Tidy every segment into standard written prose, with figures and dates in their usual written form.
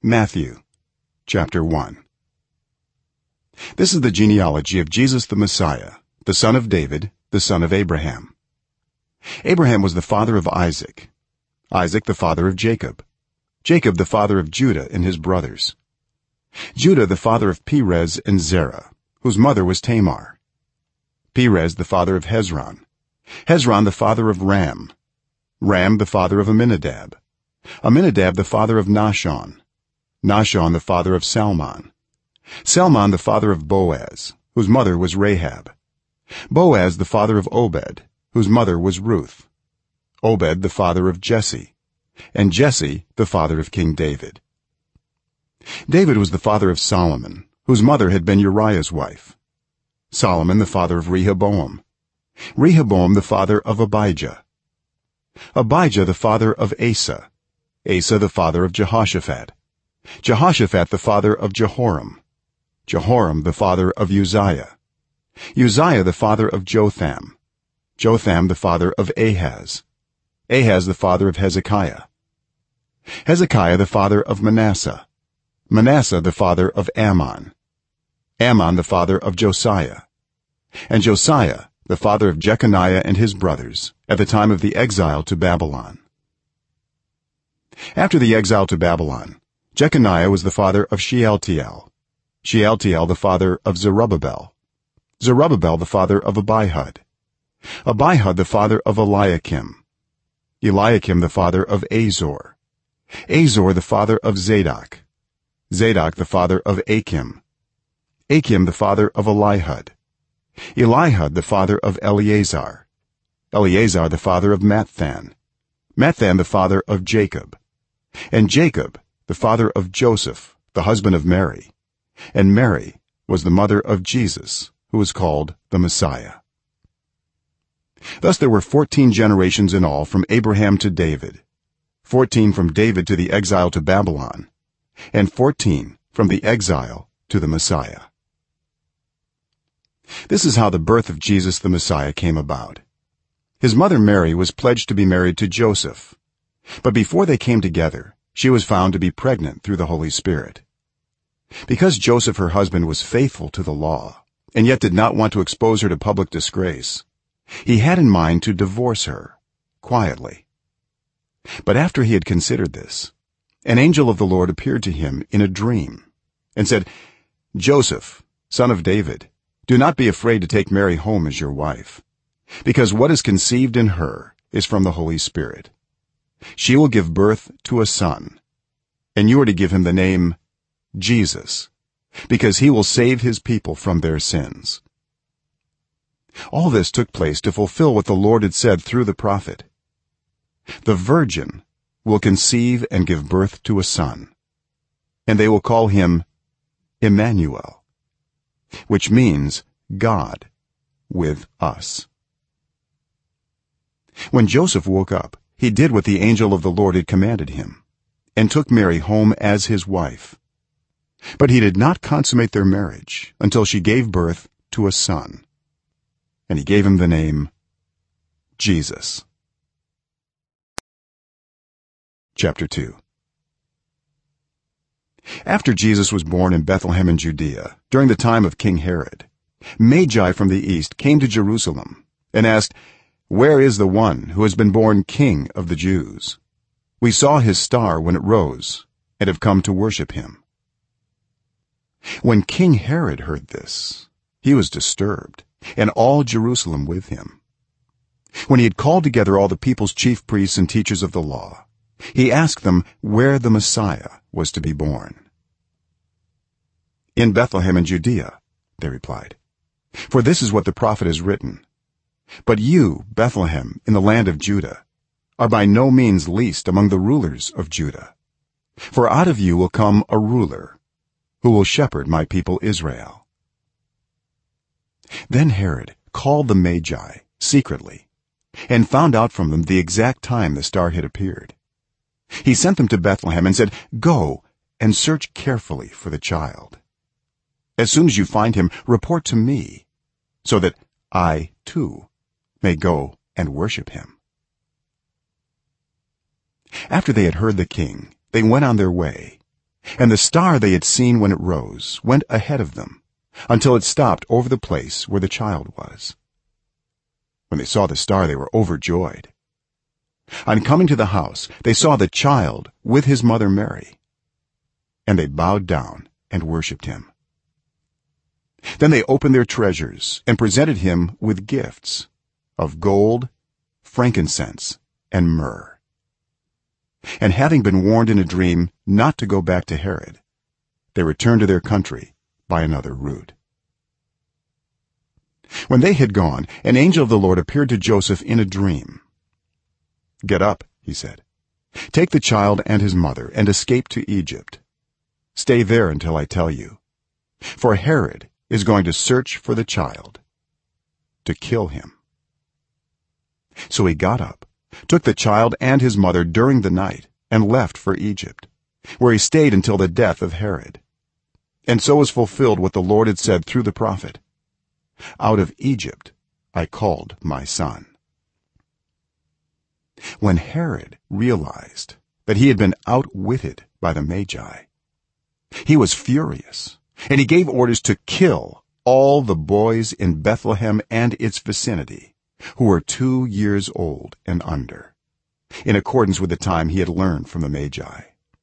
Matthew chapter 1. This is the genealogy of Jesus the Messiah, the son of David, the son of Abraham. Abraham was the father of Isaac, Isaac the father of Jacob, Jacob the father of Judah and his brothers, Judah the father of Perez and Zerah, whose mother was Tamar, Perez the father of Hezron, Hezron the father of Ram, Ram the father of Amminadab, Amminadab the father of Nahshon, Nahshon the father of Salmon, Salmon the father of Boaz, whose mother was Rahab, Boaz the father of Obed, whose mother was Ruth, Obed the father of Jesse, and Jesse the father of King David. David was the father of Solomon, whose mother had been Uriah's wife, Solomon the father of Rehoboam, Rehoboam the father of Abijah, Abijah the father of Asa, Asa the father of Jehoshaphat, Jehoshaphat the father of Jehoram, Jehoram the father of Uzziah, Uzziah the father of Jotham, Jotham the father of Ahaz, Ahaz the father of Hezekiah, Hezekiah the father of Manasseh, Manasseh the father of Ammon, Ammon the father of Josiah, and Josiah the father of Jeconiah and his brothers at the time of the exile to Babylon. After the exile to Babylon, Jeconiah was the father of Shealtiel, Shealtiel the father of Zerubbabel, Zerubbabel the father of Abihud, Abihud the father of Eliakim, Eliakim the father of Azor, Azor the father of Zadok, Zadok the father of Achim, Achim the father of Elihud, Elihud the father of Eleazar, Eleazar the father of Matthan, Matthan the father of Jacob, and Jacob the father of Joseph the husband of Mary, and Mary was the mother of Jesus, who is called the Messiah. Thus there were 14 generations in all from Abraham to David, 14 from David to the exile to Babylon, and 14 from the exile to the Messiah. This is how the birth of Jesus the Messiah came about. His mother Mary was pledged to be married to Joseph, but before they came together she was found to be pregnant through the Holy Spirit. Because Joseph her husband was faithful to the law and yet did not want to expose her to public disgrace, he had in mind to divorce her quietly. But after he had considered this, an angel of the Lord appeared to him in a dream and said, "Joseph, son of David, do not be afraid to take Mary home as your wife, because what is conceived in her is from the Holy Spirit. She will give birth to a son, and you are to give him the name Jesus, because he will save his people from their sins." All this took place to fulfill what the Lord had said through the prophet, "The virgin will conceive and give birth to a son, and they will call him Emmanuel," which means God with us. When Joseph woke up, he did what the angel of the Lord had commanded him and took Mary home as his wife. But he did not consummate their marriage until she gave birth to a son, and he gave him the name Jesus. Chapter 2. After Jesus was born in Bethlehem in Judea during the time of King Herod, Magi from the east came to Jerusalem and asked, "Where is the one who has been born King of the Jews? We saw his star when it rose and have come to worship him." When King Herod heard this, he was disturbed, and all Jerusalem with him. When he had called together all the people's chief priests and teachers of the law, he asked them where the Messiah was to be born. "In Bethlehem in Judea," they replied, "for this is what the prophet has written, but you, Bethlehem, in the land of Judah, are by no means least among the rulers of Judah, for out of you will come a ruler who will shepherd my people Israel." Then Herod called the Magi secretly and found out from them the exact time the star had appeared. He sent them to Bethlehem and said, "Go and search carefully for the child. As soon as you find him, report to me, so that I too may go and worship him." After they had heard the king, they went on their way, and the star they had seen when it rose went ahead of them until it stopped over the place where the child was. When they saw the star, they were overjoyed. On coming to the house, they saw the child with his mother Mary, and they bowed down and worshipped him. Then they opened their treasures and presented him with gifts of gold, frankincense, and myrrh. And having been warned in a dream not to go back to Herod, they returned to their country by another route. When they had gone, an angel of the Lord appeared to Joseph in a dream. "Get up," he said. "Take the child and his mother and escape to Egypt. Stay there until I tell you, for Herod is going to search for the child to kill him." So he got up, took the child and his mother during the night, and left for Egypt, where he stayed until the death of Herod. And so was fulfilled what the Lord had said through the prophet, "Out of Egypt I called my son." When Herod realized that he had been outwitted by the Magi, he was furious, and he gave orders to kill all the boys in Bethlehem and its vicinity who were 2 years old and under, in accordance with the time he had learned from the Magi.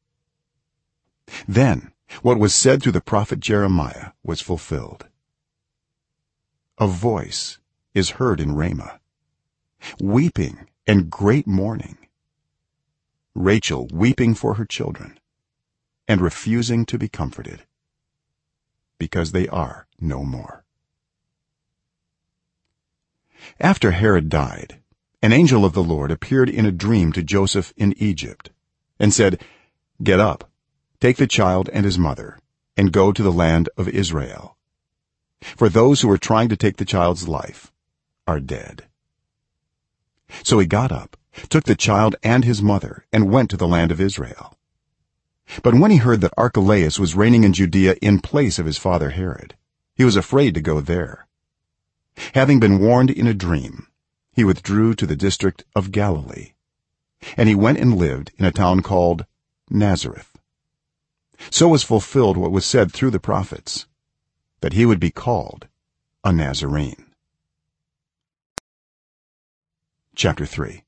Then what was said through the prophet Jeremiah was fulfilled. "A voice is heard in Ramah, weeping and great mourning, Rachel weeping for her children and refusing to be comforted, because they are no more." After Herod died, an angel of the Lord appeared in a dream to Joseph in Egypt and said, "Get up, take the child and his mother and go to the land of Israel, for those who are trying to take the child's life are dead." So he got up, took the child and his mother and went to the land of Israel. But when he heard that Archelaus was reigning in Judea in place of his father Herod, he was afraid to go there. Having been warned in a dream, he withdrew to the district of Galilee, and he went and lived in a town called Nazareth. So was fulfilled what was said through the prophets, that he would be called a Nazarene. Chapter 3.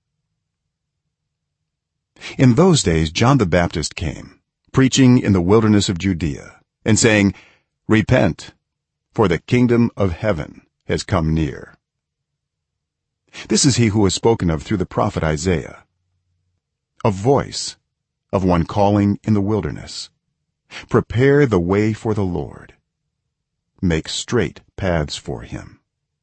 In those days John the Baptist came, preaching in the wilderness of Judea, and saying, "Repent, for the kingdom of heaven has come near." This is he who was spoken of through the prophet Isaiah, a voice of one calling in the wilderness, "Prepare the way for the Lord, make straight paths for him."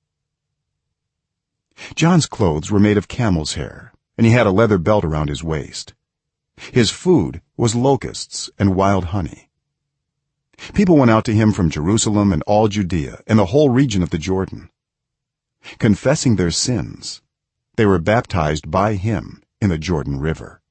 John's clothes were made of camel's hair, and he had a leather belt around his waist. His food was locusts and wild honey. People went out to him from Jerusalem and all Judea and the whole region of the Jordan. Confessing their sins, they were baptized by him in the Jordan River.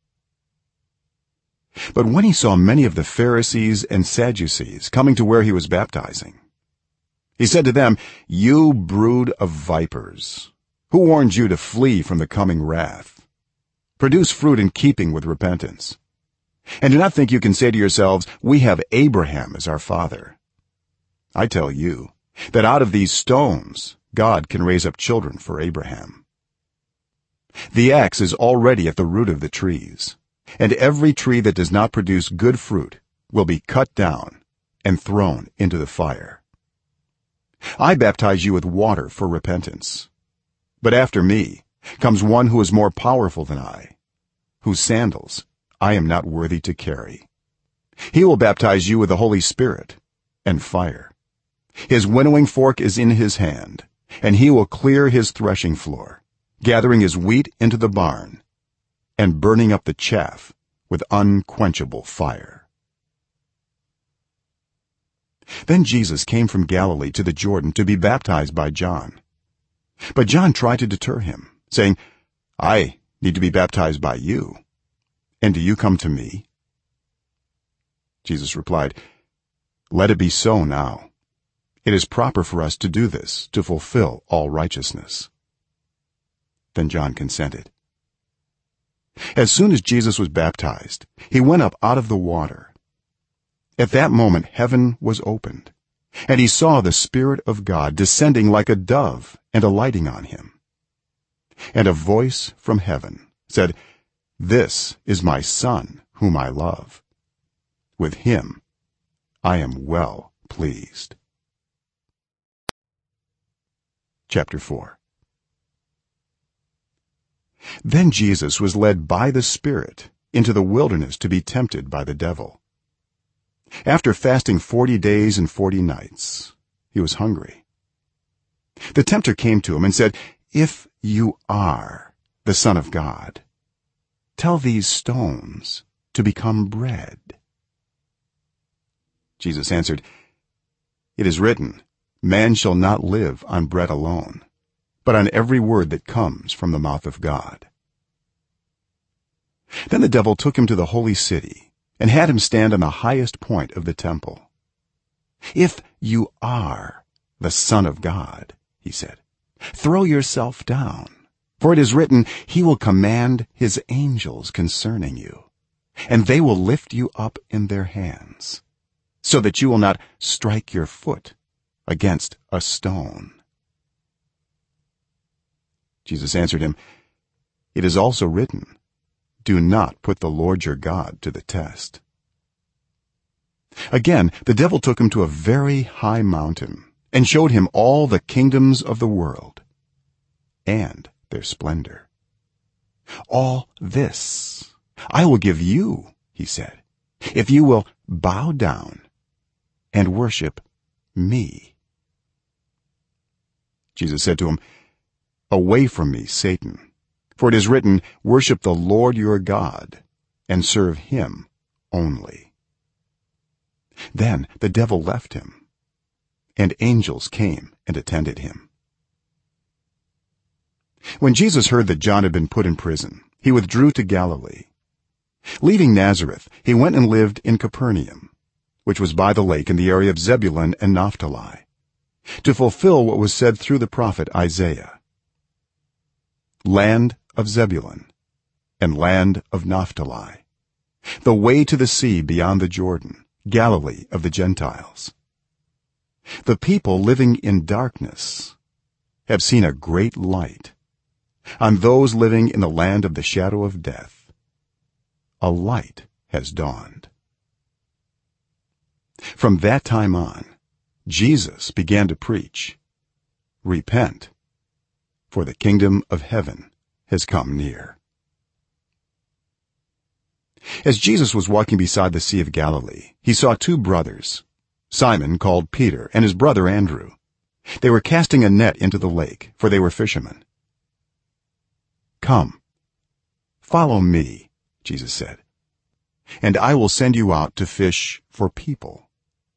But when he saw many of the Pharisees and Sadducees coming to where he was baptizing, he said to them, "You brood of vipers, who warned you to flee from the coming wrath? Produce fruit in keeping with repentance. And do not think you can say to yourselves, 'We have Abraham as our father.' I tell you that out of these stones God can raise up children for Abraham. The axe is already at the root of the trees, and every tree that does not produce good fruit will be cut down and thrown into the fire. I baptize you with water for repentance, but after me comes one who is more powerful than I, whose sandals I am not worthy to carry. He will baptize you with the Holy Spirit and fire. His winnowing fork is in his hand, and he will clear his threshing floor, gathering his wheat into the barn and burning up the chaff with unquenchable fire." Then Jesus came from Galilee to the Jordan to be baptized by John. But John tried to deter him, saying, "I need to be baptized by you, and do you come to me?" Jesus replied, "Let it be so now. It is proper for us to do this to fulfill all righteousness." Then John consented. As soon as Jesus was baptized, he went up out of the water. at that moment heaven was opened, and he saw the Spirit of God descending like a dove and alighting on him. And a voice from heaven said, "This is my Son whom I love. With him I am well pleased." Chapter 4. Then Jesus was led by the Spirit into the wilderness to be tempted by the devil. After fasting 40 days and 40 nights, he was hungry. The tempter came to him and said, "If you are the Son of God, tell these stones to become bread." Jesus answered, "It is written, man shall not live on bread alone, but on every word that comes from the mouth of God." Then the devil took him to the holy city and had him stand on the highest point of the temple. "If you are the Son of God," he said, "throw yourself down, for it is written, he will command his angels concerning you, and they will lift you up in their hands, so that you will not strike your foot against a stone." Jesus answered him, "It is also written, do not put the Lord your God to the test." Again the devil took him to a very high mountain and showed him all the kingdoms of the world and their splendor. "All this I will give you," he said, "if you will bow down and worship me." Jesus said to him, "Away from me, Satan, for it is written, worship the Lord your God and serve him only." Then the devil left him, and angels came and attended him. When Jesus heard that John had been put in prison, he withdrew to Galilee. Leaving Nazareth, he went and lived in Capernaum, which was by the lake in the area of Zebulun and Naphtali, to fulfill what was said through the prophet Isaiah, "Land of Zebulun and land of Naphtali, the way to the sea beyond the Jordan, Galilee of the Gentiles. The people living in darkness have seen a great light. On those living in the land of the shadow of death, a light has dawned." From that time on, Jesus began to preach, "Repent, for the kingdom of heaven has come near." As Jesus was walking beside the Sea of Galilee, he saw two brothers, Simon called Peter and his brother Andrew. They were casting a net into the lake, for they were fishermen. "Come, follow me," Jesus said, "and I will send you out to fish for people."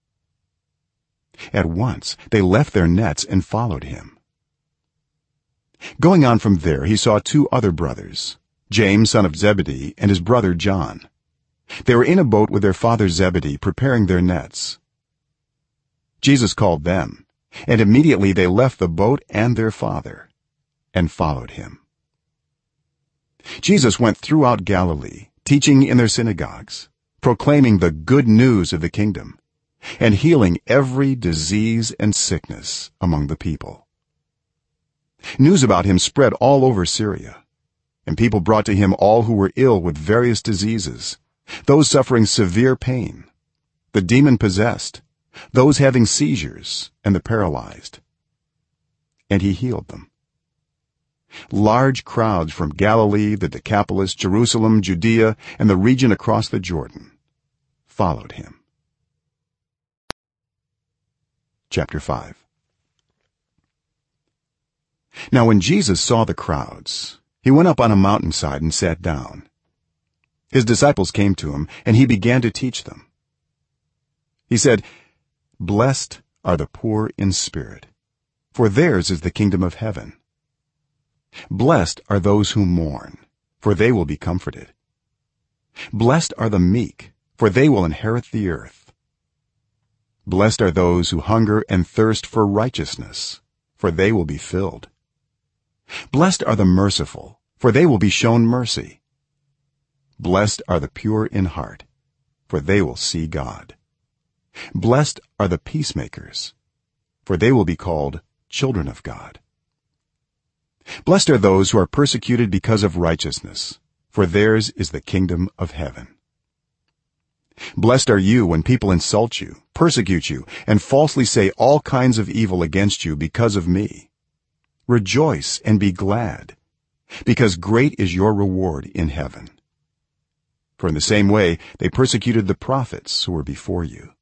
At once they left their nets and followed him. Going on from there, he saw two other brothers, James son of Zebedee and his brother John. They were in a boat with their father Zebedee preparing their nets. Jesus called them, and immediately they left the boat and their father and followed him. Jesus went throughout Galilee, teaching in their synagogues, proclaiming the good news of the kingdom, and healing every disease and sickness among the people. News about him spread all over Syria, and people brought to him all who were ill with various diseases, those suffering severe pain, the demon-possessed, those having seizures, and the paralyzed. And he healed them. Large crowds from Galilee, the Decapolis, Jerusalem, Judea, and the region across the Jordan followed him. Chapter 5. Now when Jesus saw the crowds, he went up on a mountainside and sat down. His disciples came to him, and he began to teach them. He said, "Blessed are the poor in spirit, for theirs is the kingdom of heaven. Blessed are those who mourn, for they will be comforted. Blessed are the meek, for they will inherit the earth. Blessed are those who hunger and thirst for righteousness, for they will be filled. Blessed are the merciful, for they will be shown mercy. Blessed are the pure in heart, for they will see God. blessed are the peacemakers, for they will be called children of god. Blessed are those who are persecuted because of righteousness, for theirs is the kingdom of heaven. Blessed are you when people insult you, persecute you, and falsely say all kinds of evil against you because of me. Rejoice and be glad, because great is your reward in heaven. For in the same way they persecuted the prophets who were before you.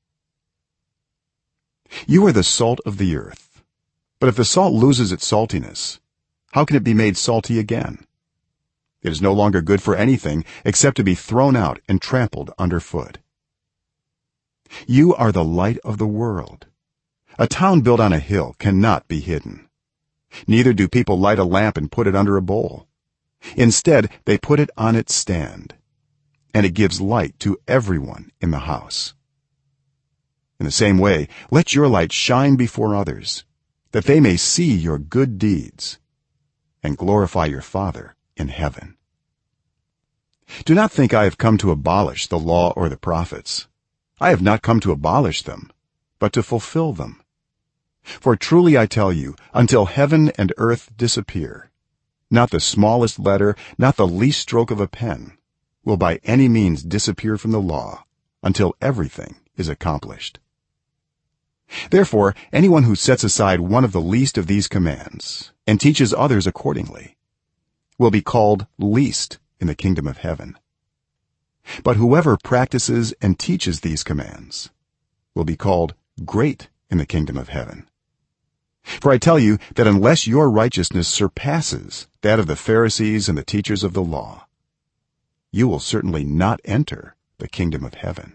You are the salt of the earth, but if the salt loses its saltiness, how can it be made salty again? It is no longer good for anything except to be thrown out and trampled underfoot. You are the light of the world. A town built on a hill cannot be hidden. Neither do people light a lamp and put it under a bowl. Instead, they put it on its stand, and it gives light to everyone in the house. In the same way, let your light shine before others, that they may see your good deeds and glorify your Father in heaven. Do not think I have come to abolish the law or the prophets. I have not come to abolish them, but to fulfill them. For truly I tell you, until heaven and earth disappear, not the smallest letter, not the least stroke of a pen, will by any means disappear from the law until everything is accomplished. Therefore, anyone who sets aside one of the least of these commands and teaches others accordingly will be called least in the kingdom of heaven. But whoever practices and teaches these commands will be called great in the kingdom of heaven. For I tell you that unless your righteousness surpasses that of the Pharisees and the teachers of the law, you will certainly not enter the kingdom of heaven.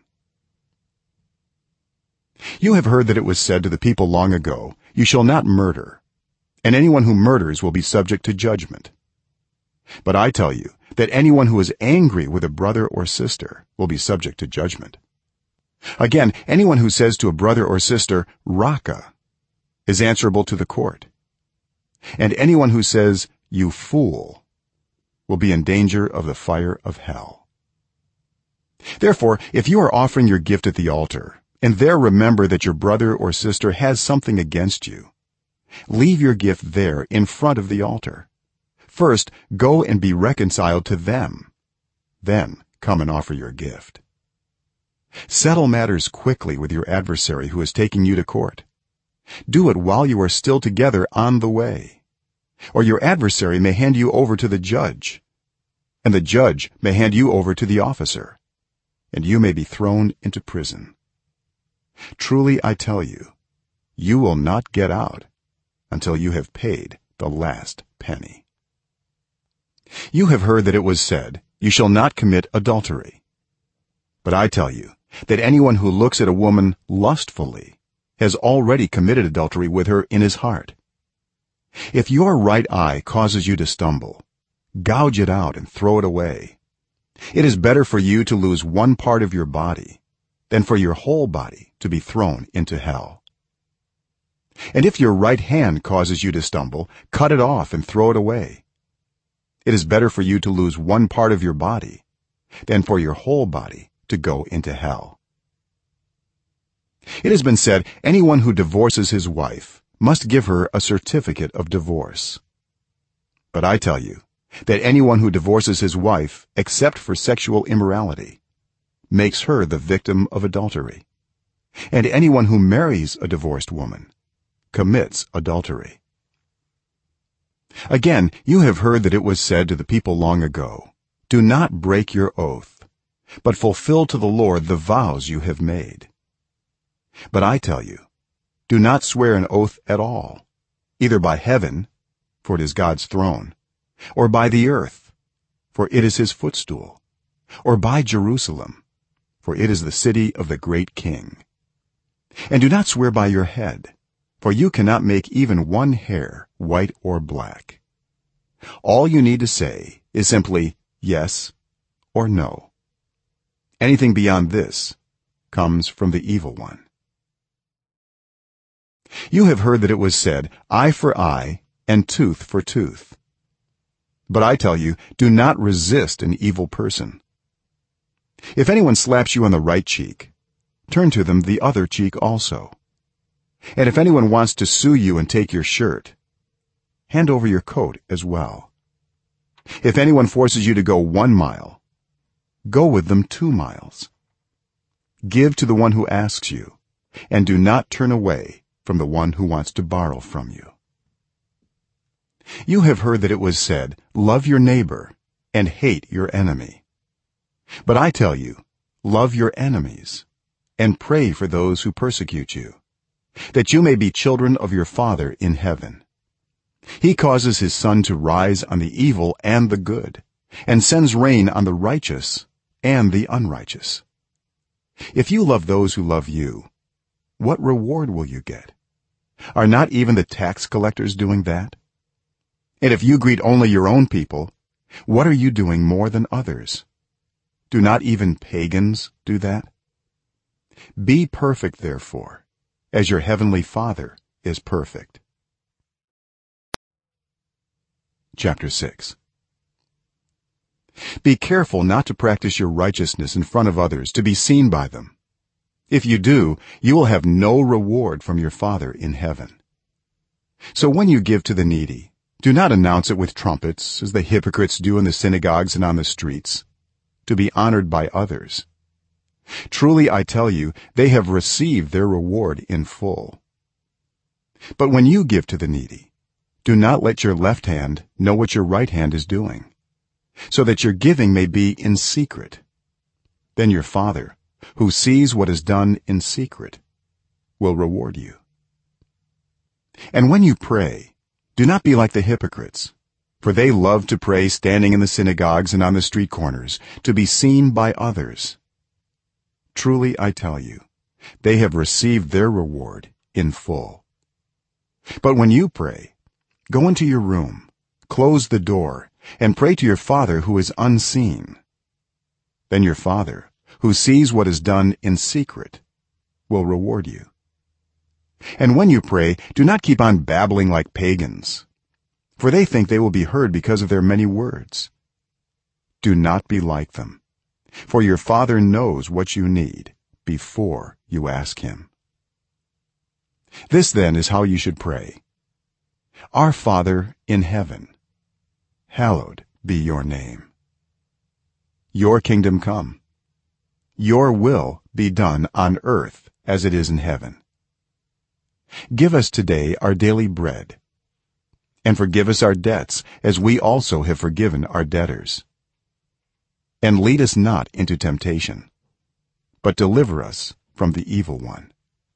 You have heard that it was said to the people long ago, you shall not murder, and anyone who murders will be subject to judgment. But I tell you that anyone who is angry with a brother or sister will be subject to judgment. Again, anyone who says to a brother or sister, Raca, is answerable to the court. And anyone who says, you fool, will be in danger of the fire of hell. Therefore, if you are offering your gift at the altar, and there remember that your brother or sister has something against you, leave your gift there in front of the altar. First go and be reconciled to them, then come and offer your gift. Settle matters quickly with your adversary who is taking you to court. Do it while you are still together on the way, or your adversary may hand you over to the judge, and the judge may hand you over to the officer, and you may be thrown into prison. Truly I tell you, you will not get out until you have paid the last penny. You have heard that it was said, you shall not commit adultery. But I tell you that anyone who looks at a woman lustfully has already committed adultery with her in his heart. If your right eye causes you to stumble, gouge it out and throw it away. It is better for you to lose one part of your body than for your whole body to be thrown into hell. And if your right hand causes you to stumble, cut it off and throw it away. It is better for you to lose one part of your body than for your whole body to go into hell. It has been said, anyone who divorces his wife must give her a certificate of divorce. But I tell you that anyone who divorces his wife except for sexual immorality makes her the victim of adultery, and anyone who marries a divorced woman commits adultery. Again, you have heard that it was said to the people long ago, do not break your oath, but fulfill to the Lord the vows you have made. But I tell you, do not swear an oath at all, either by heaven, for it is God's throne, or by the earth, for it is his footstool, or by Jerusalem, for it is the city of the great king. And do not swear by your head, for you cannot make even one hair white or black. All you need to say is simply yes or no. Anything beyond this comes from the evil one. You have heard that it was said, eye for eye and tooth for tooth. But I tell you, do not resist an evil person. If anyone slaps you on the right cheek, turn to them the other cheek also. And if anyone wants to sue you and take your shirt, hand over your coat as well. If anyone forces you to go 1 mile, go with them 2 miles. Give to the one who asks you, and do not turn away from the one who wants to borrow from you. You have heard that it was said, love your neighbor and hate your enemy. But I tell you, love your enemies and pray for those who persecute you, that you may be children of your Father in heaven. He causes his sun to rise on the evil and the good, and sends rain on the righteous and the unrighteous. If you love those who love you, what reward will you get? Are not even the tax collectors doing that? And if you greet only your own people, what are you doing more than others? Do not even pagans do that? Be perfect, therefore, as your heavenly Father is perfect. Chapter 6. Be careful not to practice your righteousness in front of others to be seen by them. If you do, you will have no reward from your Father in heaven. So when you give to the needy, do not announce it with trumpets, as the hypocrites do in the synagogues and on the streets, to be honored by others. Truly I tell you, they have received their reward in full. But when you give to the needy, do not let your left hand know what your right hand is doing, so that your giving may be in secret. Then your Father, who sees what is done in secret, will reward you. And when you pray, do not be like the hypocrites, for they love to pray standing in the synagogues and on the street corners, to be seen by others. Truly I tell you, they have received their reward in full. But when you pray, go into your room, close the door, and pray to your Father who is unseen. Then your Father, who sees what is done in secret, will reward you. And when you pray, do not keep on babbling like pagans, for they think they will be heard because of their many words. Do not be like them, for your Father knows what you need before you ask him. This then is how you should pray. Our Father in heaven, hallowed be your name. Your kingdom come. Your will be done on earth as it is in heaven. Give us today our daily bread, and forgive us our debts as we also have forgiven our debtors. And lead us not into temptation, but deliver us from the evil one.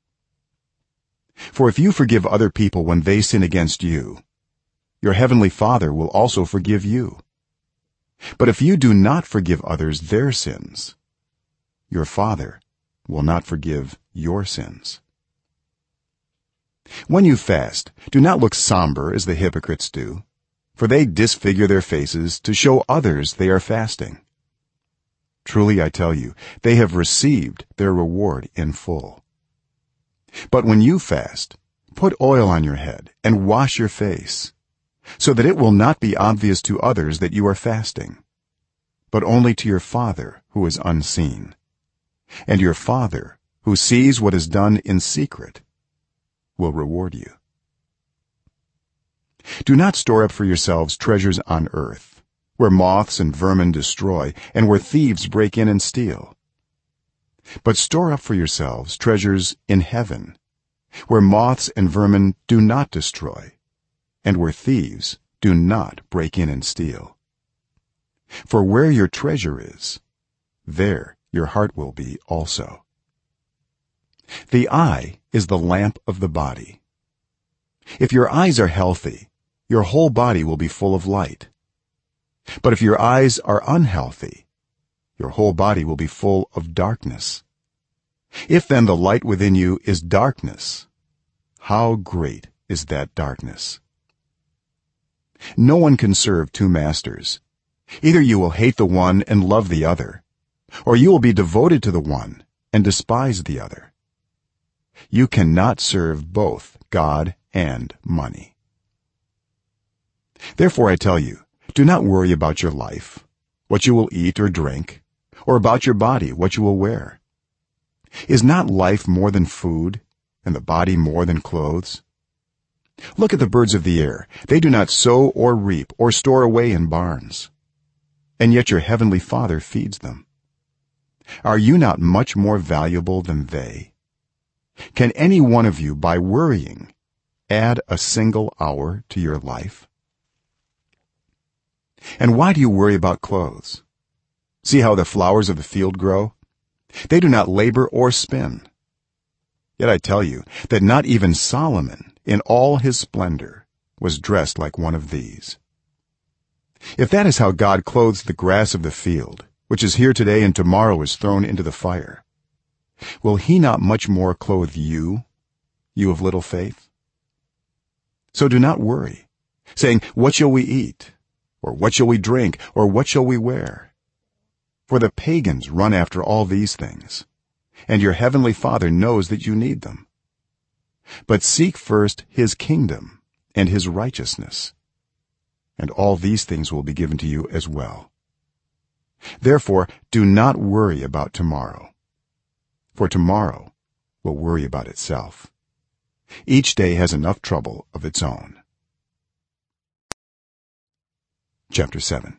For if you forgive other people when they sin against you, your heavenly Father will also forgive you. But if you do not forgive others their sins, your Father will not forgive your sins. When you fast, do not look somber as the hypocrites do, for they disfigure their faces to show others they are fasting. Truly I tell you, they have received their reward in full. But when you fast, put oil on your head and wash your face, so that it will not be obvious to others that you are fasting, but only to your Father who is unseen. And your Father, who sees what is done in secret, will reward you. Do not store up for yourselves treasures on earth, where moths and vermin destroy, and where thieves break in and steal. But store up for yourselves treasures in heaven, where moths and vermin do not destroy, and where thieves do not break in and steal. For where your treasure is, there your heart will be also. The eye is the lamp of the body. If your eyes are healthy, your whole body will be full of light. But if your eyes are unhealthy, your whole body will be full of darkness. If then the light within you is darkness, how great is that darkness? No one can serve two masters. Either you will hate the one and love the other, or you will be devoted to the one and despise the other. You cannot serve both God and money. Therefore I tell you, do not worry about your life, what you will eat or drink, or about your body, what you will wear. is not life more than food and the body more than clothes? Look at the birds of the air. They do not sow or reap or store away in barns, and yet your heavenly Father feeds them. Are you not much more valuable than they? Can any one of you, by worrying, add a single hour to your life? And why do you worry about clothes? See how the flowers of the field grow? They do not labor or spin. Yet I tell you that not even Solomon, in all his splendor, was dressed like one of these. If that is how God clothes the grass of the field, which is here today and tomorrow is thrown into the fire, will he not much more clothe you, you of little faith? So do not worry, saying, what shall we eat? Or what shall we drink? Or what shall we wear? For the pagans run after all these things, and your heavenly Father knows that you need them. But seek first his kingdom and his righteousness, and all these things will be given to you as well. Therefore do not worry about tomorrow, for tomorrow will worry about itself. Each day has enough trouble of its own. Chapter 7.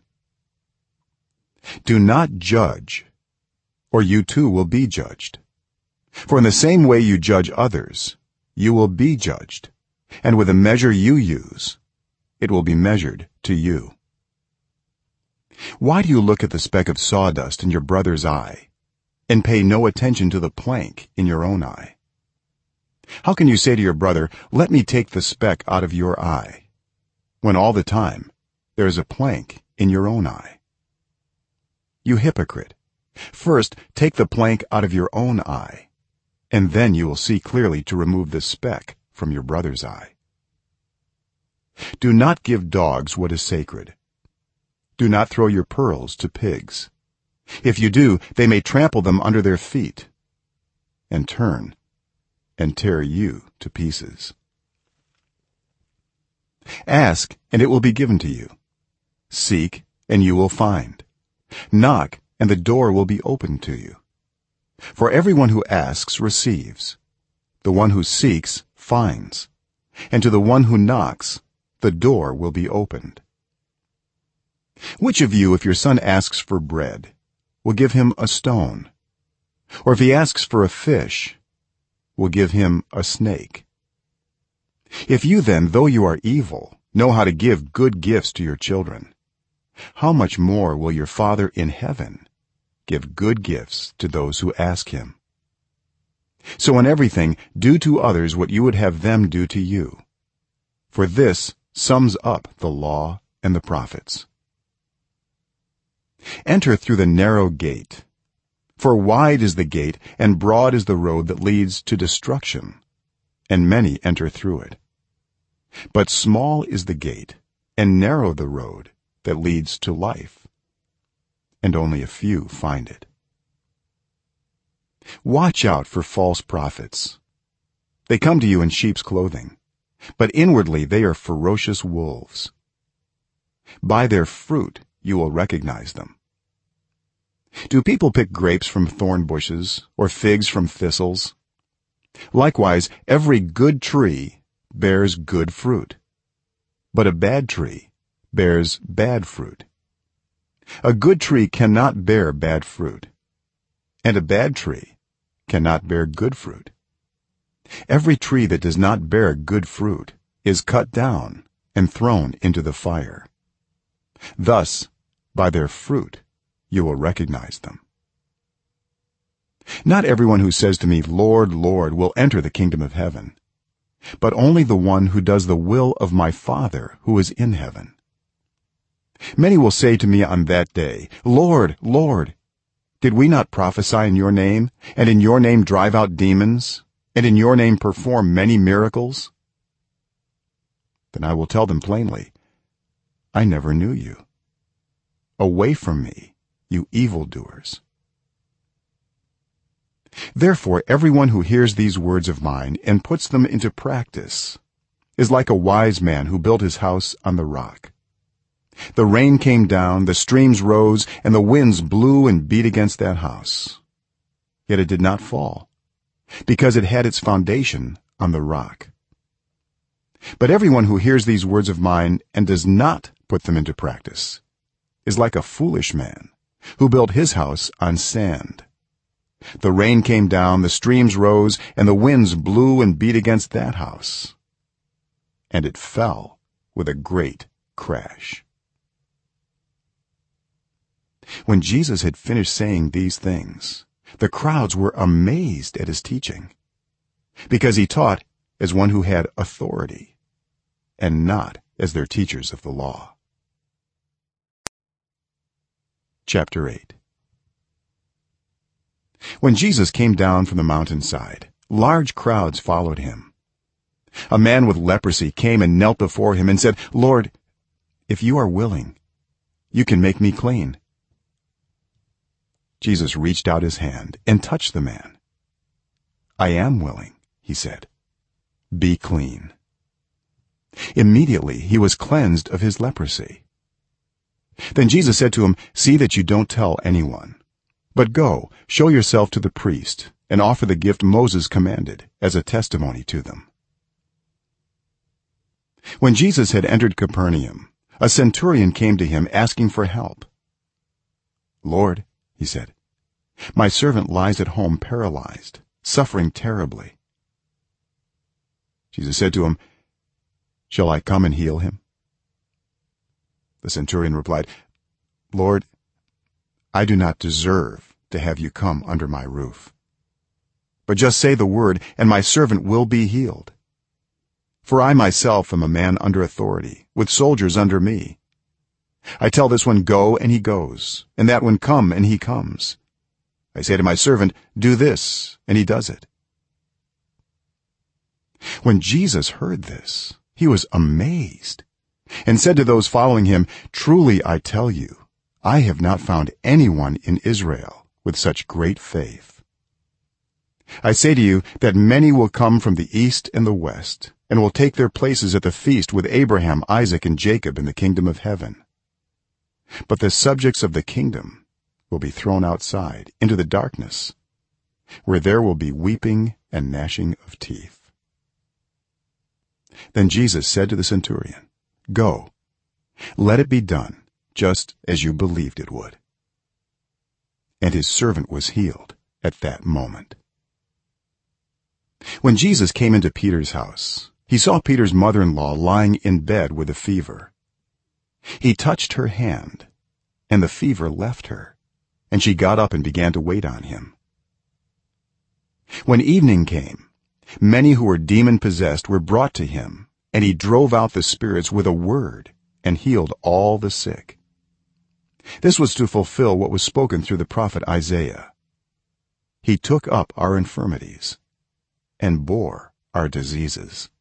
Do not judge, or you too will be judged. For in the same way you judge others, you will be judged, and with the measure you use, it will be measured to you. Why do you look at the speck of sawdust in your brother's eye, and pay no attention to the plank in your own eye? How can you say to your brother, let me take the speck out of your eye, when all the time there is a plank in your own eye? You hypocrite, first take the plank out of your own eye, and then you will see clearly to remove the speck from your brother's eye. Do not give dogs what is sacred. Do not throw your pearls to pigs. If you do, they may trample them under their feet and turn and tear you to pieces. Ask, and it will be given to you. Seek, and you will find. Knock, and the door will be opened to you. For everyone who asks receives, the one who seeks finds, and to the one who knocks the door will be opened. Which of you, if your son asks for bread, will give him a stone? Or if he asks for a fish, will give him a snake? If you then, though you are evil, know how to give good gifts to your children, how much more will your Father in heaven give good gifts to those who ask him? So in everything do to others what you would have them do to you, for this sums up the law and the prophets. Enter through the narrow gate, for wide is the gate and broad is the road that leads to destruction, and many enter through it. But small is the gate and narrow the road that leads to life, and only a few find it. Watch out for false prophets. They come to you in sheep's clothing, but inwardly they are ferocious wolves. By their fruit you will recognize them. Do people pick grapes from thorn bushes or figs from thistles? Likewise, every good tree bears good fruit, but a bad tree bears bad fruit. A good tree cannot bear bad fruit, and a bad tree cannot bear good fruit. Every tree that does not bear good fruit is cut down and thrown into the fire. Thus by their fruit you will recognize them. Not everyone who says to me, Lord, Lord, will enter the kingdom of heaven, but only the one who does the will of my Father who is in heaven. Many will say to me on that day, Lord, Lord, did we not prophesy in your name, and in your name drive out demons, and in your name perform many miracles? Then I will tell them plainly, I never knew you. Away from me, you evildoers. Therefore everyone who hears these words of mine and puts them into practice is like a wise man who built his house on the rock. The rain came down, the streams rose, and the winds blew and beat against that house. yet it did not fall, because it had its foundation on the rock. But everyone who hears these words of mine and does not put them into practice is like a foolish man who built his house on sand. The rain came down, the streams rose, and the winds blew and beat against that house, and it fell with a great crash. When Jesus had finished saying these things, the crowds were amazed at his teaching, because he taught as one who had authority and not as their teachers of the law. Chapter 8. When Jesus came down from the mountainside, large crowds followed him. A man with leprosy came and knelt before him and said, "Lord, if you are willing, you can make me clean." Jesus reached out his hand and touched the man. "I am willing," he said. "Be clean." Immediately he was cleansed of his leprosy. Then Jesus said to him, "See that you don't tell anyone, but go, show yourself to the priest and offer the gift Moses commanded as a testimony to them." When Jesus had entered Capernaum, a centurion came to him asking for help. "Lord," he said, "my servant lies at home paralyzed, suffering terribly." Jesus said to him, "Shall I come and heal him?" The centurion replied, "Lord, I do not deserve to have you come under my roof, but just say the word and my servant will be healed. For I myself am a man under authority, with soldiers under me. I tell this one, 'Go,' and he goes, and that one, 'Come,' and he comes. I say to my servant, 'Do this,' and he does it." When Jesus heard this, he was amazed and said to those following him, "Truly I tell you, I have not found anyone in Israel with such great faith. I say to you that many will come from the east and the west and will take their places at the feast with Abraham, Isaac, and Jacob in the kingdom of heaven. But the subjects of the kingdom will be thrown outside into the darkness, where there will be weeping and gnashing of teeth." Then Jesus said to the centurion, "Go, let it be done just as you believed it would." And his servant was healed at that moment. When Jesus came into Peter's house, he saw Peter's mother-in-law lying in bed with a fever. He touched her hand, and the fever left her, and she got up and began to wait on him. When evening came, many who were demon-possessed were brought to him, and he drove out the spirits with a word and healed all the sick. This was to fulfill what was spoken through the prophet Isaiah. He took up our infirmities and bore our diseases.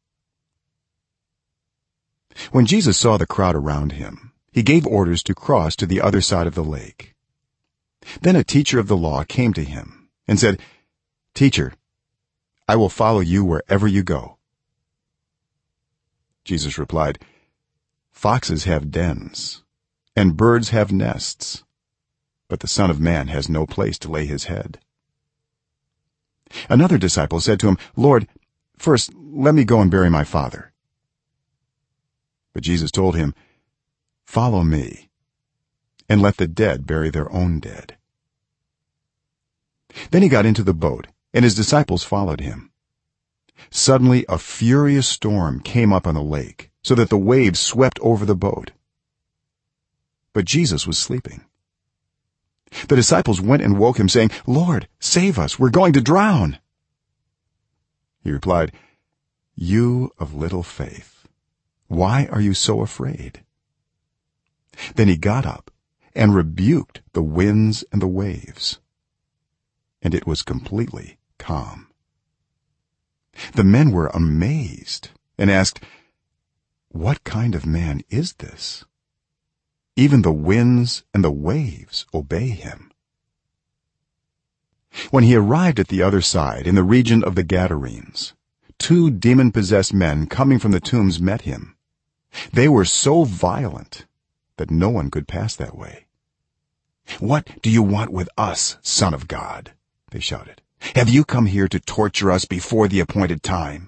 When Jesus saw the crowd around him, he gave orders to cross to the other side of the lake. Then a teacher of the law came to him and said, "Teacher, I will follow you wherever you go." Jesus replied, "Foxes have dens, and birds have nests, but the Son of Man has no place to lay his head." Another disciple said to him, "Lord, first let me go and bury my father." But Jesus told him, "Follow me, and let the dead bury their own dead." Then he got into the boat, and his disciples followed him. Suddenly a furious storm came up on the lake, so that the waves swept over the boat. But Jesus was sleeping. The disciples went and woke him, saying, "Lord, save us, we're going to drown." He replied, "You of little faith, why are you so afraid?" Then he got up and rebuked the winds and the waves, and it was completely calm. The men were amazed and asked, "What kind of man is this? Even the winds and the waves obey him." When he arrived at the other side, in the region of the Gadarenes, 2 demon-possessed men coming from the tombs met him. They were so violent that no one could pass that way. "What do you want with us, Son of God?" they shouted. have you come here to torture us before the appointed time?"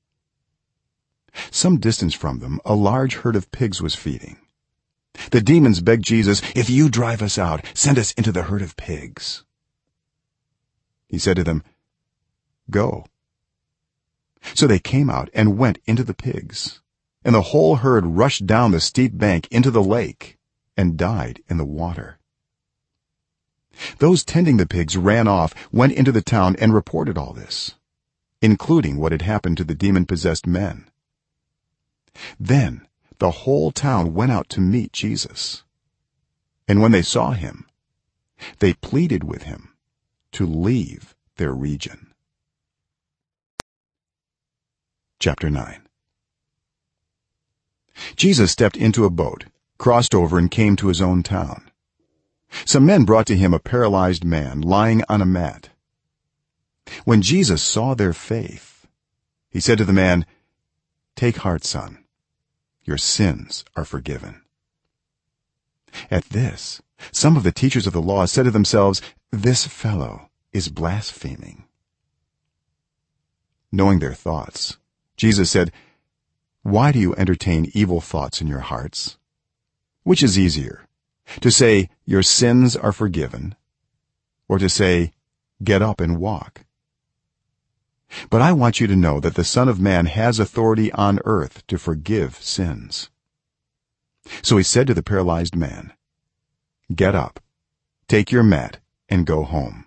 Some distance from them a large herd of pigs was feeding. The demons begged Jesus, "If you drive us out, send us into the herd of pigs." He said to them, "Go." So they came out and went into the pigs, and the whole herd rushed down the steep bank into the lake and died in the water. Those tending the pigs ran off, went into the town, and reported all this, including what had happened to the demon-possessed men. Then the whole town went out to meet Jesus, and when they saw him, they pleaded with him to leave their region. Chapter 9. Jesus stepped into a boat, crossed over, and came to his own town. Some men brought to him a paralyzed man lying on a mat. When Jesus saw their faith, he said to the man, "Take heart, son, your sins are forgiven." At this, some of the teachers of the law said to themselves, "This fellow is blaspheming." Knowing their thoughts, Jesus said, "Why do you entertain evil thoughts in your hearts? Which is easier, to say, 'Your sins are forgiven,' or to say, 'Get up and walk'? But I want you to know that the Son of Man has authority on earth to forgive sins." So he said to the paralyzed man, "Get up, take your mat, and go home."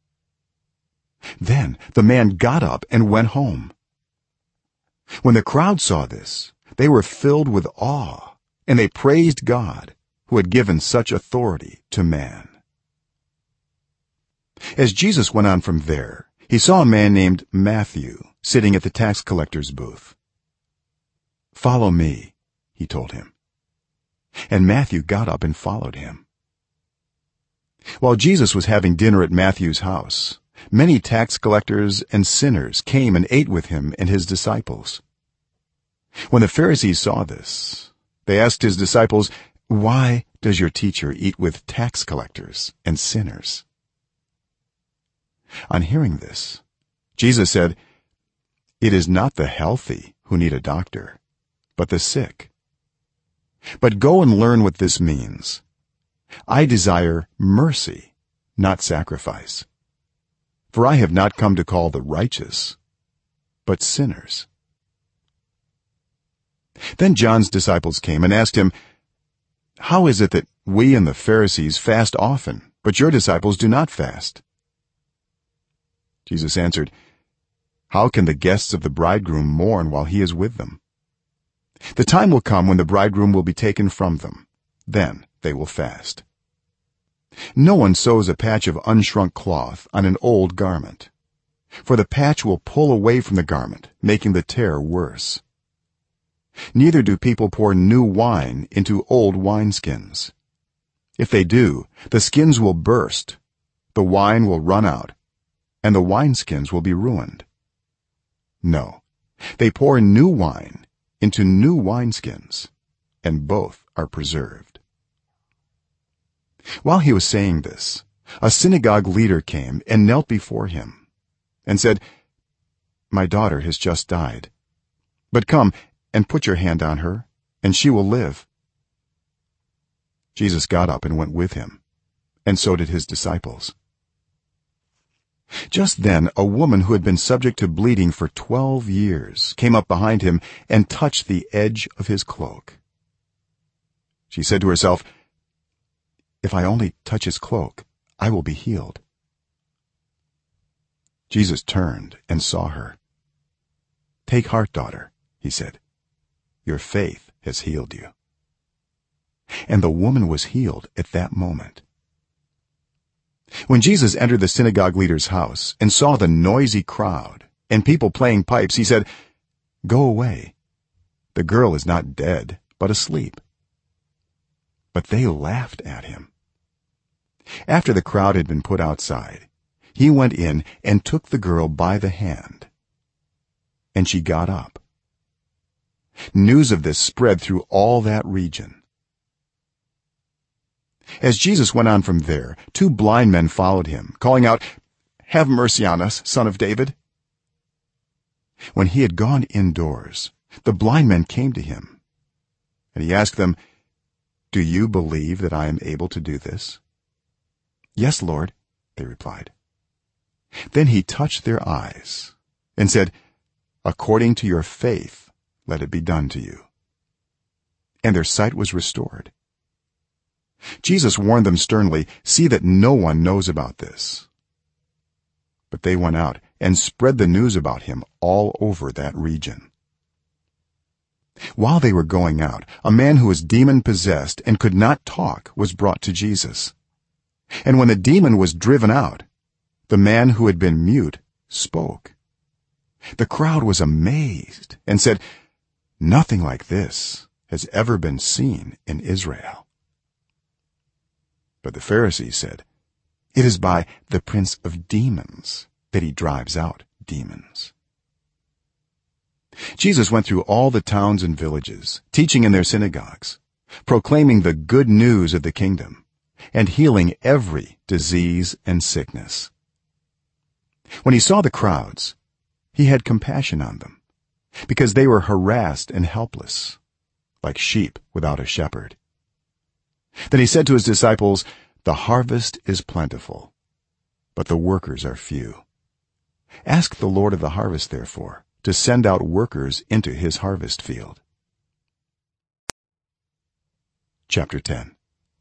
Then the man got up and went home. When the crowd saw this, they were filled with awe, and they praised God, who had given such authority to man. As Jesus went on from there, he saw a man named Matthew sitting at the tax collector's booth. "Follow me," he told him. And Matthew got up and followed him. While Jesus was having dinner at Matthew's house, many tax collectors and sinners came and ate with him and his disciples. When the Pharisees saw this, they asked his disciples, "Why does your teacher eat with tax collectors and sinners?" On hearing this, Jesus said, "It is not the healthy who need a doctor, but the sick. But go and learn what this means. I desire mercy, not sacrifice. For I have not come to call the righteous, but sinners." Then John's disciples came and asked him, "How is it that we and the Pharisees fast often, but your disciples do not fast?" Jesus answered, "How can the guests of the bridegroom mourn while he is with them? The time will come when the bridegroom will be taken from them. Then they will fast. No one sews a patch of unshrunk cloth on an old garment, for the patch will pull away from the garment, making the tear worse. Neither do people pour new wine into old wineskins. If they do, the skins will burst, the wine will run out, and the wineskins will be ruined. No, they pour new wine into new wineskins, and both are preserved." While he was saying this, a synagogue leader came and knelt before him and said, "My daughter has just died, but come and put your hand on her, and she will live." Jesus got up and went with him, and so did his disciples. Just then a woman who had been subject to bleeding for 12 years came up behind him and touched the edge of his cloak. She said to herself, "If I only touch his cloak, I will be healed." Jesus turned and saw her. "Take heart, daughter," he said. "Your faith has healed you." And the woman was healed at that moment. When Jesus entered the synagogue leader's house and saw the noisy crowd and people playing pipes, he said, "Go away. The girl is not dead, but asleep." But they laughed at him. After the crowd had been put outside, he went in and took the girl by the hand, and she got up. News of this spread through all that region. As Jesus went on from there, 2 blind men followed him, calling out, have mercy on us, son of David." When he had gone indoors, the blind men came to him, and he asked them, "Do you believe that I am able to do this?" "Yes, Lord," they replied. Then he touched their eyes and said, "According to your faith let it be done to you." And their sight was restored. Jesus warned them sternly, "See that no one knows about this." But they went out and spread the news about him all over that region. While they were going out, a man who was demon-possessed and could not talk was brought to Jesus. And when the demon was driven out, the man who had been mute spoke. The crowd was amazed and said, "Nothing like this has ever been seen in Israel." But the Pharisees said, "It is by the prince of demons that he drives out demons." Jesus went through all the towns and villages, teaching in their synagogues, proclaiming the good news of the kingdom, and healing every disease and sickness. When he saw the crowds, he had compassion on them, because they were harassed and helpless, like sheep without a shepherd. Then he said to his disciples, "The harvest is plentiful, but the workers are few. Ask the Lord of the harvest, therefore, to send out workers into his harvest field." Chapter 10.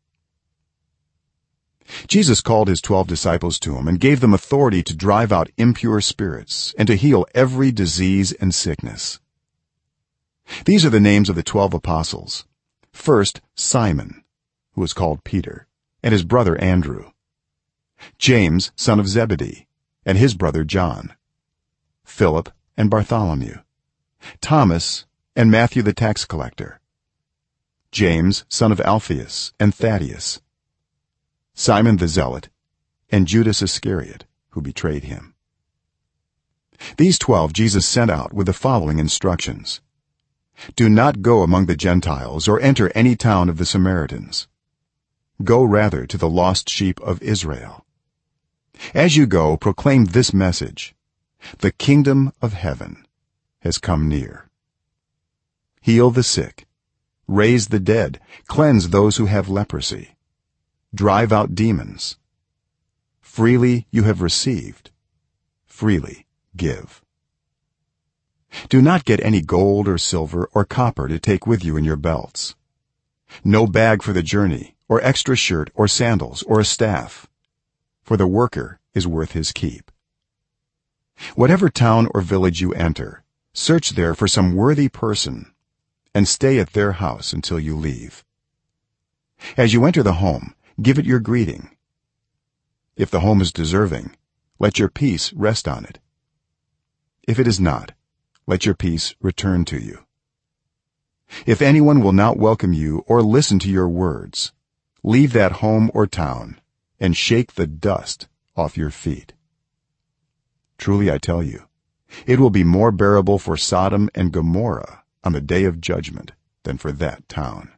Jesus called his 12 disciples to him and gave them authority to drive out impure spirits and to heal every disease and sickness. These are the names of the 12 apostles. First, Simon, who was called Peter, and his brother Andrew; James, son of Zebedee, and his brother John; Philip and Bartholomew; Thomas and Matthew the tax collector; James, son of Alphaeus, and Thaddeus; Simon the zealot, and Judas Iscariot, who betrayed him. These 12 Jesus sent out with the following instructions: "Do not go among the Gentiles or enter any town of the Samaritans. Go rather to the lost sheep of Israel. As you go, proclaim this message: the kingdom of heaven has come near. Heal the sick, raise the dead, cleanse those who have leprosy, drive out demons. Freely you have received, freely give." Do not get any gold or silver or copper to take with you in your belts. No bag for the journey, or extra shirt or sandals or a staff, for the worker is worth his keep. Whatever town or village you enter, search there for some worthy person and stay at their house until you leave. As you enter the home, give it your greeting. If the home is deserving, let your peace rest on it. If it is not, let your peace return to you. If anyone will not welcome you or listen to your words, leave that home or town and shake the dust off your feet. Truly I tell you, it will be more bearable for Sodom and Gomorrah on the day of judgment than for that town.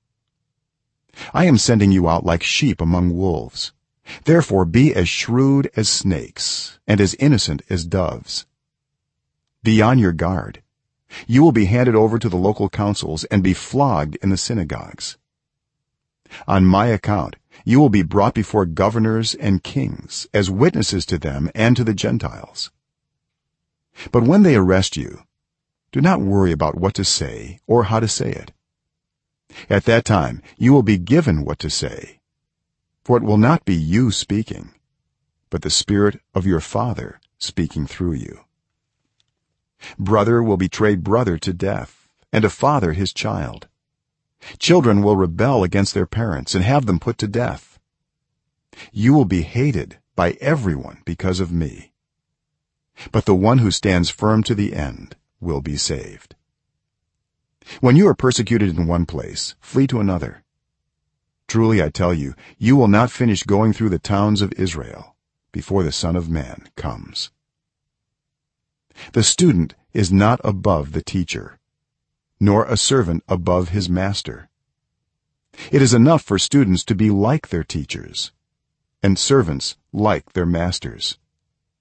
I am sending you out like sheep among wolves. Therefore be as shrewd as snakes and as innocent as doves. Be on your guard. You will be handed over to the local councils and be flogged in the synagogues. On my account you will be brought before governors and kings as witnesses to them and to the Gentiles. But when they arrest you, do not worry about what to say or how to say it. At that time you will be given what to say, for it will not be you speaking, but the Spirit of your Father speaking through you. Brother will betray brother to death, and a father his child. Children will rebel against their parents and have them put to death. You will be hated by everyone because of me, but the one who stands firm to the end will be saved. When you are persecuted in one place, flee to another. Truly I tell you, you will not finish going through the towns of Israel before the Son of Man comes. The student is not above the teacher, nor a servant above his master. It is enough for students to be like their teachers, and servants like their masters.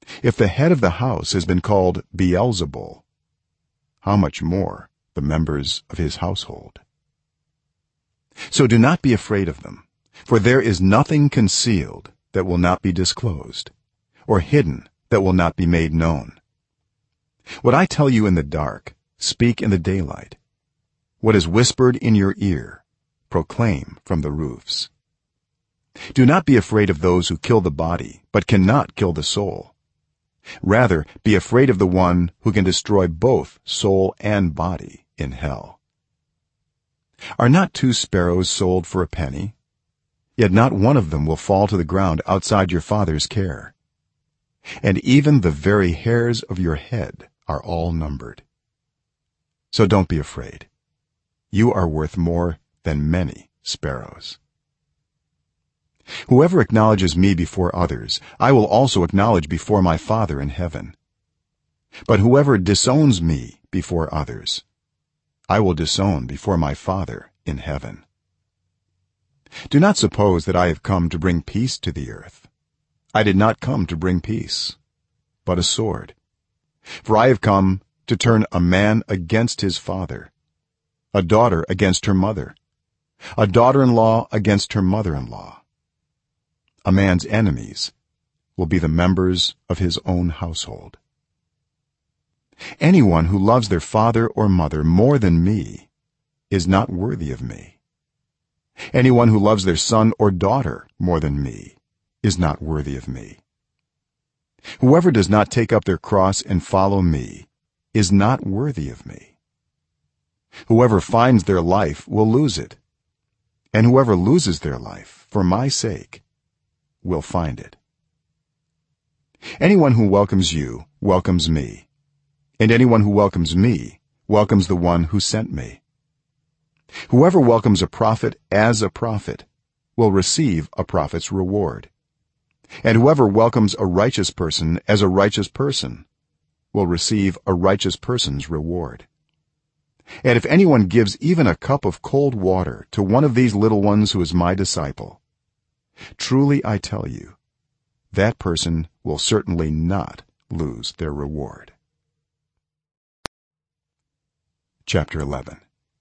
if the head of the house has been called Beelzebul, how much more the members of his household? So do not be afraid of them, for there is nothing concealed that will not be disclosed, or hidden that will not be made known. What I tell you in the dark, speak in the daylight. What is whispered in your ear, proclaim from the roofs. Do not be afraid of those who kill the body but cannot kill the soul. Rather, be afraid of the one who can destroy both soul and body in hell. Are not 2 sparrows sold for a penny? Yet not one of them will fall to the ground outside your Father's care. And even the very hairs of your head are all numbered. So don't be afraid. You are worth more than many sparrows. Whoever acknowledges me before others, I will also acknowledge before my Father in heaven. But whoever disowns me before others, I will disown before my Father in heaven. Do not suppose that I have come to bring peace to the earth. I did not come to bring peace, but a sword. For I have come to turn a man against his father, a daughter against her mother, a daughter-in-law against her mother-in-law. A man's enemies will be the members of his own household. Anyone who loves their father or mother more than me is not worthy of me. Anyone who loves their son or daughter more than me is not worthy of me. Whoever does not take up their cross and follow me is not worthy of me. Whoever finds their life will lose it, and whoever loses their life for my sake will find it. Anyone who welcomes you welcomes me, and anyone who welcomes me welcomes the one who sent me. Whoever welcomes a prophet as a prophet will receive a prophet's reward, and whoever welcomes a righteous person as a righteous person will receive a righteous person's reward. And if anyone gives even a cup of cold water to one of these little ones who is my disciple, truly I tell you, that person will certainly not lose their reward. Chapter 11.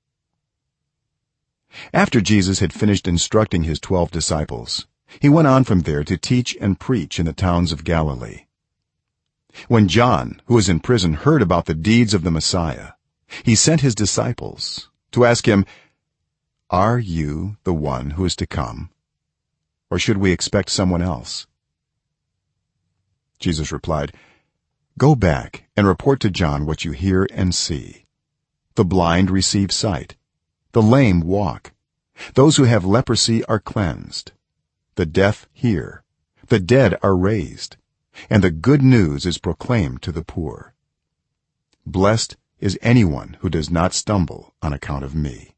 After Jesus had finished instructing his 12 disciples, he went on from there to teach and preach in the towns of Galilee. When John, who was in prison, heard about the deeds of the Messiah, he sent his disciples to ask him, "Are you the one who is to come, or should we expect someone else?" Jesus replied, "Go back and report to John what you hear and see. The blind receive sight, the lame walk, those who have leprosy are cleansed, the deaf hear, the dead are raised, and the good news is proclaimed to the poor. Blessed is anyone who does not stumble on account of me."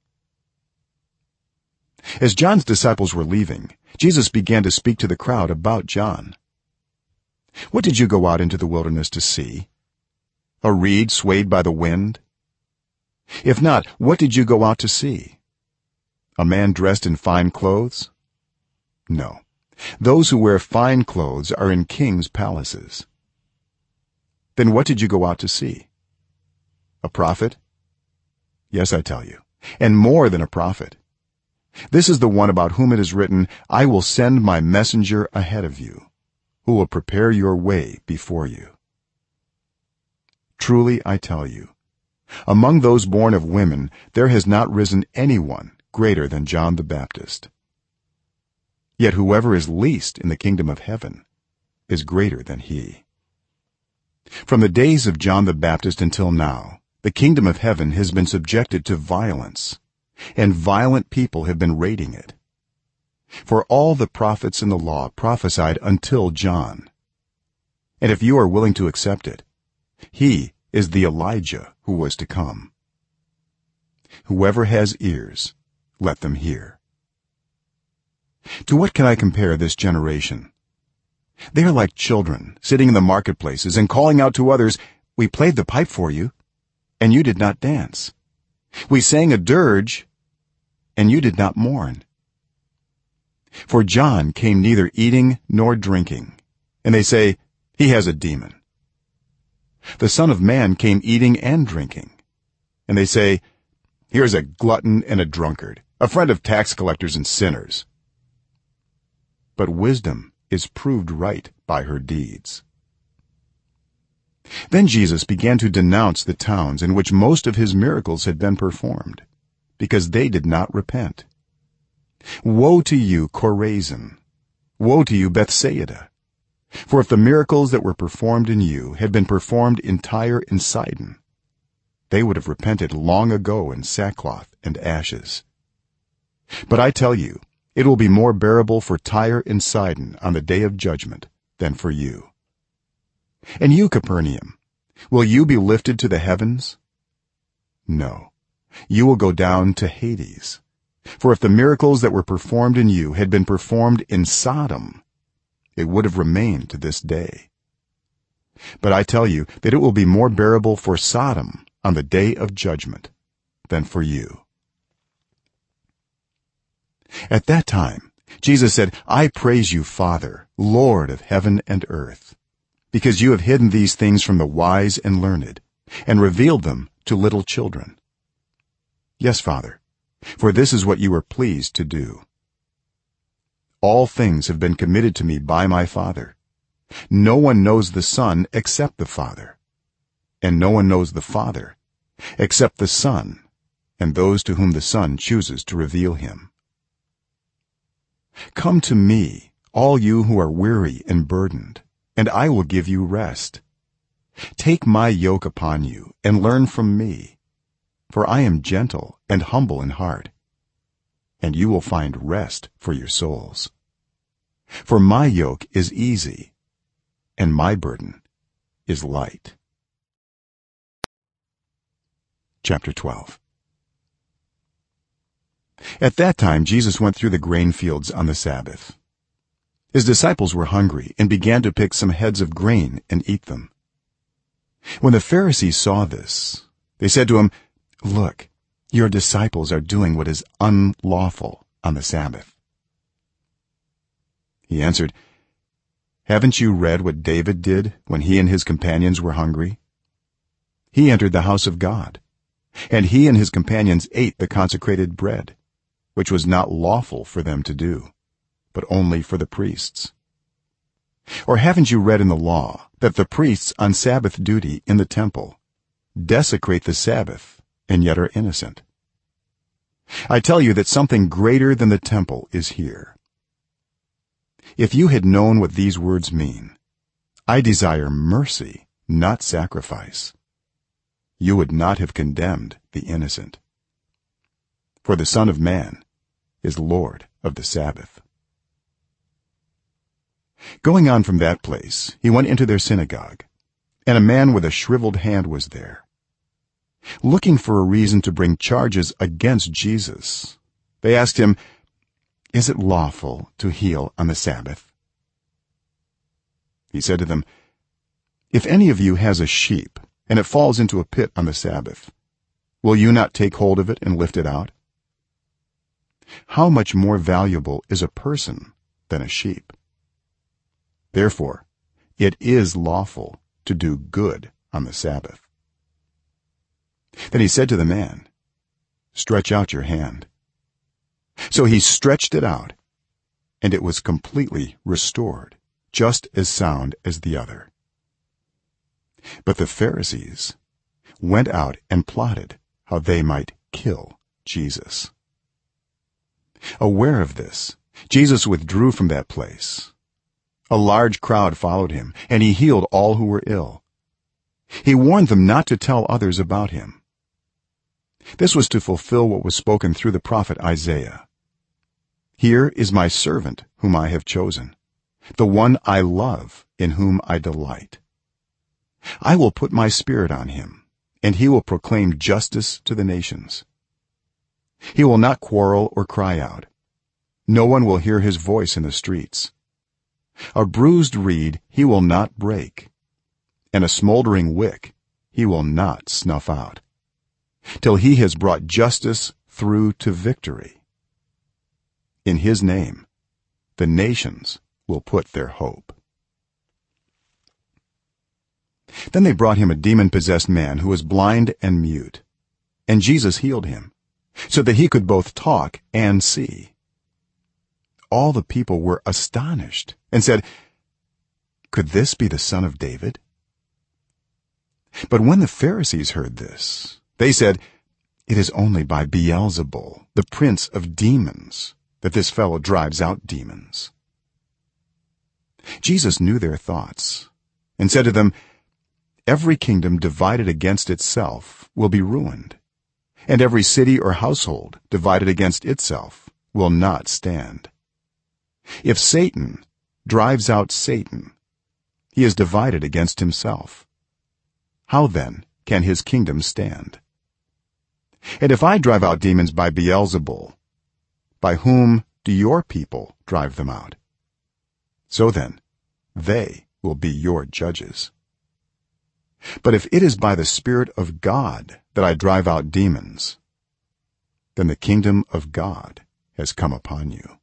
As John's disciples were leaving, Jesus began to speak to the crowd about John. "What did you go out into the wilderness to see? A reed swayed by the wind? If not, what did you go out to see? A man dressed in fine clothes? No. Those who wear fine clothes are in kings' palaces. Then what did you go out to see? A prophet? Yes, I tell you, and more than a prophet. This is the one about whom it is written, 'I will send my messenger ahead of you, who will prepare your way before you.' Truly I tell you, among those born of women there has not risen anyone greater than John the Baptist. Yet whoever is least in the kingdom of heaven is greater than he. From the days of John the Baptist until now, the kingdom of heaven has been subjected to violence, and violent people have been raiding it. For all the prophets in the law prophesied until John. And if you are willing to accept it, he is the Elijah who was to come. Whoever has ears, let them hear. To what can I compare this generation? They are like children sitting in the marketplaces and calling out to others, 'We played the pipe for you, and you did not dance. We sang a dirge, and you did not mourn.' For John came neither eating nor drinking, and they say, he has a demon. The Son of Man came eating and drinking, and they say, here's a glutton and a drunkard, a friend of tax collectors and sinners. But wisdom is proved right by her deeds. Then Jesus began to denounce the towns in which most of his miracles had been performed, because they did not repent. Woe to you, Chorazin! Woe to you, Bethsaida! For if the miracles that were performed in you had been performed in Tyre and Sidon, they would have repented long ago in sackcloth and ashes. But I tell you, it will be more bearable for Tyre and Sidon on the day of judgment than for you. And you, Capernaum, will you be lifted to the heavens? No, you will go down to Hades. For if the miracles that were performed in you had been performed in Sodom, it would have remained to this day. But I tell you that it will be more bearable for Sodom on the day of judgment than for you. At that time Jesus said, I praise you, Father, Lord of heaven and earth, because you have hidden these things from the wise and learned and revealed them to little children. Yes, Father, for this is what you were pleased to do. All things have been committed to me by my Father. No one knows the Son except the Father, and no one knows the Father except the Son and those to whom the Son chooses to reveal him. Come to me, all you who are weary and burdened, and I will give you rest. Take my yoke upon you and learn from me, for I am gentle and humble in heart, and you will find rest for your souls. For my yoke is easy and my burden is light. Chapter 12. At that time Jesus went through the grain fields on the Sabbath. His disciples were hungry and began to pick some heads of grain and eat them. When the Pharisees saw this, they said to him, Look, your disciples are doing what is unlawful on the Sabbath. He answered, Haven't you read what David did when he and his companions were hungry? He entered the house of God, and he and his companions ate the consecrated bread, which was not lawful for them to do, but only for the priests. Or haven't you read in the law that the priests on Sabbath duty in the temple desecrate the Sabbath and yet are innocent? I tell you that something greater than the temple is here. If you had known what these words mean, I desire mercy, not sacrifice, you would not have condemned the innocent. For the Son of Man is Lord of the Sabbath. Going on from that place, he went into their synagogue, and a man with a shriveled hand was there. Looking for a reason to bring charges against Jesus, they asked him, Is it lawful to heal on the Sabbath? He said to them, If any of you has a sheep, and it falls into a pit on the Sabbath, will you not take hold of it and lift it out? How much more valuable is a person than a sheep? Therefore, it is lawful to do good on the Sabbath. Then he said to the man, Stretch out your hand. So he stretched it out, and it was completely restored, just as sound as the other. But the Pharisees went out and plotted how they might kill Jesus. Aware of this, Jesus withdrew from that place. A large crowd followed him, and he healed all who were ill. He warned them not to tell others about him. This was to fulfill what was spoken through the prophet Isaiah. Here is my servant whom I have chosen, the one I love, in whom I delight. I will put my spirit on him, and he will proclaim justice to the nations. He will not quarrel or cry out. No one will hear his voice in the streets. A bruised reed he will not break, and a smoldering wick he will not snuff out, till he has brought justice through to victory. In his name the nations will put their hope. Then they brought him a demon-possessed man who was blind and mute, and Jesus healed him so that he could both talk and see. All the people were astonished and said, "Could this be the son of David?" But when the Pharisees heard this, they said, "It is only by Beelzebul, the prince of demons, that this fellow drives out demons." Jesus knew their thoughts and said to them, "Every kingdom divided against itself will be ruined, and every city or household divided against itself will not stand. If Satan drives out Satan, he is divided against himself. How then can his kingdom stand? And if I drive out demons by Beelzebul, by whom do your people drive them out? So then they will be your judges. But if it is by the Spirit of God that I drive out demons, then the kingdom of God has come upon you."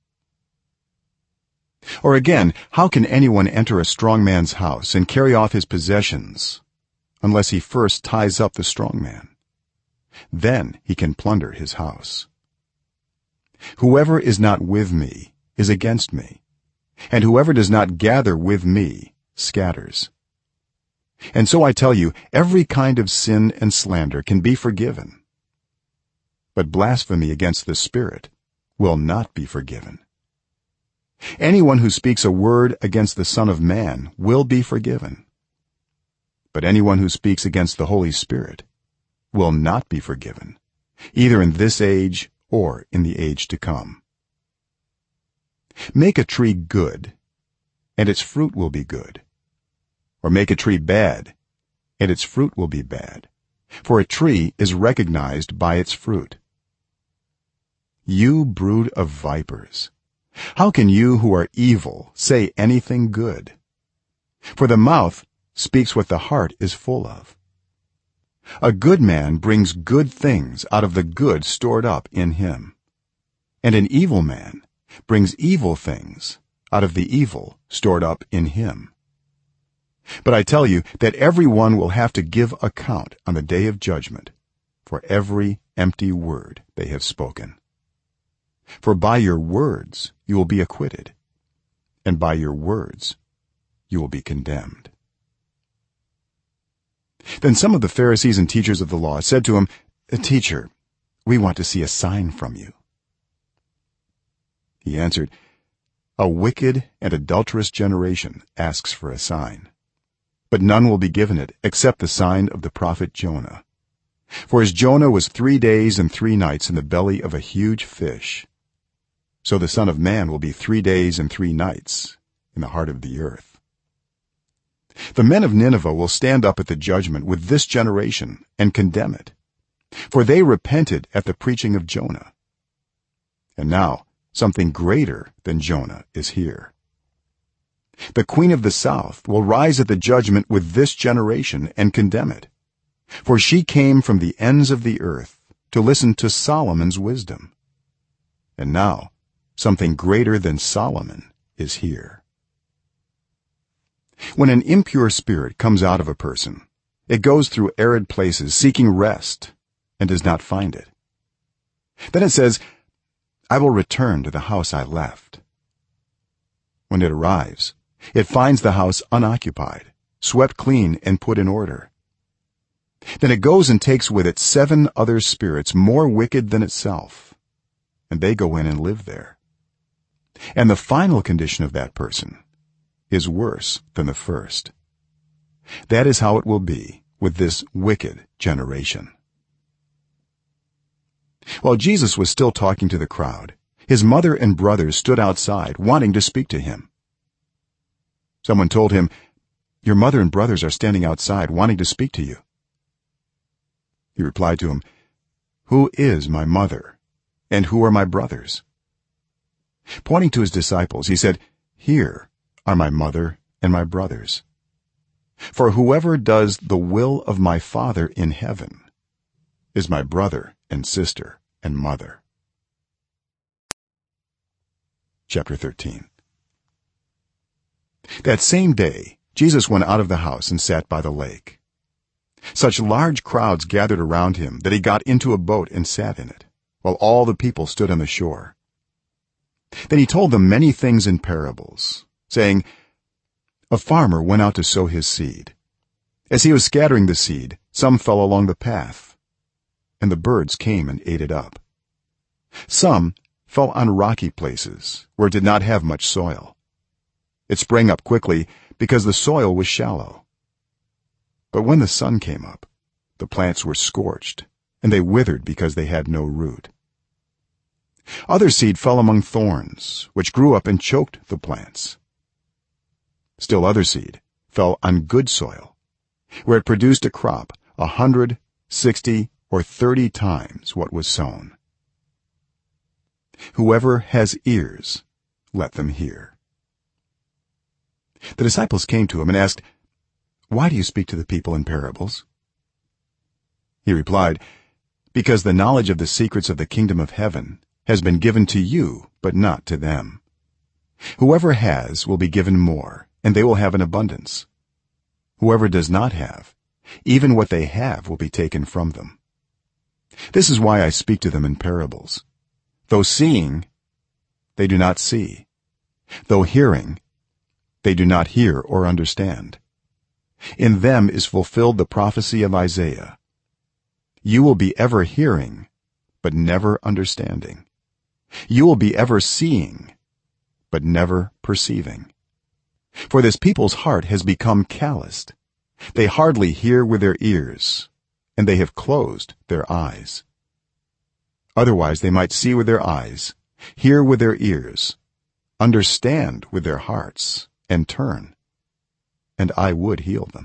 Or again, how can anyone enter a strong man's house and carry off his possessions unless he first ties up the strong man? Then he can plunder his house. Whoever is not with me is against me, and whoever does not gather with me scatters. And so I tell you, every kind of sin and slander can be forgiven, but blasphemy against the Spirit will not be forgiven. Anyone who speaks a word against the Son of Man will be forgiven, but anyone who speaks against the Holy Spirit will not be forgiven, either in this age or in the age to come. Make a tree good, and its fruit will be good, or make a tree bad, and its fruit will be bad, for a tree is recognized by its fruit. You brood of vipers, how can you who are evil say anything good? For the mouth speaks what the heart is full of. A good man brings good things out of the good stored up in him, and an evil man brings evil things out of the evil stored up in him. But I tell you that everyone will have to give account on the day of judgment for every empty word they have spoken. For by your words you will be acquitted, and by your words you will be condemned. Then some of the Pharisees and teachers of the law said to him, "Teacher, we want to see a sign from you." He answered, "A wicked and adulterous generation asks for a sign, but none will be given it except the sign of the prophet Jonah. For as Jonah was 3 days and 3 nights in the belly of a huge fish, so the Son of Man will be 3 days and 3 nights in the heart of the earth. The men of Nineveh will stand up at the judgment with this generation and condemn it, for they repented at the preaching of Jonah. And now something greater than Jonah is here. The queen of the south will rise at the judgment with this generation and condemn it, for she came from the ends of the earth to listen to Solomon's wisdom. And now something greater than Solomon is here. When an impure spirit comes out of a person, it goes through arid places seeking rest and does not find it. Then it says, "I will return to the house I left." When it arrives, it finds the house unoccupied, swept clean and put in order. Then it goes and takes with it 7 other spirits more wicked than itself, and they go in and live there. And the final condition of that person is worse than the first. That is how it will be with this wicked generation. While Jesus was still talking to the crowd, his mother and brothers stood outside wanting to speak to him. Someone told him, "Your mother and brothers are standing outside wanting to speak to you." He replied to him, "Who is my mother and who are my brothers?" Pointing to his disciples, he said, "Here are my mother and my brothers. For whoever does the will of my Father in heaven is my brother and sister and mother." Chapter 13. That same day Jesus went out of the house and sat by the lake. Such large crowds gathered around him that he got into a boat and sat in it, while all the people stood on the shore. Then he told them many things in parables, saying, "A farmer went out to sow his seed. As he was scattering the seed, some fell along the path, and the birds came and ate it up. Some fell on rocky places where it did not have much soil. It sprang up quickly because the soil was shallow. But when the sun came up, the plants were scorched, and they withered because they had no root. Other seed fell among thorns, which grew up and choked the plants. Still other seed fell on good soil, where it produced a crop 100, 60, or 30 times what was sown. Whoever has ears, let them hear." The disciples came to him and asked, "Why do you speak to the people in parables?" He replied, "Because the knowledge of the secrets of the kingdom of heaven has been given to you, but not to them. Whoever has will be given more, and they will have an abundance. Whoever does not have, even what they have will be taken from them. This is why I speak to them in parables. Though seeing, they do not see. Though hearing, they do not hear or understand. In them is fulfilled the prophecy of Isaiah. You will be ever hearing, but never understanding. You will be ever seeing, but never perceiving. For this people's heart has become calloused. They hardly hear with their ears, and they have closed their eyes. Otherwise they might see with their eyes, hear with their ears, understand with their hearts, and turn, and I would heal them.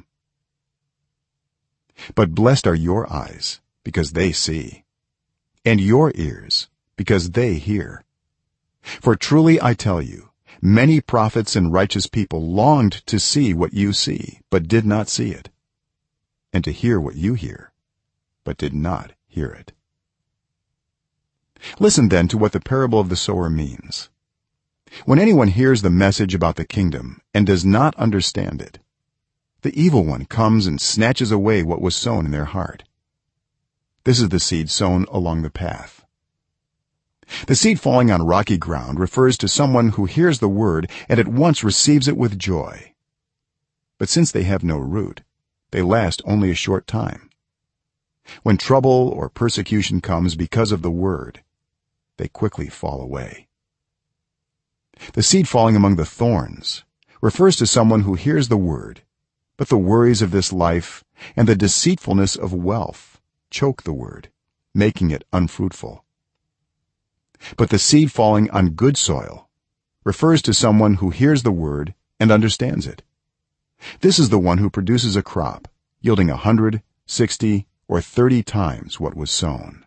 But blessed are your eyes, because they see, and your ears, because they hear. For truly I tell you, many prophets and righteous people longed to see what you see, but did not see it, and to hear what you hear, but did not hear it." Listen then to what the parable of the sower means. When anyone hears the message about the kingdom and does not understand it, the evil one comes and snatches away what was sown in their heart. This is the seed sown along the path. The seed falling on rocky ground refers to someone who hears the word and at once receives it with joy. But since they have no root, they last only a short time. When trouble or persecution comes because of the word, they quickly fall away. The seed falling among the thorns refers to someone who hears the word, but the worries of this life and the deceitfulness of wealth choke the word, making it unfruitful. But the seed falling on good soil refers to someone who hears the word and understands it. This is the one who produces a crop yielding 100, 60, or 30 times what was sown.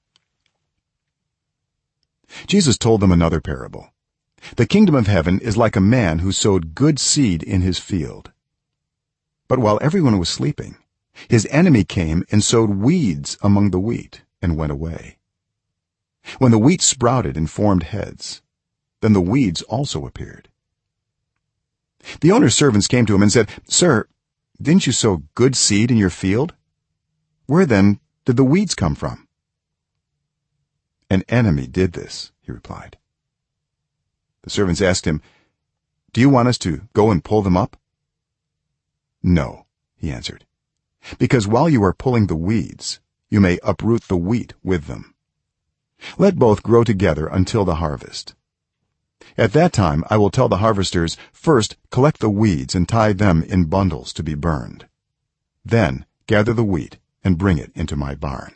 Jesus told them another parable. The kingdom of heaven is like a man who sowed good seed in his field. But while everyone was sleeping, his enemy came and sowed weeds among the wheat and went away. When the wheat sprouted and formed heads, then the weeds also appeared. The owner's servants came to him and said, "Sir, didn't you sow good seed in your field? Where then did the weeds come from?" "An enemy did this," he replied. The servants asked him, "Do you want us to go and pull them up?" "No," he answered, "because while you are pulling the weeds, you may uproot the wheat with them. Let both grow together until the harvest. At that time I will tell the harvesters, first collect the weeds and tie them in bundles to be burned. Then gather the wheat and bring it into my barn."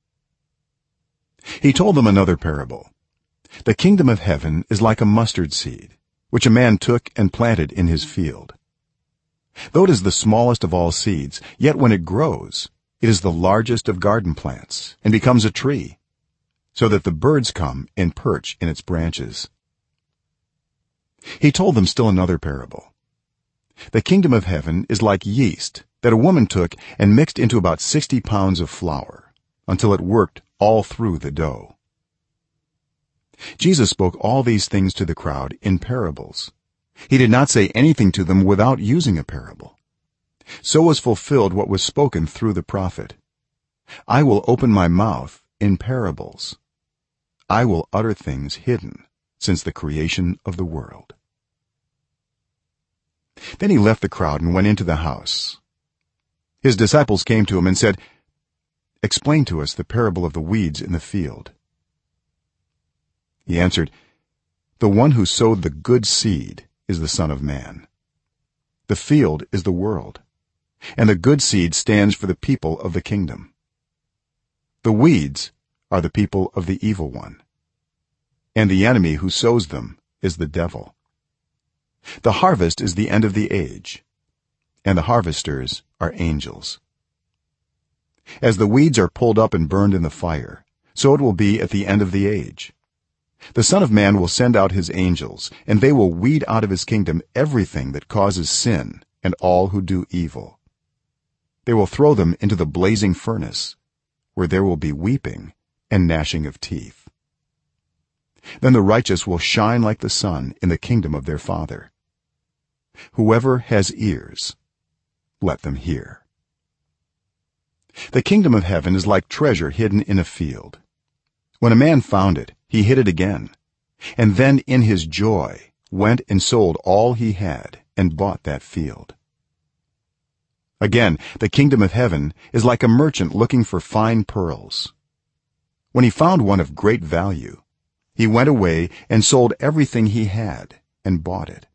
He told them another parable. The kingdom of heaven is like a mustard seed, which a man took and planted in his field. Though it is the smallest of all seeds, yet when it grows, it is the largest of garden plants and becomes a tree, so that the birds come and perch in its branches. He told them still another parable. The kingdom of heaven is like yeast that a woman took and mixed into about 60 pounds of flour until it worked all through the dough. Jesus spoke all these things to the crowd in parables, he did not say anything to them without using a parable. So was fulfilled what was spoken through the prophet: I will open my mouth in parables. I will utter things hidden since the creation of the world. Then he left the crowd and went into the house. His disciples came to him and said, "Explain to us the parable of the weeds in the field." He answered, "The one who sowed the good seed is the Son of Man. The field is the world, and the good seed stands for the people of the kingdom. The weeds are the people of the evil one, and the enemy who sows them is the devil. The harvest is the end of the age, and the harvesters are angels. As the weeds are pulled up and burned in the fire, so it will be at the end of the age. The Son of Man will send out his angels, and they will weed out of his kingdom everything that causes sin and all who do evil. They will throw them into the blazing furnace, where there will be weeping and gnashing of teeth. Then the righteous will shine like the sun in the kingdom of their Father. Whoever has ears, let them hear. The kingdom of heaven is like treasure hidden in a field. When a man found it, he hid it again, and then in his joy went and sold all he had and bought that field. Again, the kingdom of heaven is like a merchant looking for fine pearls. When he found one of great value, he went away and sold everything he had and bought it.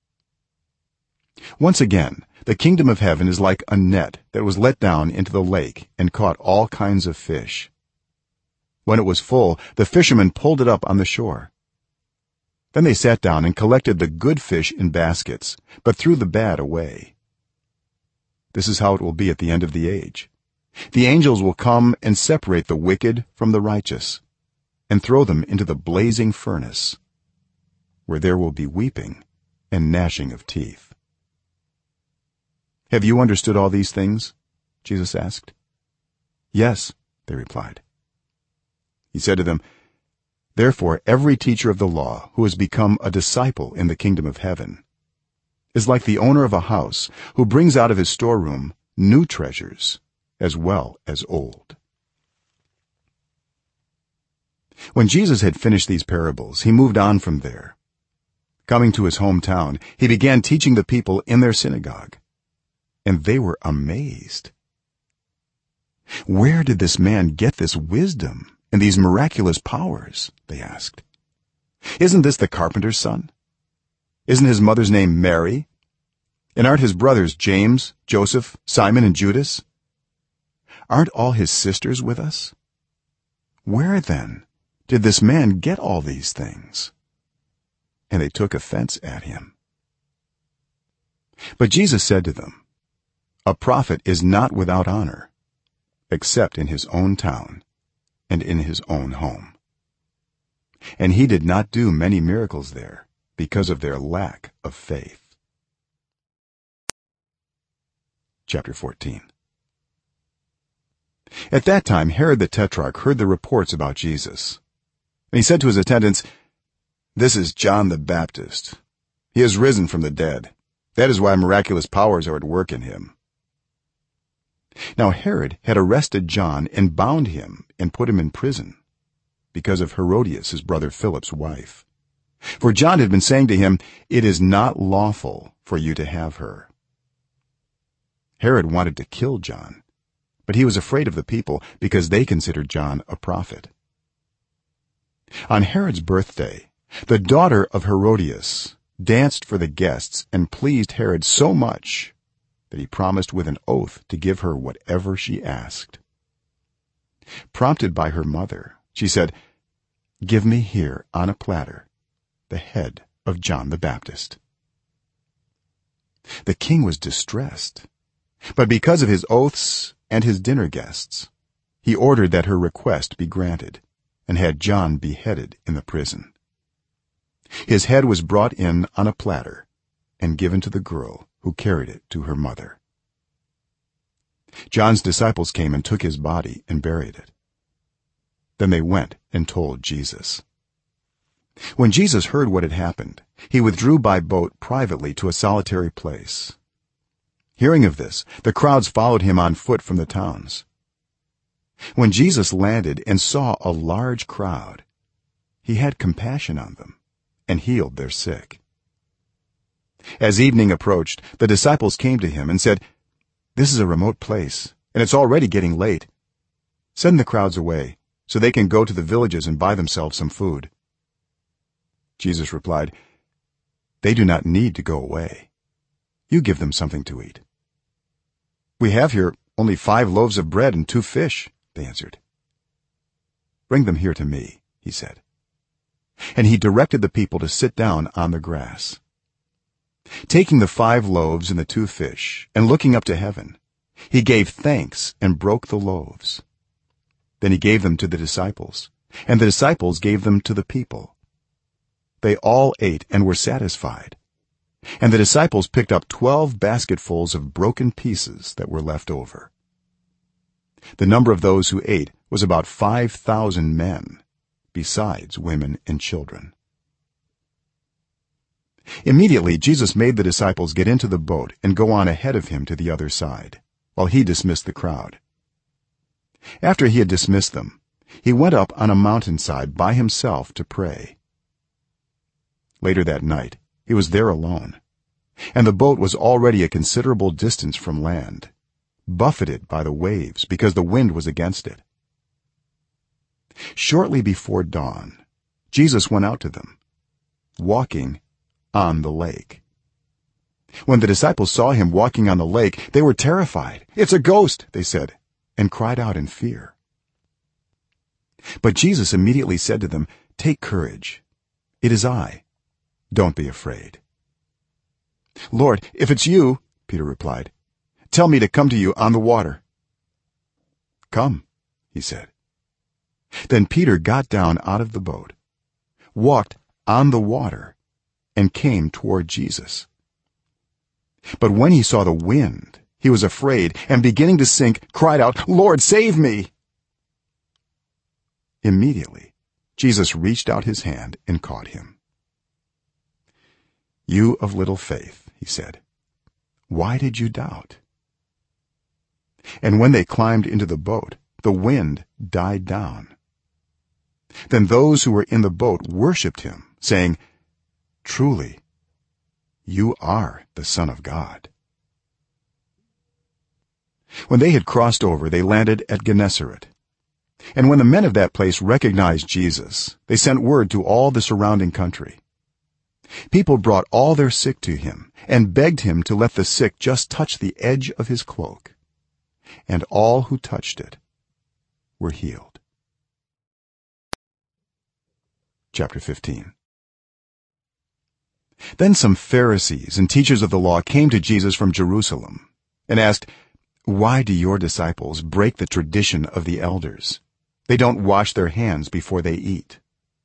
Once again, the kingdom of heaven is like a net that was let down into the lake and caught all kinds of fish. When it was full, the fishermen pulled it up on the shore. Then they sat down and collected the good fish in baskets, but threw the bad away. This is how it will be at the end of the age. The angels will come and separate the wicked from the righteous and throw them into the blazing furnace, where there will be weeping and gnashing of teeth. Have you understood all these things? Jesus asked. Yes, they replied. He said to them, Therefore every teacher of the law who has become a disciple in the kingdom of heaven is like the owner of a house who brings out of his storeroom new treasures as well as old. When Jesus had finished these parables, he moved on from there. Coming to his hometown, he began teaching the people in their synagogue, and they were amazed. "Where did this man get this wisdom and these miraculous powers?" they asked. "Isn't this the carpenter's son? Isn't his mother's name Mary? And aren't his brothers James, Joseph, Simon, and Judas? Aren't all his sisters with us? Where then did this man get all these things?" And they took offense at him. But Jesus said to them, "A prophet is not without honor, except in his own town and in his own home." And he did not do many miracles there because of their lack of faith. Chapter 14. At that time Herod the Tetrarch heard the reports about Jesus, and he said to his attendants, "This is John the Baptist. He has risen from the dead. That is why miraculous powers are at work in him." Now Herod had arrested John and bound him and put him in prison because of Herodias, his brother Philip's wife. For John had been saying to him, "It is not lawful for you to have her." Herod wanted to kill John, but he was afraid of the people because they considered John a prophet. On Herod's birthday, the daughter of Herodias danced for the guests and pleased Herod so much that he promised with an oath to give her whatever she asked. Prompted by her mother, she said, "Give me here on a platter the head of John the Baptist." The king was distressed, but because of his oaths and his dinner guests, he ordered that her request be granted and had John beheaded in the prison. His head was brought in on a platter and given to the girl who carried it to her mother. John's disciples came and took his body and buried it. Then they went and told Jesus. When Jesus heard what had happened, he withdrew by boat privately to a solitary place. Hearing of this, the crowds followed him on foot from the towns. When Jesus landed and saw a large crowd, he had compassion on them and healed their sick. As evening approached, the disciples came to him and said, "This is a remote place, and it's already getting late. Send the crowds away, so they can go to the villages and buy themselves some food." Jesus replied, "They do not need to go away. You give them something to eat." "We have here only 5 loaves of bread and 2 fish," they answered. "Bring them here to me," he said. And he directed the people to sit down on the grass. Taking the 5 loaves and the 2 fish, and looking up to heaven, he gave thanks and broke the loaves. Then he gave them to the disciples, and the disciples gave them to the people. They all ate and were satisfied, and the disciples picked up 12 basketfuls of broken pieces that were left over. The number of those who ate was about 5,000 men, besides women and children. Immediately Jesus made the disciples get into the boat and go on ahead of him to the other side, while he dismissed the crowd. After he had dismissed them, he went up on a mountainside by himself to pray. Later that night he was there alone, and the boat was already a considerable distance from land, buffeted by the waves because the wind was against it. Shortly before dawn, Jesus went out to them, walking on the lake. When the disciples saw him walking on the lake, they were terrified. "It's a ghost," they said, and cried out in fear. But Jesus immediately said to them, "Take courage. It is I. Don't be afraid." "Lord, if it's you," Peter replied, "tell me to come to you on the water." "Come," he said. Then Peter got down out of the boat, walked on the water, and came toward Jesus. But when he saw the wind, he was afraid, and beginning to sink, cried out, "Lord, save me!" Immediately Jesus reached out his hand and caught him. "You of little faith," he said, "why did you doubt?" And when they climbed into the boat, the wind died down. Then those who were in the boat worshipped him, saying, "Truly, you are the Son of God." When they had crossed over, they landed at Gennesaret. And when the men of that place recognized Jesus, they sent word to all the surrounding country. People brought all their sick to him and begged him to let the sick just touch the edge of his cloak, and all who touched it were healed. Chapter 15. Then some Pharisees and teachers of the law came to Jesus from Jerusalem and asked, "Why do your disciples break the tradition of the elders? They don't wash their hands before they eat."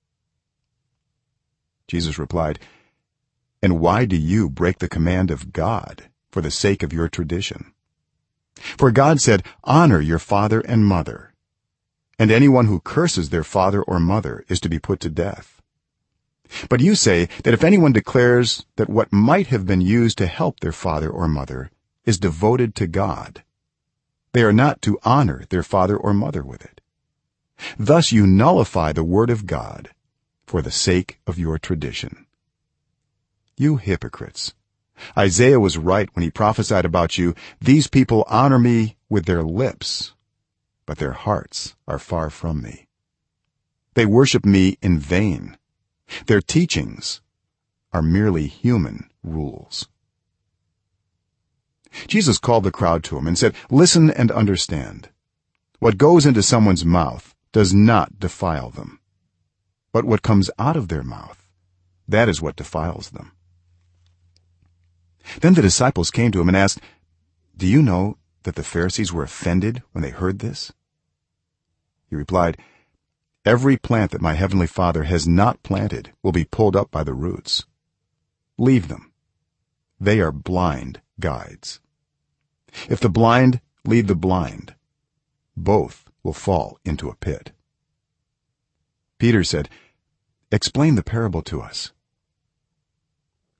Jesus replied, "And why do you break the command of God for the sake of your tradition? For God said, 'Honor your father and mother,' and anyone who curses their father or mother is to be put to death. But you say that if anyone declares that what might have been used to help their father or mother is devoted to God, they are not to honor their father or mother with it. Thus you nullify the word of God for the sake of your tradition. You hypocrites, Isaiah was right when he prophesied about you, 'These people honor me with their lips, but their hearts are far from me. They worship me in vain. Their teachings are merely human rules.'" Jesus called the crowd to him and said, "Listen and understand. What goes into someone's mouth does not defile them, but what comes out of their mouth, that is what defiles them." Then the disciples came to him and asked, "Do you know that the Pharisees were offended when they heard this?" He replied, "Every plant that my heavenly Father has not planted will be pulled up by the roots. Leave them. They are blind guides. If the blind lead the blind, both will fall into a pit." Peter said, "Explain the parable to us."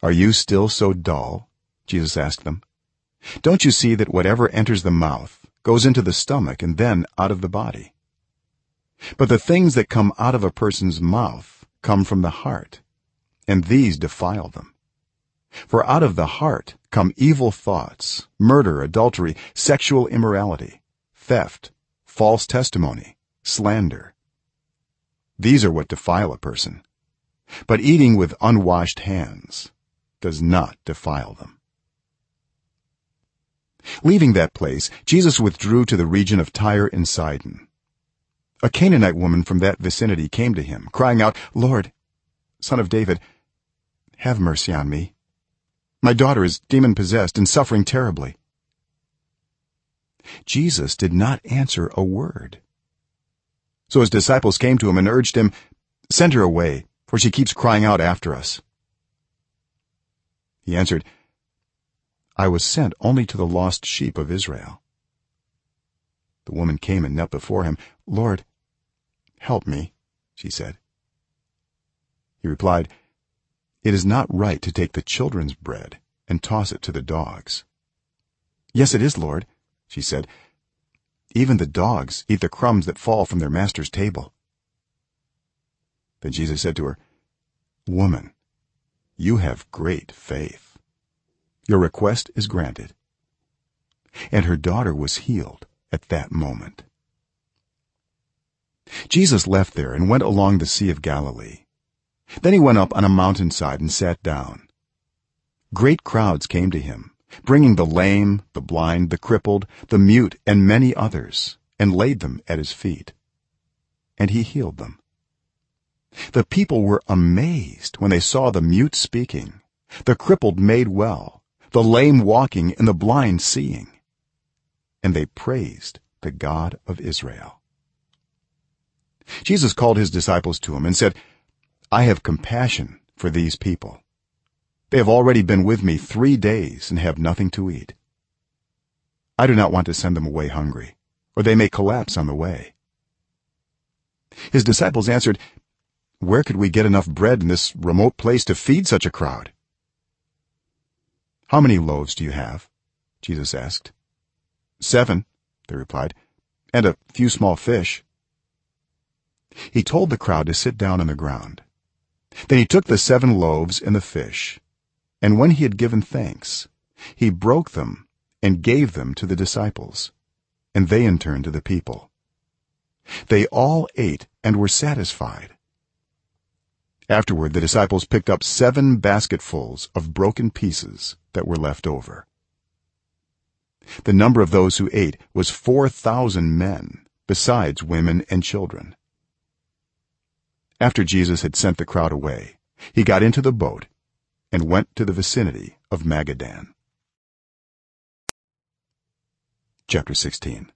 are you still so dull? Jesus asked them. Don't you see that whatever enters the mouth goes into the stomach and then out of the body? But the things that come out of a person's mouth come from the heart, and these defile them. For out of the heart come evil thoughts, murder, adultery, sexual immorality, theft, false testimony, slander. These are what defile a person, but eating with unwashed hands does not defile them. Leaving that place, Jesus withdrew to the region of Tyre and Sidon. A Canaanite woman from that vicinity came to him, crying out, "Lord, Son of David, have mercy on me. My daughter is demon-possessed and suffering terribly." Jesus did not answer a word. So his disciples came to him and urged him, "Send her away, for she keeps crying out after us." He answered, "I was sent only to the lost sheep of Israel." The woman came and knelt before him. "Lord, help me," she said. He replied, "It is not right to take the children's bread and toss it to the dogs." "Yes, it is, Lord," she said. "Even the dogs eat the crumbs that fall from their master's table." Then Jesus said to her, "Woman, you have great faith. Your request is granted." And her daughter was healed at that moment. Jesus left there and went along the Sea of Galilee. Then he went up on a mountainside and sat down. Great crowds came to him, bringing the lame, the blind, the crippled, the mute, and many others, and laid them at his feet. And he healed them. The people were amazed when they saw the mute speaking, the crippled made well, the lame walking, and the blind seeing. And they praised the God of Israel. Jesus called his disciples to him and said, "I have compassion for these people. They have already been with me 3 days and have nothing to eat. I do not want to send them away hungry, or they may collapse on the way." His disciples answered, "Where could we get enough bread in this remote place to feed such a crowd?" "How many loaves do you have?" Jesus asked. "7," they replied, "and a few small fish." He told the crowd to sit down on the ground. Then he took the 7 loaves and the fish, and when he had given thanks, he broke them and gave them to the disciples, and they in turn to the people. They all ate and were satisfied. Afterward the disciples picked up 7 basketfuls of broken pieces that were left over. The number of those who ate was 4,000 men, besides women and children. After Jesus had sent the crowd away, he got into the boat and went to the vicinity of Magadan. Chapter 16.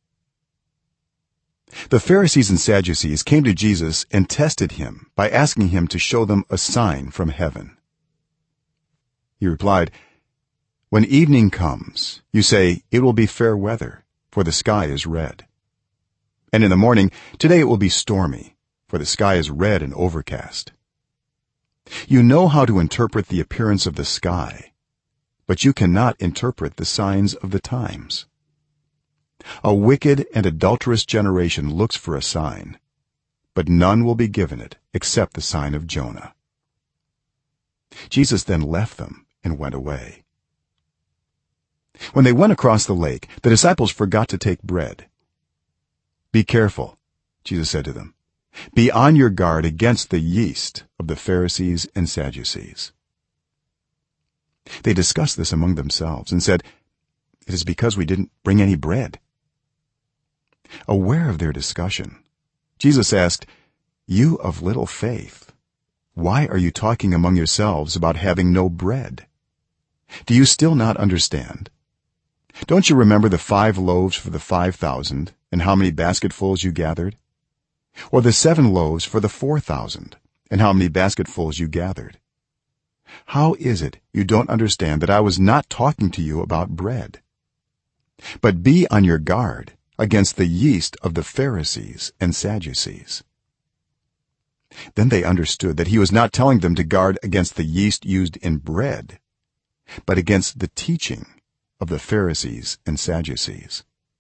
The Pharisees and Sadducees came to Jesus and tested him by asking him to show them a sign from heaven. He replied, "When evening comes, you say, 'It will be fair weather, for the sky is red.' And in the morning, 'Today it will be stormy, for the sky is red and overcast.' You know how to interpret the appearance of the sky, but you cannot interpret the signs of the times. A wicked and adulterous generation looks for a sign, but none will be given it except the sign of Jonah." Jesus then left them and went away. When they went across the lake, the disciples forgot to take bread. "Be careful," Jesus said to them. "Be on your guard against the yeast of the Pharisees and Sadducees." They discussed this among themselves and said, "It is because we didn't bring any bread." Aware of their discussion, Jesus asked, "You of little faith, why are you talking among yourselves about having no bread? Do you still not understand? Don't you remember the 5 loaves for the 5,000 and how many basketfuls you gathered? Or the 7 loaves for the 4,000 and how many basketfuls you gathered? How is it you don't understand that I was not talking to you about bread? But be on your guard against the yeast of the Pharisees and Sadducees." Then they understood that he was not telling them to guard against the yeast used in bread, but against the teaching of the Pharisees and Sadducees.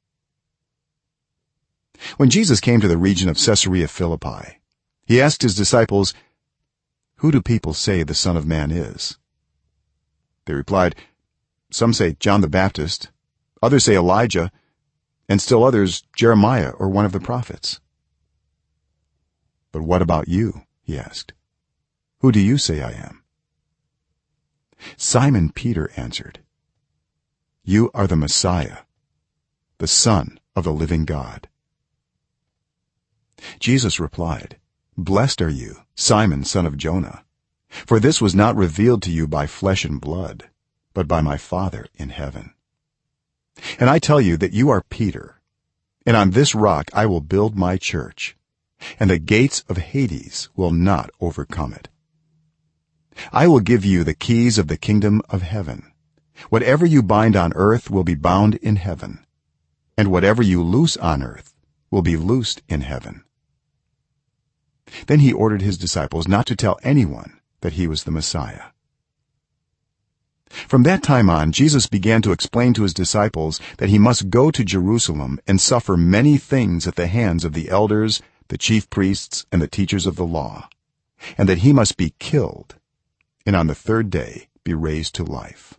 When Jesus came to the region of Caesarea Philippi, he asked his disciples, "Who do people say the Son of Man is?" They replied, "Some say John the Baptist, others say Elijah, and still others Jeremiah or one of the prophets." "But what about you?" he asked. "Who do you say I am?" Simon Peter answered, "You are the Messiah, the Son of the living God." Jesus replied, "Blessed are you, Simon, son of Jonah, for this was not revealed to you by flesh and blood, but by my Father in heaven. And I tell you that you are Peter, and on this rock I will build my church, and the gates of Hades will not overcome it. I will give you the keys of the kingdom of heaven. Whatever you bind on earth will be bound in heaven, and whatever you loose on earth will be loosed in heaven." Then he ordered his disciples not to tell anyone that he was the Messiah. From that time on, Jesus began to explain to his disciples that he must go to Jerusalem and suffer many things at the hands of the elders, the chief priests, and the teachers of the law, and that he must be killed and on the third day be raised to life.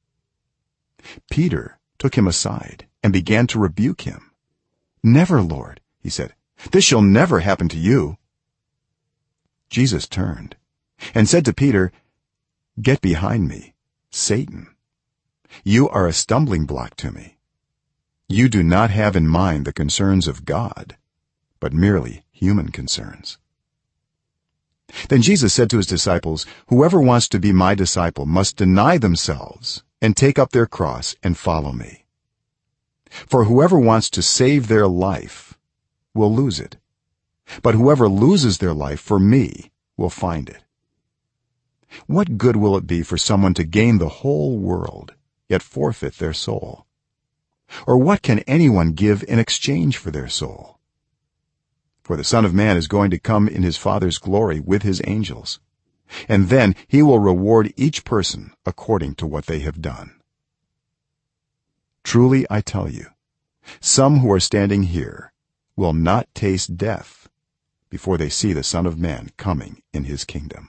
Peter took him aside and began to rebuke him. "Never, Lord," he said, "this shall never happen to you." Jesus turned and said to Peter, "Get behind me, Satan. You are a stumbling block to me. You do not have in mind the concerns of God, but merely human concerns." Then Jesus said to his disciples, "Whoever wants to be my disciple must deny themselves and take up their cross and follow me. For whoever wants to save their life will lose it, but whoever loses their life for me will find it. What good will it be for someone to gain the whole world yet forfeit their soul? Or what can anyone give in exchange for their soul? For the Son of Man is going to come in his Father's glory with his angels, and then he will reward each person according to what they have done. Truly I tell you, some who are standing here will not taste death before they see the Son of Man coming in his kingdom."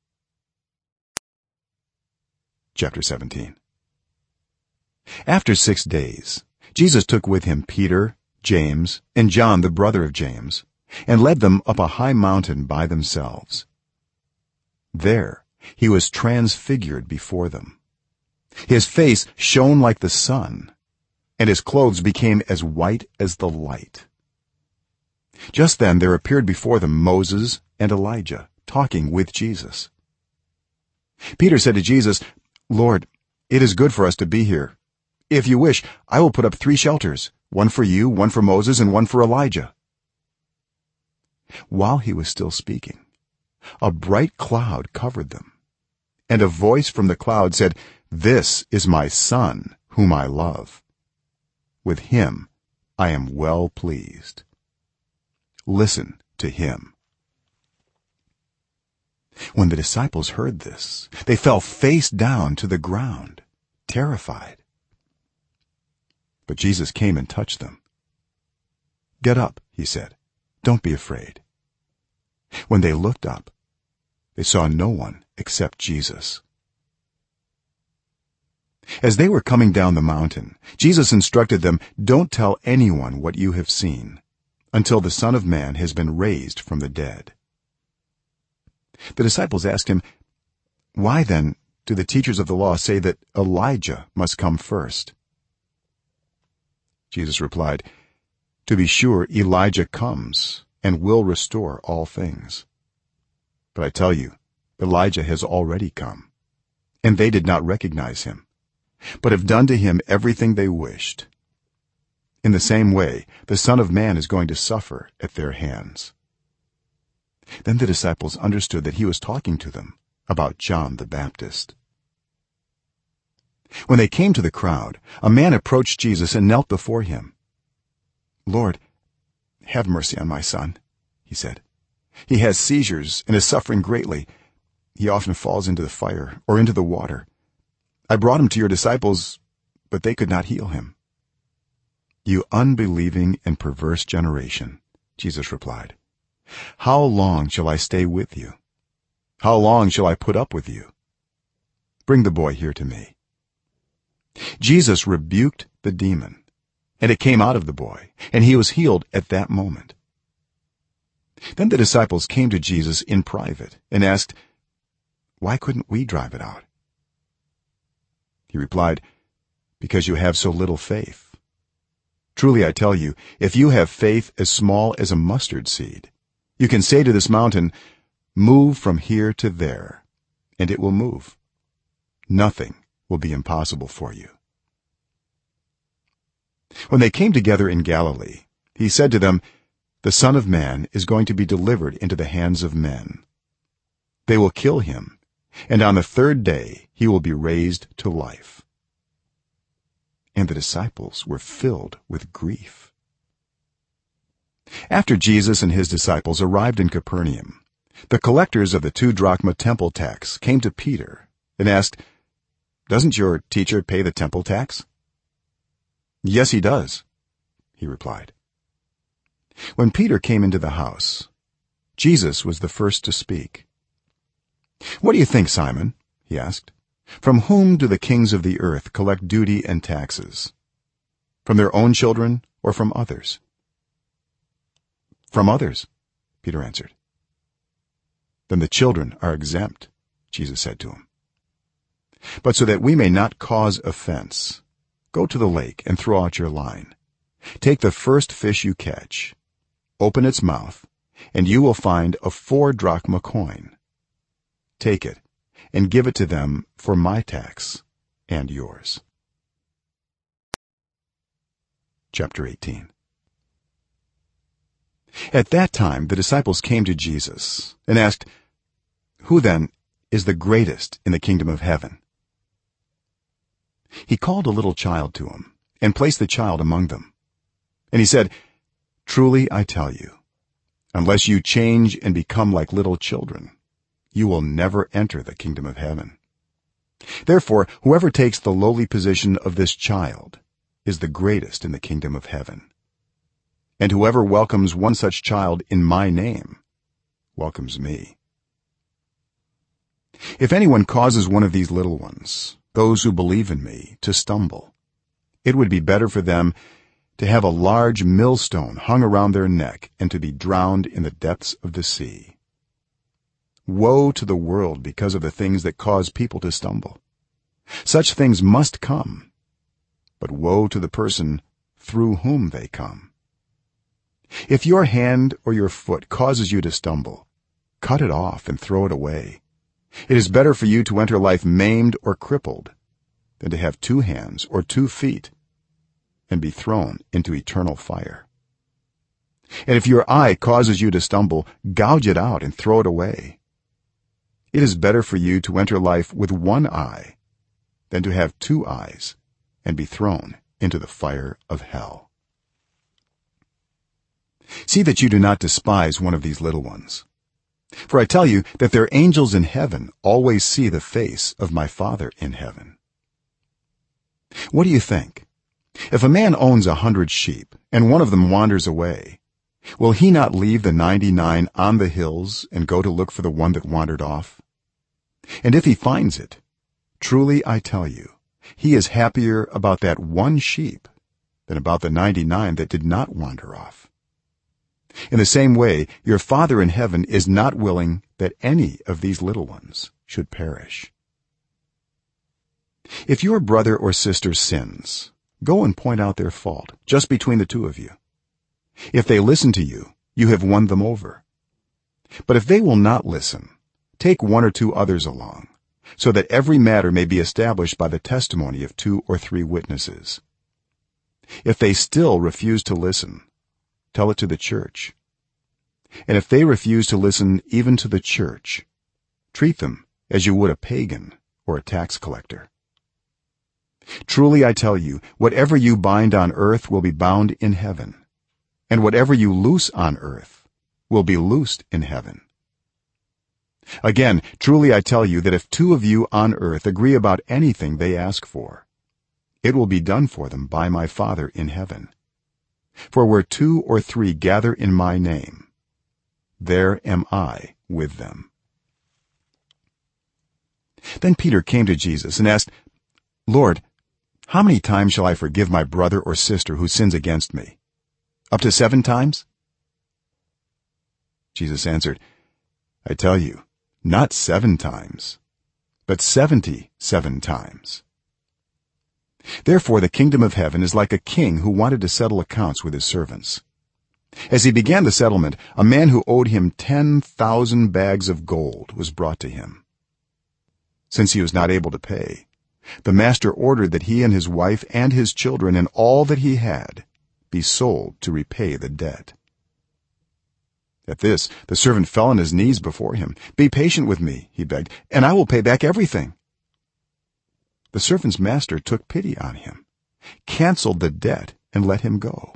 Chapter 17. After 6 days, Jesus took with him Peter, James, and John the brother of James, and led them up a high mountain by themselves. There he was transfigured before them. His face shone like the sun, and his clothes became as white as the light. Just then there appeared before them Moses and Elijah talking with Jesus. Peter said to Jesus, "Lord, it is good for us to be here. If you wish, I will put up 3 shelters, one for you, one for Moses, and one for Elijah." While he was still speaking, a bright cloud covered them, and a voice from the cloud said, "This is my Son, whom I love. With him I am well pleased. Listen to him." When the disciples heard this, they fell face down to the ground, terrified. But Jesus came and touched them. "Get up," he said. "Don't be afraid." When they looked up, they saw no one except Jesus. As they were coming down the mountain, Jesus instructed them, "Don't tell anyone what you have seen until the Son of Man has been raised from the dead." The disciples asked him, "Why then do the teachers of the law say that Elijah must come first?" Jesus replied, "To be sure, Elijah comes and will restore all things. But I tell you, Elijah has already come, and they did not recognize him, but have done to him everything they wished. In the same way, the Son of Man is going to suffer at their hands." Then the disciples understood that he was talking to them about John the Baptist. When they came to the crowd, a man approached Jesus and knelt before him. "Lord, have mercy on my son," he said. he has seizures and is suffering greatly. He often falls into the fire or into the water. I brought him to your disciples, but they could not heal him." "You unbelieving and perverse generation," Jesus replied, "how long shall I stay with you? How long shall I put up with you? Bring the boy here to me." Jesus rebuked the demon, and it came out of the boy, and he was healed at that moment. Then the disciples came to Jesus in private and asked, "Why couldn't we drive it out?" He replied, "Because you have so little faith. Truly I tell you, if you have faith as small as a mustard seed, you can say to this mountain, 'Move from here to there,' and it will move. Nothing will be impossible for you." When they came together in Galilee, he said to them, "The Son of Man is going to be delivered into the hands of men. They will kill him, and on the third day he will be raised to life." And the disciples were filled with grief. After Jesus and his disciples arrived in Capernaum, the collectors of the 2-drachma temple tax came to Peter and asked, "Doesn't your teacher pay the temple tax?" "Yes, he does," he replied. When Peter came into the house, Jesus was the first to speak. "What do you think, Simon?" he asked. "From whom do the kings of the earth collect duty and taxes? From their own children or from others?" "From others," Peter answered. "Then the children are exempt," Jesus said to him. "But so that we may not cause offense, go to the lake and throw out your line. Take the first fish you catch, open its mouth, and you will find a 4-drachma coin. Take it and give it to them for my tax and yours." Chapter 18. At that time the disciples came to Jesus and asked, "Who then is the greatest in the kingdom of heaven?" He called a little child to him and placed the child among them. And he said, "Truly I tell you, unless you change and become like little children, you will never enter the kingdom of heaven. Therefore whoever takes the lowly position of this child is the greatest in the kingdom of heaven. And whoever welcomes one such child in my name welcomes me. If anyone causes one of these little ones, those who believe in me, to stumble, it would be better for them to have a large millstone hung around their neck and to be drowned in the depths of the sea. Woe to the world because of the things that cause people to stumble. Such things must come, but woe to the person through whom they come. If your hand or your foot causes you to stumble, cut it off and throw it away. It is better for you to enter life maimed or crippled than to have 2 hands or 2 feet and be thrown into eternal fire. And if your eye causes you to stumble, gouge it out and throw it away. It is better for you to enter life with 1 eye than to have 2 eyes and be thrown into the fire of hell. See that you do not despise one of these little ones. For I tell you that their angels in heaven always see the face of my Father in heaven. What do you think? If a man owns 100 sheep and one of them wanders away, will he not leave the 99 on the hills and go to look for the one that wandered off? And if he finds it, truly I tell you, he is happier about that one sheep than about the 99 that did not wander off. In the same way, your Father in heaven is not willing that any of these little ones should perish. If your brother or sister sins, go and point out their fault just between the 2 of you. If they listen to you, you have won them over. But if they will not listen, take 1 or 2 others along, so that every matter may be established by the testimony of 2 or 3 witnesses. If they still refuse to listen, tell it to the church. And if they refuse to listen even to the church, treat them as you would a pagan or a tax collector. Truly I tell you, whatever you bind on earth will be bound in heaven, and whatever you loose on earth will be loosed in heaven. Again, truly I tell you that if two of you on earth agree about anything they ask for, it will be done for them by my Father in heaven. For where 2 or 3 gather in my name, there am I with them." Then Peter came to Jesus and asked, "Lord, how many times shall I forgive my brother or sister who sins against me? Up to 7 times?" Jesus answered, "I tell you, not 7 times, but 77 times. Therefore the kingdom of heaven is like a king who wanted to settle accounts with his servants. As he began the settlement, a man who owed him 10,000 bags of gold was brought to him. Since he was not able to pay, the master ordered that he and his wife and his children and all that he had be sold to repay the debt. At this, the servant fell on his knees before him. "Be patient with me," he begged, "and I will pay back everything." The servant's master took pity on him, canceled the debt, and let him go.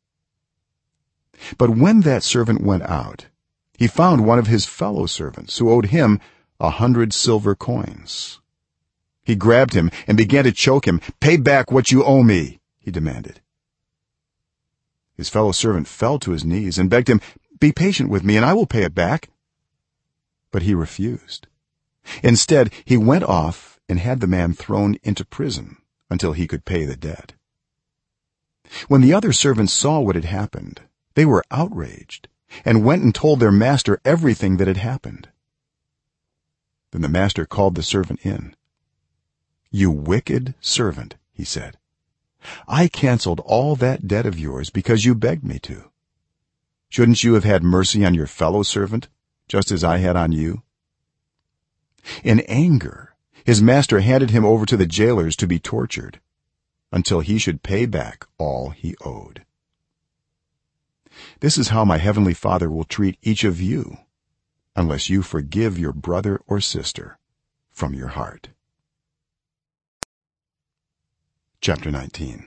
But when that servant went out, he found one of his fellow servants who owed him 100 silver coins. He grabbed him and began to choke him. "Pay back what you owe me," he demanded. His fellow servant fell to his knees and begged him, "Be patient with me and I will pay it back." But he refused. Instead, he went off and had the man thrown into prison until he could pay the debt. When the other servants saw what had happened, they were outraged and went and told their master everything that had happened. Then the master called the servant in. "You wicked servant," he said, "I canceled all that debt of yours because you begged me to. Shouldn't you have had mercy on your fellow servant just as I had on you?" In anger, his master handed him over to the jailers to be tortured until he should pay back all he owed. This is how my heavenly Father will treat each of you unless you forgive your brother or sister from your heart. Chapter 19.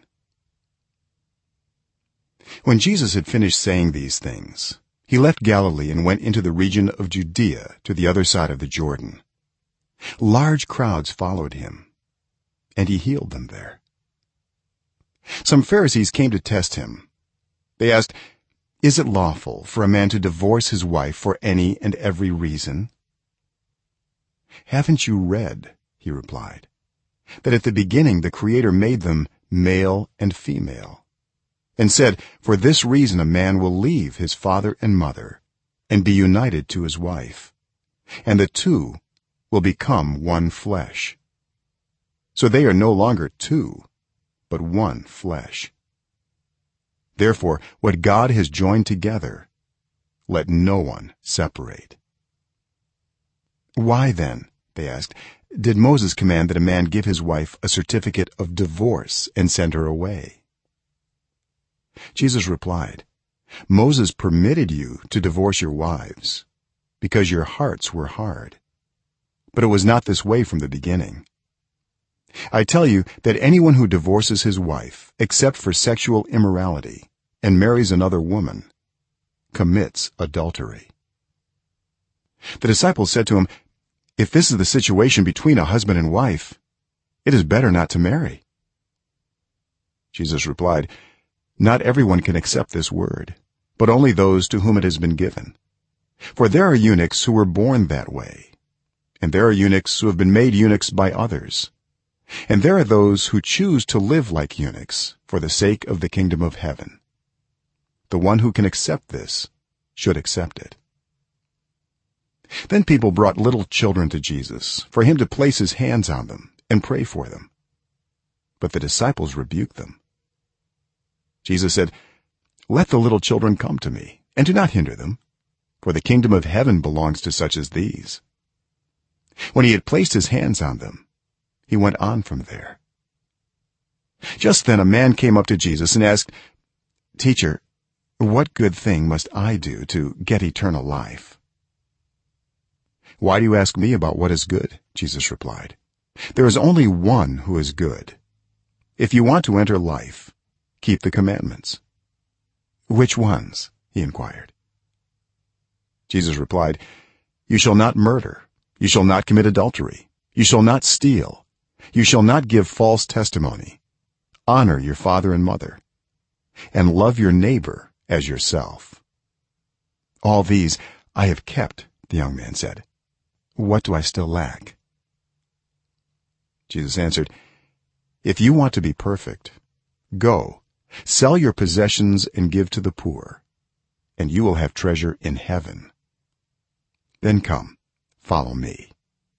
When Jesus had finished saying these things, he left Galilee and went into the region of Judea to the other side of the Jordan. Large crowds followed him, and he healed them there. Some Pharisees came to test him. They asked, "Is it lawful for a man to divorce his wife for any and every reason?" "Haven't you read," he replied, "that at the beginning the Creator made them male and female, and said, 'For this reason a man will leave his father and mother and be united to his wife, and the two will become one flesh.' So they are no longer two, but one flesh. Therefore what God has joined together, let no one separate." "Why then," they asked, "did Moses command that a man give his wife a certificate of divorce and send her away?" Jesus replied, "Moses permitted you to divorce your wives because your hearts were hard, but it was not this way from the beginning. I tell you that anyone who divorces his wife except for sexual immorality and marries another woman commits adultery." The disciples said to him, "If this is the situation between a husband and wife, it is better not to marry." Jesus replied, "Not everyone can accept this word, but only those to whom it has been given. For there are eunuchs who were born that way, and there are eunuchs who have been made eunuchs by others, and there are those who choose to live like eunuchs for the sake of the kingdom of heaven. The one who can accept this should accept it." Then people brought little children to Jesus for him to place his hands on them and pray for them, but the disciples rebuked them. Jesus said, "Let the little children come to me, and do not hinder them, for the kingdom of heaven belongs to such as these." When he had placed his hands on them, he went on from there. Just then a man came up to Jesus and asked, "Teacher, what good thing must I do to get eternal life?" "Why do you ask me about what is good?" Jesus replied. "There is only one who is good. If you want to enter life, keep the commandments." "Which ones?" he inquired. Jesus replied, "You shall not murder, you shall not commit adultery, you shall not steal, you shall not give false testimony, honor your father and mother, and love your neighbor as yourself." "All these I have kept," the young man said. "What do I still lack?" Jesus answered, "If you want to be perfect, go, sell your possessions and give to the poor, and you will have treasure in heaven. Then come, follow me."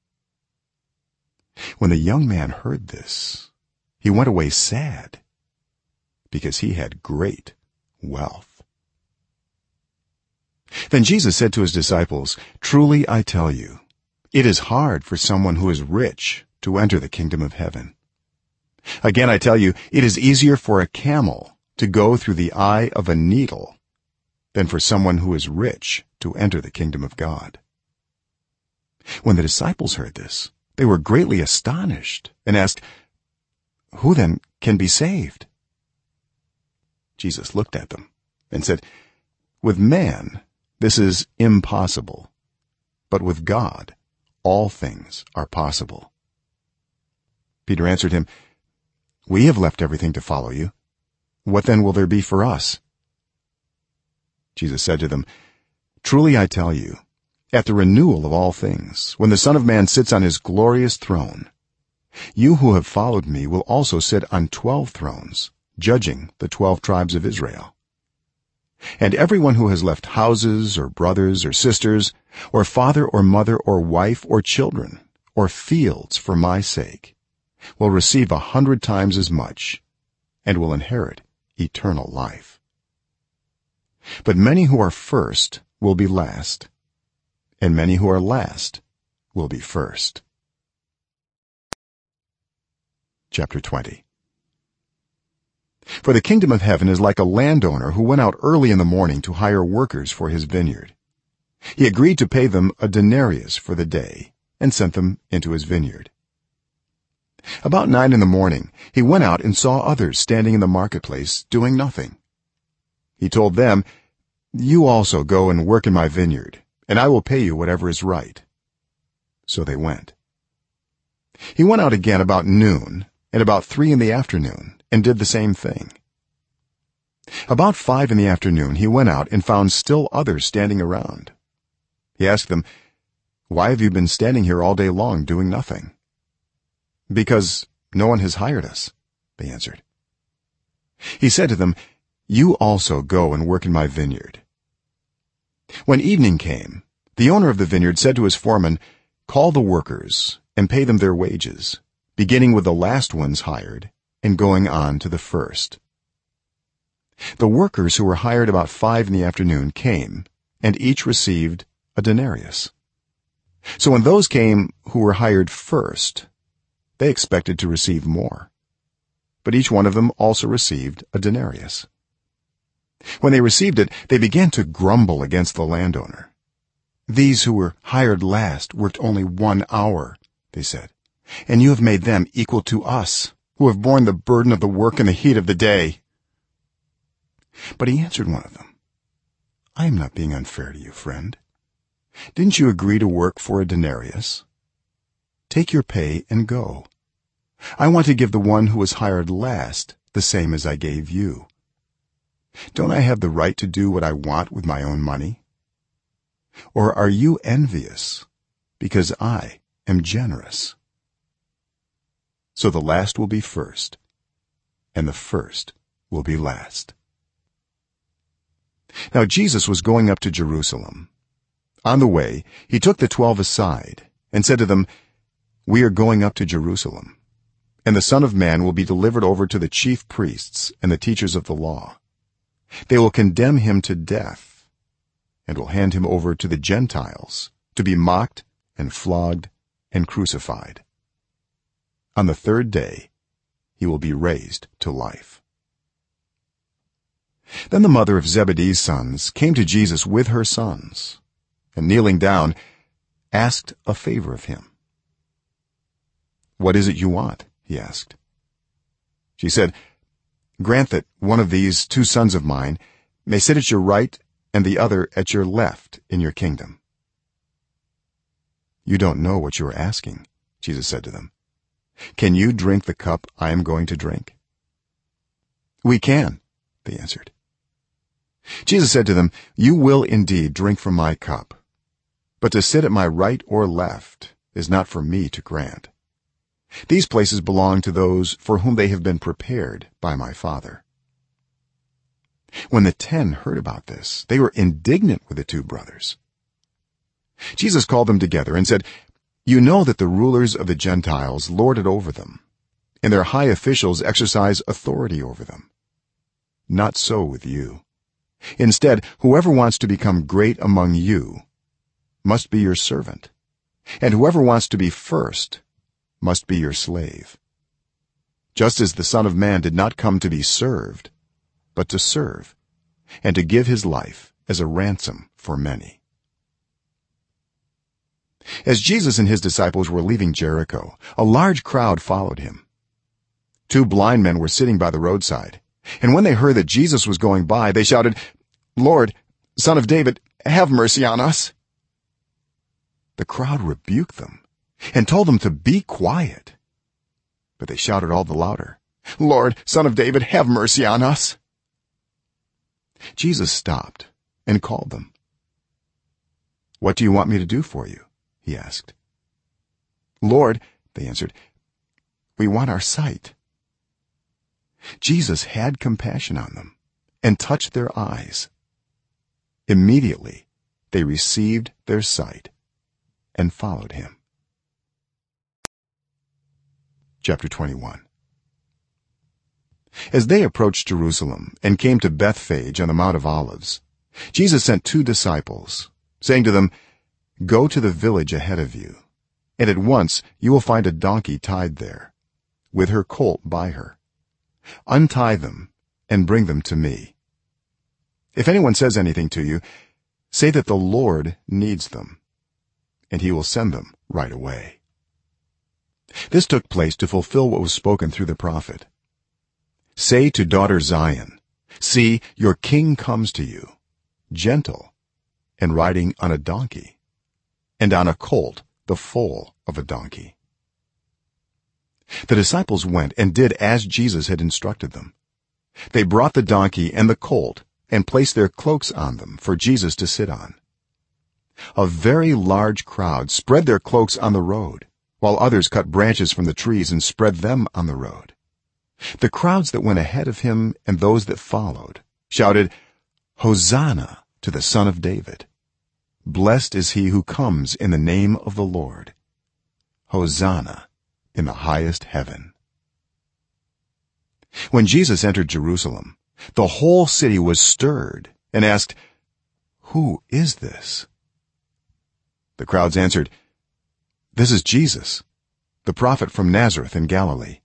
When the young man heard this, he went away sad, because he had great wealth. Then Jesus said to his disciples, "Truly I tell you, it is hard for someone who is rich to enter the kingdom of heaven. Again I tell you, it is easier for a camel to go through the eye of a needle than for someone who is rich to enter the kingdom of God." When the disciples heard this, they were greatly astonished and asked, "Who then can be saved?" Jesus looked at them and said, "With man this is impossible, but with God all things are possible." Peter answered him, "We have left everything to follow you. What then will there be for us?" Jesus said to them, "Truly I tell you, at the renewal of all things, when the Son of Man sits on his glorious throne, you who have followed me will also sit on 12 thrones, judging the 12 tribes of Israel. And everyone who has left houses or brothers or sisters or father or mother or wife or children or fields for my sake will receive 100 times as much and will inherit eternal life. But many who are first will be last, and many who are last will be first." Chapter 20. For the kingdom of heaven is like a landowner who went out early in the morning to hire workers for his vineyard. He agreed to pay them a denarius for the day and sent them into his vineyard. About 9 in the morning he went out and saw others standing in the marketplace doing nothing. He told them, "You also go and work in my vineyard, and I will pay you whatever is right." So they went. He went out again about noon and about 3 in the afternoon and did the same thing. About 5 in the afternoon he went out and found still others standing around. He asked them, "Why have you been standing here all day long doing nothing?" "Because no one has hired us," they answered. He said to them, "You also go and work in my vineyard." When evening came, the owner of the vineyard said to his foreman, "Call the workers and pay them their wages, beginning with the last ones hired and going on to the first." The workers who were hired about 5 in the afternoon came, and each received a denarius. So when those came who were hired first, they expected to receive more, but each one of them also received a denarius. When they received it, they began to grumble against the landowner. "These who were hired last worked only 1 hour," they said, "and you have made them equal to us, who have borne the burden of the work in the heat of the day." But he answered one of them, "I am not being unfair to you, friend. Didn't you agree to work for a denarius? Take your pay and go. I want to give the one who was hired last the same as I gave you. Don't I have the right to do what I want with my own money? Or are you envious because I am generous?" So the last will be first, and the first will be last. Now Jesus was going up to Jerusalem. On the way he took the 12 aside and said to them, "We are going up to Jerusalem, and the Son of Man will be delivered over to the chief priests and the teachers of the law. They will condemn him to death and will hand him over to the Gentiles to be mocked and flogged and crucified. On the 3rd day he will be raised to life." Then the mother of Zebedee's sons came to Jesus with her sons, and kneeling down asked a favor of him. "What is it you want?" he asked. She said, "Grant that one of these 2 sons of mine may sit at your right and the other at your left in your kingdom." "You don't know what you are asking," Jesus said to them. "Can you drink the cup I am going to drink?" "We can," they answered. Jesus said to them, "You will indeed drink from my cup, but to sit at my right or left is not for me to grant. These places belong to those for whom they have been prepared by my Father." When the 10 heard about this, they were indignant with the two brothers. Jesus called them together and said, "You know that the rulers of the Gentiles lord it over them, and their high officials exercise authority over them. Not so with you. Instead, whoever wants to become great among you must be your servant, and whoever wants to be first must be your slave. Just as the Son of Man did not come to be served, but to serve, and to give his life as a ransom for many." As Jesus and his disciples were leaving Jericho, a large crowd followed him. 2 blind men were sitting by the roadside, and when they heard that Jesus was going by, they shouted, "Lord, Son of David, have mercy on us." The crowd rebuked them and told them to be quiet, but they shouted all the louder, "Lord, Son of David, have mercy on us." Jesus stopped and called them. "What do you want me to do for you?" he asked. "Lord," they answered, "we want our sight." Jesus had compassion on them and touched their eyes. Immediately they received their sight and followed him. Chapter 21. As they approached Jerusalem and came to Bethphage on the Mount of Olives, Jesus sent 2 disciples, saying to them, "Go to the village ahead of you, and at once you will find a donkey tied there, with her colt by her. Untie them and bring them to me. If anyone says anything to you, say that the Lord needs them, and he will send them right away." This took place to fulfill what was spoken through the prophet. "Say to daughter Zion, see, your king comes to you, gentle and riding on a donkey, and on a colt, the foal of a donkey." The disciples went and did as Jesus had instructed them. They brought the donkey and the colt and placed their cloaks on them for Jesus to sit on. A very large crowd spread their cloaks on the road, while others cut branches from the trees and spread them on the road. The crowds that went ahead of him and those that followed shouted, "Hosanna to the Son of David. Blessed is he who comes in the name of the Lord. Hosanna in the highest heaven." When Jesus entered Jerusalem, the whole city was stirred and asked, "Who is this?" The crowds answered, "This is Jesus, the prophet from Nazareth in Galilee."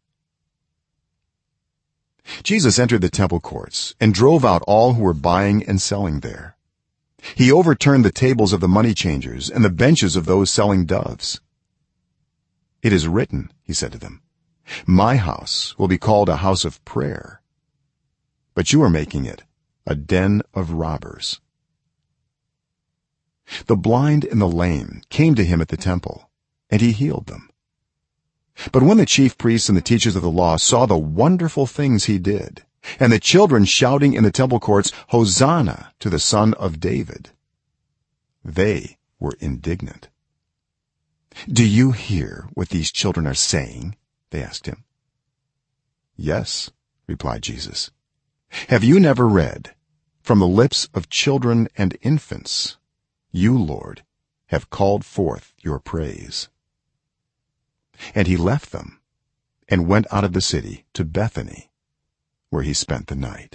Jesus entered the temple courts and drove out all who were buying and selling there. He overturned the tables of the money changers and the benches of those selling doves. "It is written," he said to them, "My house will be called a house of prayer, but you are making it a den of robbers." The blind and the lame came to him at the temple, and he healed them. But when the chief priests and the teachers of the law saw the wonderful things he did, and the children shouting in the temple courts, "Hosanna to the Son of David," they were indignant. "Do you hear what these children are saying?" they asked him. "Yes," replied Jesus. "Have you never read, 'From the lips of children and infants you, Lord, have called forth your praise'?" And he left them and went out of the city to Bethany, where he spent the night.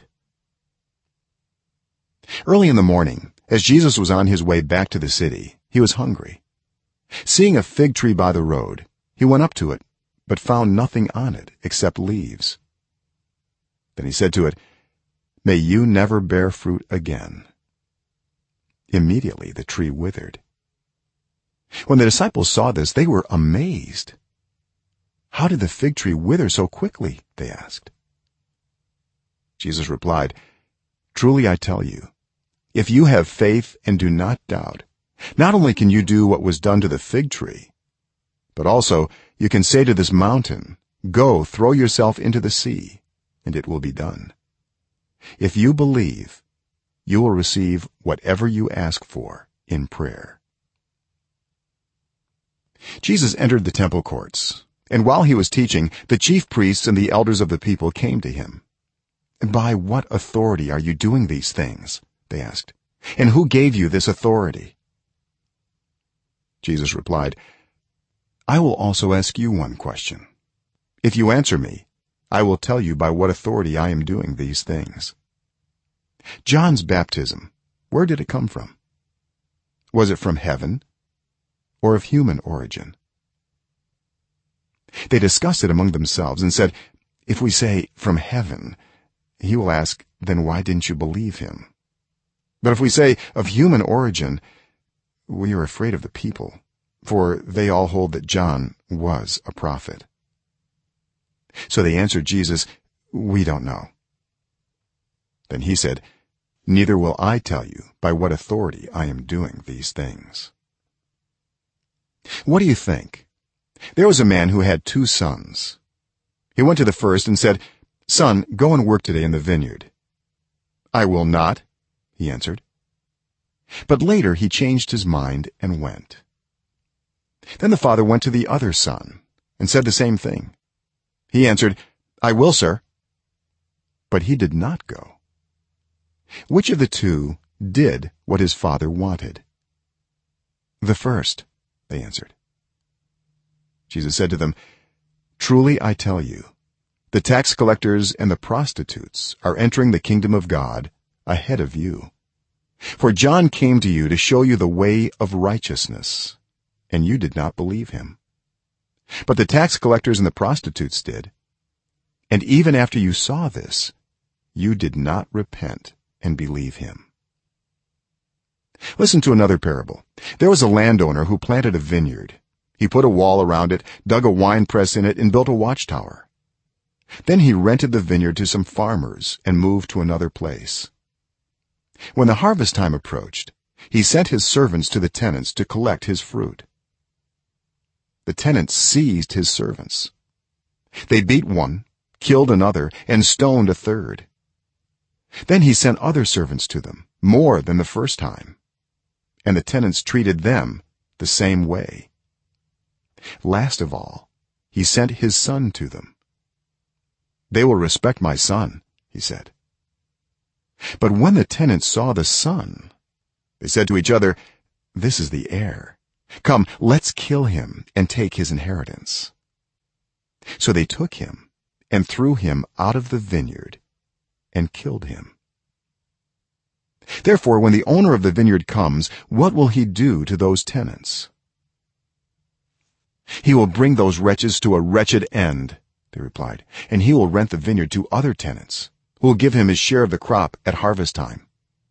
Early in the morning, as Jesus was on his way back to the city, he was hungry. Seeing a fig tree by the road, he went up to it, but found nothing on it except leaves. Then he said to it, "May you never bear fruit again." Immediately the tree withered. When the disciples saw this, they were amazed. "How did the fig tree wither so quickly?" they asked. Jesus replied, "Truly I tell you, if you have faith and do not doubt, not only can you do what was done to the fig tree, but also you can say to this mountain, go, throw yourself into the sea, and it will be done. If you believe, you will receive whatever you ask for in prayer." Jesus entered the temple courts, and while he was teaching, the chief priests and the elders of the people came to him. "By what authority are you doing these things?" they asked. "And who gave you this authority?" Jesus replied, "I will also ask you one question. If you answer me, I will tell you by what authority I am doing these things. John's baptism, where did it come from? Was it from heaven or of human origin?" They discussed it among themselves and said, "If we say from heaven, he will ask, then why didn't you believe him? But if we say of human origin, we are afraid of the people, for they all hold that John was a prophet." So they answered Jesus, "We don't know." Then he said, "Neither will I tell you by what authority I am doing these things." What do you think? There was a man who had 2 sons. He went to the first and said, "Son, go and work today in the vineyard." "I will not," he answered. But later he changed his mind and went. Then the father went to the other son and said the same thing. He answered, "I will, sir." But he did not go. Which of the 2 did what his father wanted? "The first," they answered. Jesus said to them, "Truly I tell you, the tax collectors and the prostitutes are entering the kingdom of God ahead of you. For John came to you to show you the way of righteousness, and you did not believe him. But the tax collectors and the prostitutes did. And even after you saw this, you did not repent and believe him." Listen to another parable. There was a landowner who planted a vineyard. He put a wall around it, dug a winepress in it, and built a watchtower. Then he rented the vineyard to some farmers and moved to another place. When the harvest time approached, he sent his servants to the tenants to collect his fruit. The tenants seized his servants. They beat one, killed another, and stoned a third. Then he sent other servants to them, more than the first time, and the tenants treated them the same way. Last of all, he sent his son to them. "They will respect my son," he said. But when the tenants saw the son, they said to each other, "This is the heir. Come, let's kill him and take his inheritance." So they took him and threw him out of the vineyard and killed him. Therefore, when the owner of the vineyard comes, what will he do to those tenants? "He will bring those wretches to a wretched end," they replied, "and he will rent the vineyard to other tenants, who will give him his share of the crop at harvest time."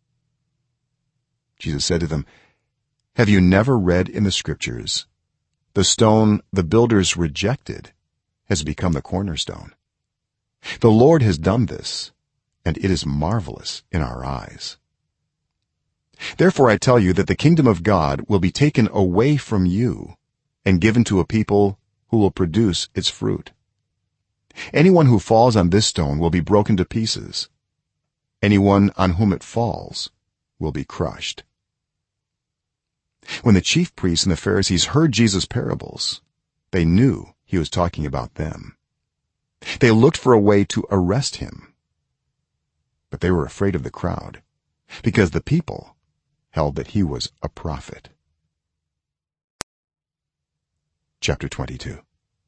Jesus said to them, "Have you never read in the scriptures, 'The stone the builders rejected has become the cornerstone'? The Lord has done this, and it is marvelous in our eyes. Therefore I tell you that the kingdom of God will be taken away from you and given to a people who will produce its fruit. Anyone who falls on this stone will be broken to pieces. Anyone on whom it falls will be crushed." When the chief priests and the Pharisees heard Jesus' parables, they knew he was talking about them. They looked for a way to arrest him, but they were afraid of the crowd, because the people held that he was a prophet. Chapter 22.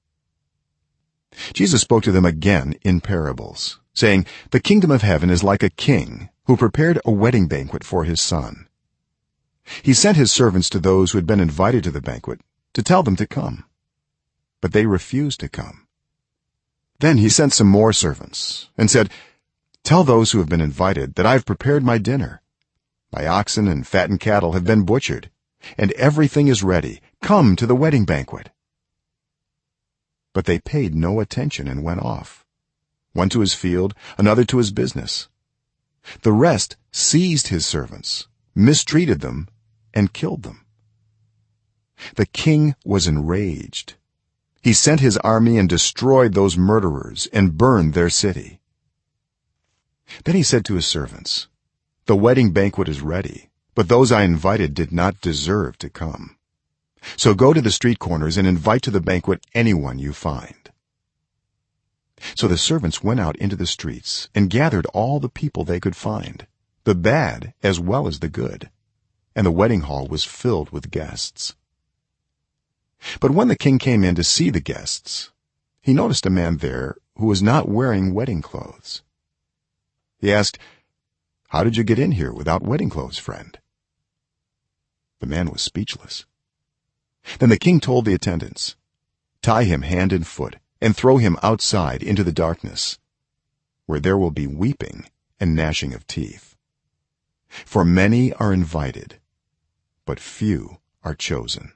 Jesus spoke to them again in parables, saying, "The kingdom of heaven is like a king who prepared a wedding banquet for his son. He sent his servants to those who had been invited to the banquet to tell them to come, but they refused to come. Then he sent some more servants and said, 'Tell those who have been invited that I have prepared my dinner. My oxen and fattened cattle have been butchered, and everything is ready. Come to the wedding banquet.' But they paid no attention and went off, one to his field, another to his business. the rest seized his servants, mistreated them, and killed them. The king was enraged. He sent his army and destroyed those murderers and burned their city. Then he said to his servants, "The wedding banquet is ready, but those I invited did not deserve to come. So go to the street corners and invite to the banquet anyone you find." So the servants went out into the streets and gathered all the people they could find, the bad as well as the good, and the wedding hall was filled with guests. But when the king came in to see the guests, he noticed a man there who was not wearing wedding clothes. He asked, "How did you get in here without wedding clothes, friend?" The man was speechless. Then the king told the attendants, "Tie him hand and foot and throw him outside into the darkness, where there will be weeping and gnashing of teeth. For many are invited, but few are chosen."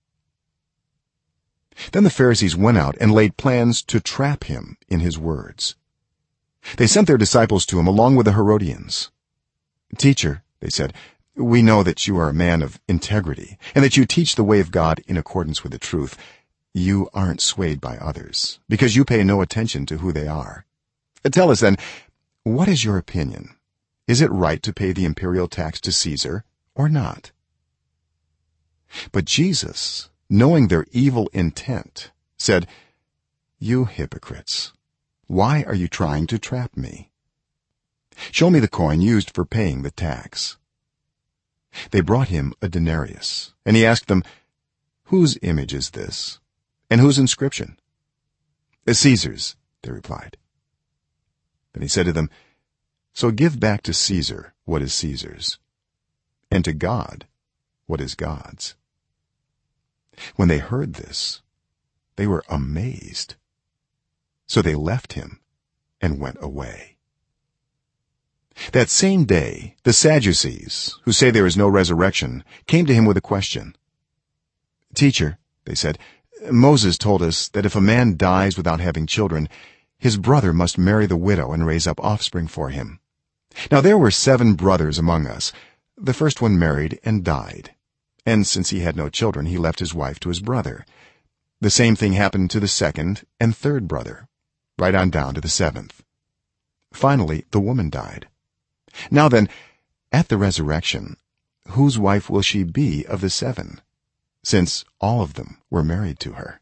Then the Pharisees went out and laid plans to trap him in his words. They sent their disciples to him along with the Herodians. "Teacher," they said, "we know that you are a man of integrity and that you teach the way of God in accordance with the truth. You aren't swayed by others, because you pay no attention to who they are. Tell us then, what is your opinion? Is it right to pay the imperial tax to Caesar or not?" But Jesus, knowing their evil intent, said, "You hypocrites, why are you trying to trap me? Show me the coin used for paying the tax." They brought him a denarius, and he asked them, "Whose image is this, and whose inscription?" "Caesar's," they replied. Then he said to them, "So give back to Caesar what is Caesar's, and to God what is God's." When they heard this, they were amazed. So they left him and went away. That same day, the Sadducees, who say there is no resurrection, came to him with a question. "Teacher," they said, "Moses told us that if a man dies without having children, his brother must marry the widow and raise up offspring for him. Now there were 7 brothers among us. The first one married and died, and since he had no children, he left his wife to his brother. The same thing happened to the second and third brother, right on down to the 7th. Finally the woman died. Now then, at the resurrection, whose wife will she be of the 7, since all of them were married to her?"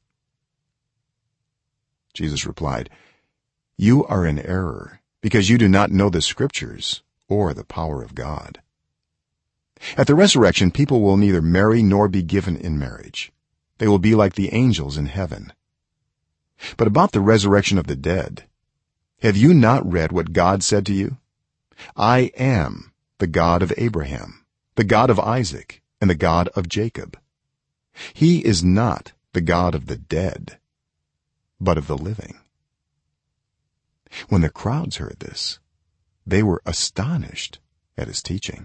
Jesus replied, "You are in error, because you do not know the scriptures or the power of God. At the resurrection, people will neither marry nor be given in marriage. They will be like the angels in heaven. But about the resurrection of the dead, have you not read what God said to you? 'I am the God of Abraham, the God of Isaac, and the God of Jacob.' He is not the God of the dead, but of the living." When the crowds heard this, they were astonished at his teaching.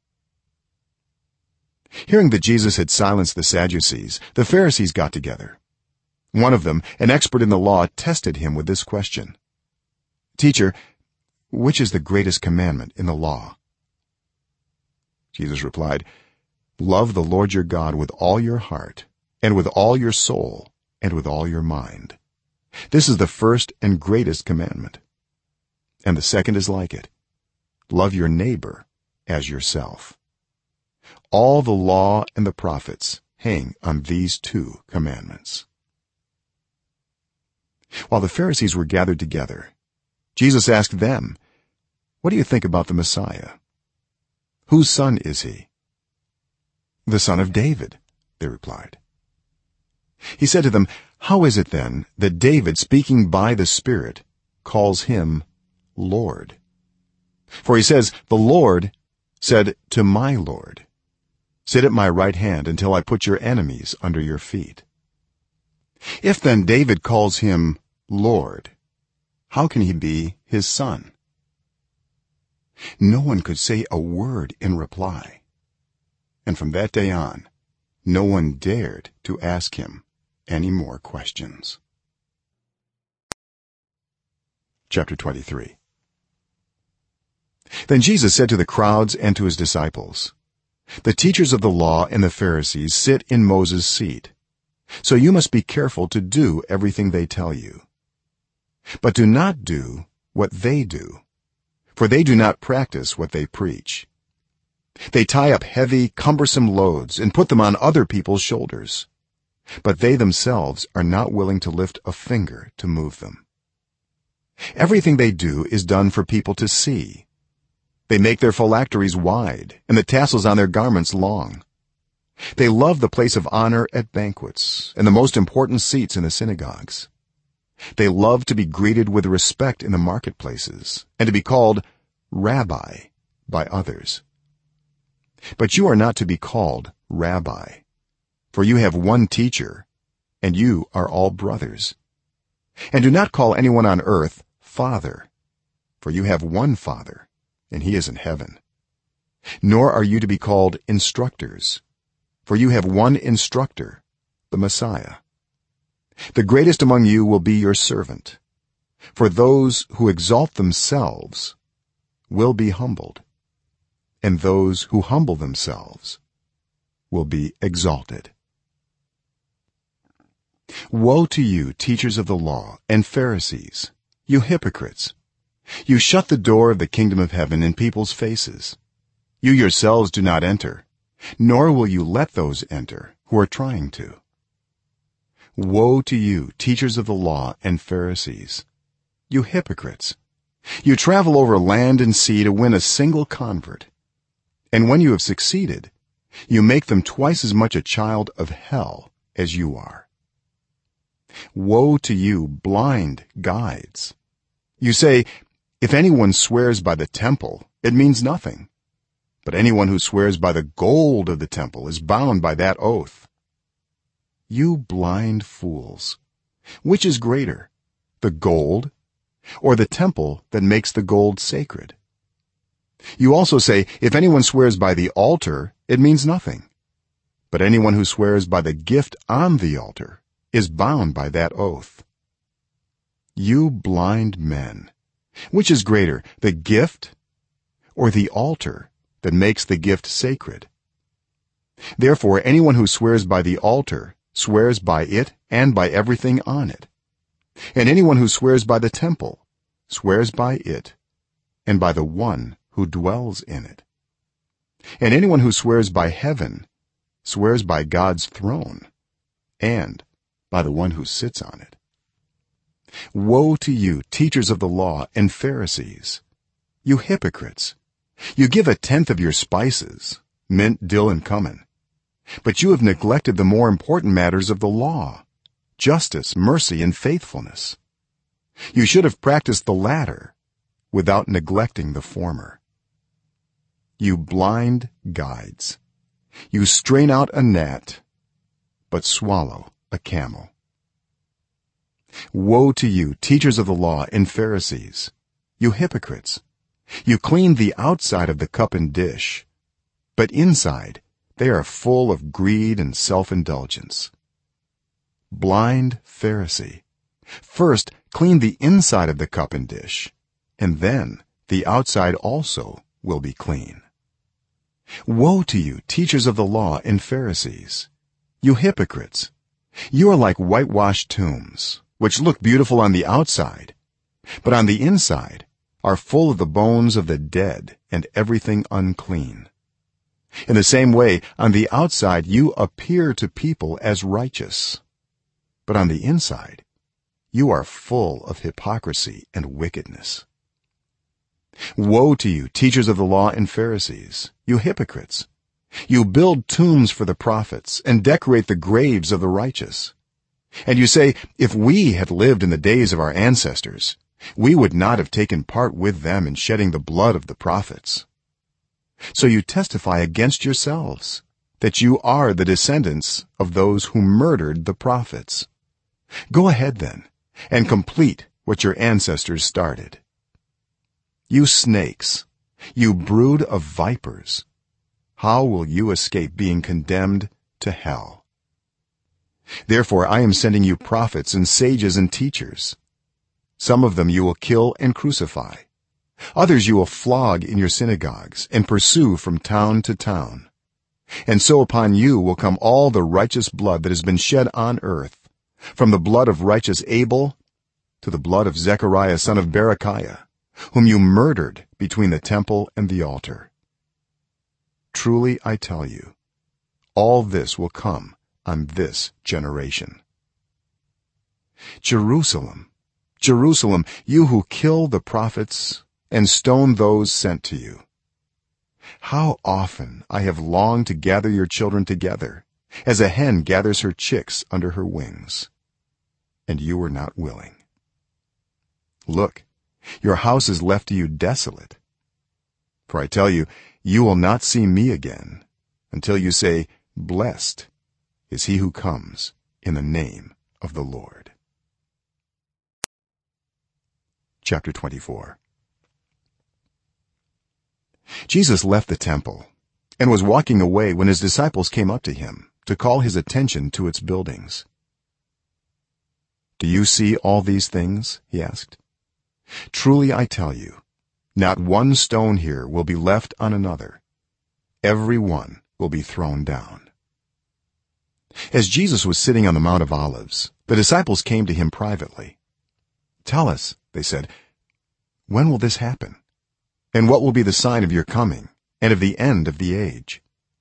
Hearing that Jesus had silenced the Sadducees, the Pharisees got together. One of them, an expert in the law, tested him with this question: "Teacher, which is the greatest commandment in the law?" Jesus replied, "Love the Lord your God with all your heart, and with all your soul, and with all your mind. This is the first and greatest commandment. And the second is like it: love your neighbor as yourself. All the law and the prophets hang on these 2 commandments." While the Pharisees were gathered together, Jesus asked them, "What do you think about the Messiah? Whose son is he?" "The son of David," they replied. He said to them, "How is it then that David, speaking by the Spirit, calls him Lord? For he says, 'The Lord said to my Lord, sit at my right hand until I put your enemies under your feet.' If then David calls him Lord, how can he be his son?" No one could say a word in reply, and from that day on no one dared to ask him any more questions. Chapter 23. then Jesus said to the crowds and to his disciples, the teachers of the law and the Pharisees sit in Moses' seat, so you must be careful to do everything they tell you, but do not do what they do, for they do not practice what they preach. They tie up heavy, cumbersome loads and put them on other people's shoulders, but they themselves are not willing to lift a finger to move them. Everything they do is done for people to see. They make their phylacteries wide and the tassels on their garments long. They love the place of honor at banquets and the most important seats in the synagogues. They love to be greeted with respect in the marketplaces and to be called rabbi by others. But you are not to be called rabbi, for you have one teacher, and you are all brothers. And do not call anyone on earth father, for you have one Father, and he is in heaven. Nor are you to be called instructors, for you have one instructor, the Messiah. The greatest among you will be your servant, for those who exalt themselves will be humbled, and those who humble themselves will be exalted. Woe to you, teachers of the law and Pharisees, you hypocrites! You shut the door of the kingdom of heaven in people's faces. You yourselves do not enter, nor will you let those enter who are trying to. Woe to you, teachers of the law and Pharisees, you hypocrites! You travel over land and sea to win a single convert, and when you have succeeded, you make them twice as much a child of hell as you are. Woe to you, blind guides! You say, if anyone swears by the temple, it means nothing, but anyone who swears by the gold of the temple is bound by that oath. You blind fools, which is greater, the gold or the temple that makes the gold sacred? You also say, if anyone swears by the altar, it means nothing, but anyone who swears by the gift on the altar is bound by that oath. You blind men, which is greater, the gift or the altar that makes the gift sacred? Therefore anyone who swears by the altar swears by it and by everything on it, and anyone who swears by the temple swears by it and by the one who dwells in it. And anyone who swears by heaven swears by God's throne and by the one who sits on it. Woe to you, teachers of the law and Pharisees, you hypocrites! You give a tenth of your spices, mint, dill, and cumin, but you have neglected the more important matters of the law, justice, mercy, and faithfulness. You should have practiced the latter without neglecting the former. You blind guides! You strain out a gnat, but swallow a camel. Woe to you, teachers of the law and Pharisees, you hypocrites! You clean the outside of the cup and dish, but inside they are full of greed and self-indulgence. Blind Pharisee, first clean the inside of the cup and dish, and then the outside also will be clean. Woe to you, teachers of the law and Pharisees, you hypocrites! You are like whitewashed tombs, which look beautiful on the outside, but on the inside are full of the bones of the dead and everything unclean. In the same way, on the outside you appear to people as righteous, but on the inside you are full of hypocrisy and wickedness. Woe to you, teachers of the law and Pharisees, you hypocrites! You build tombs for the prophets and decorate the graves of the righteous. And you say, if we had lived in the days of our ancestors, we would not have taken part with them in shedding the blood of the prophets. So you testify against yourselves that you are the descendants of those who murdered the prophets. Go ahead then and complete what your ancestors started. You snakes, you brood of vipers, how will you escape being condemned to hell? Therefore I am sending you prophets and sages and teachers. Some of them you will kill and crucify, others you will flog in your synagogues and pursue from town to town, and so upon you will come all the righteous blood that has been shed on earth, from the blood of righteous Abel to the blood of Zechariah son of Berechiah, whom you murdered between the temple and the altar. Truly I tell you, all this will come on this generation. Jerusalem, Jerusalem, you who kill the prophets and stone those sent to you, how often I have longed to gather your children together, as a hen gathers her chicks under her wings, and you were not willing. Look, your house is left to you desolate. For I tell you, you will not see me again until you say, blessed is he who comes in the name of the Lord. Chapter 24. Jesus left the temple and was walking away when his disciples came up to him to call his attention to its buildings. Do you see all these things? He asked. Truly I tell you, not one stone here will be left on another. Every one will be thrown down. As Jesus was sitting on the Mount of Olives, the disciples came to him privately. Tell us, they said, when will this happen? And what will be the sign of your coming and of the end of the age?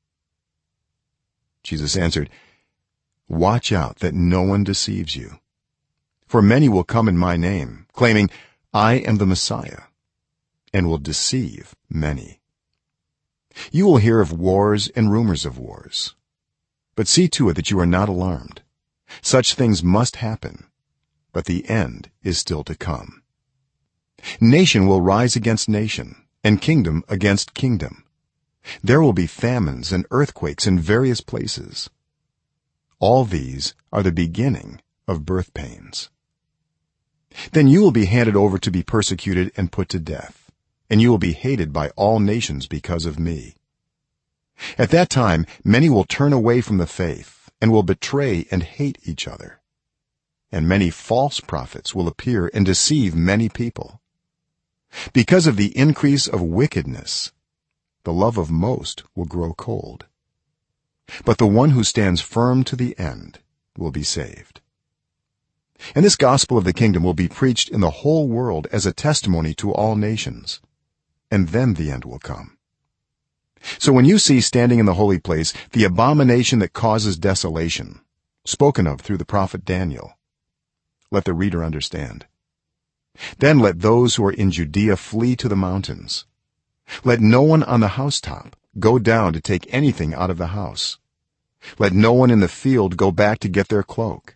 Jesus answered, watch out that no one deceives you. For many will come in my name, claiming, I am the Messiah, and will deceive many. You will hear of wars and rumors of wars, but see to it that you are not alarmed. Such things must happen, but the end is still to come. Nation will rise against nation, and kingdom against kingdom. There will be famines and earthquakes in various places. All these are the beginning of birth pains. Then you will be handed over to be persecuted and put to death, and you will be hated by all nations because of me. At that time many will turn away from the faith and will betray and hate each other, and many false prophets will appear and deceive many people. Because of the increase of wickedness, the love of most will grow cold, but the one who stands firm to the end will be saved. And this gospel of the kingdom will be preached in the whole world as a testimony to all nations, and then the end will come. So when you see standing in the holy place the abomination that causes desolation, spoken of through the prophet Daniel, let the reader understand. Then let those who are in Judea flee to the mountains. Let no one on the housetop go down to take anything out of the house. Let no one in the field go back to get their cloak.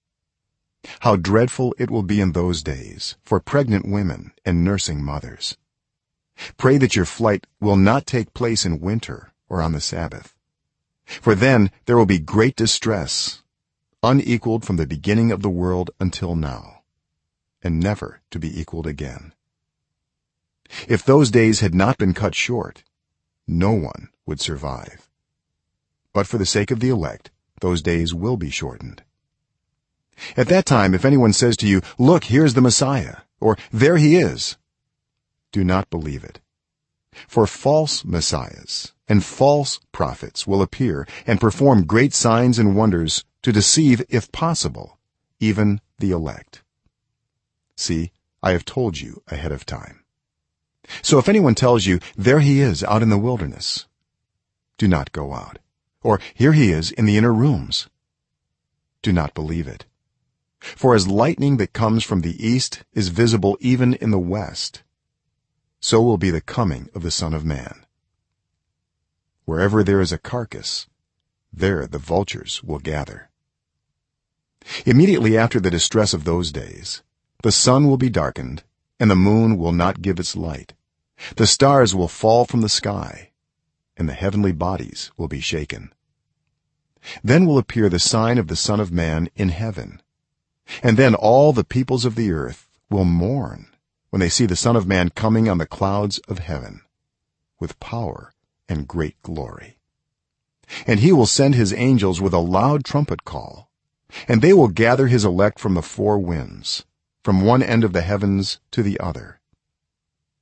How dreadful it will be in those days for pregnant women and nursing mothers. Pray that your flight will not take place in winter or on the Sabbath, for then there will be great distress, unequaled from the beginning of the world until now, and never to be equaled again. If those days had not been cut short, no one would survive. But for the sake of the elect, those days will be shortened. At that time if anyone says to you, look, here's the Messiah, or there he is, do not believe it. For false messiahs and false prophets will appear and perform great signs and wonders to deceive, if possible, even the elect. See, I have told you ahead of time. So if anyone tells you, there he is out in the wilderness, do not go out, or here he is in the inner rooms, do not believe it. For as lightning that comes from the east is visible even in the west, so will be the coming of the Son of Man. Wherever there is a carcass, there the vultures will gather. Immediately after the distress of those days, the sun will be darkened, and the moon will not give its light. The stars will fall from the sky, and the heavenly bodies will be shaken. Then will appear the sign of the Son of Man in heaven, and then all the peoples of the earth will mourn when they see the Son of Man coming on the clouds of heaven with power and great glory. And he will send his angels with a loud trumpet call, and they will gather his elect from the four winds, from one end of the heavens to the other.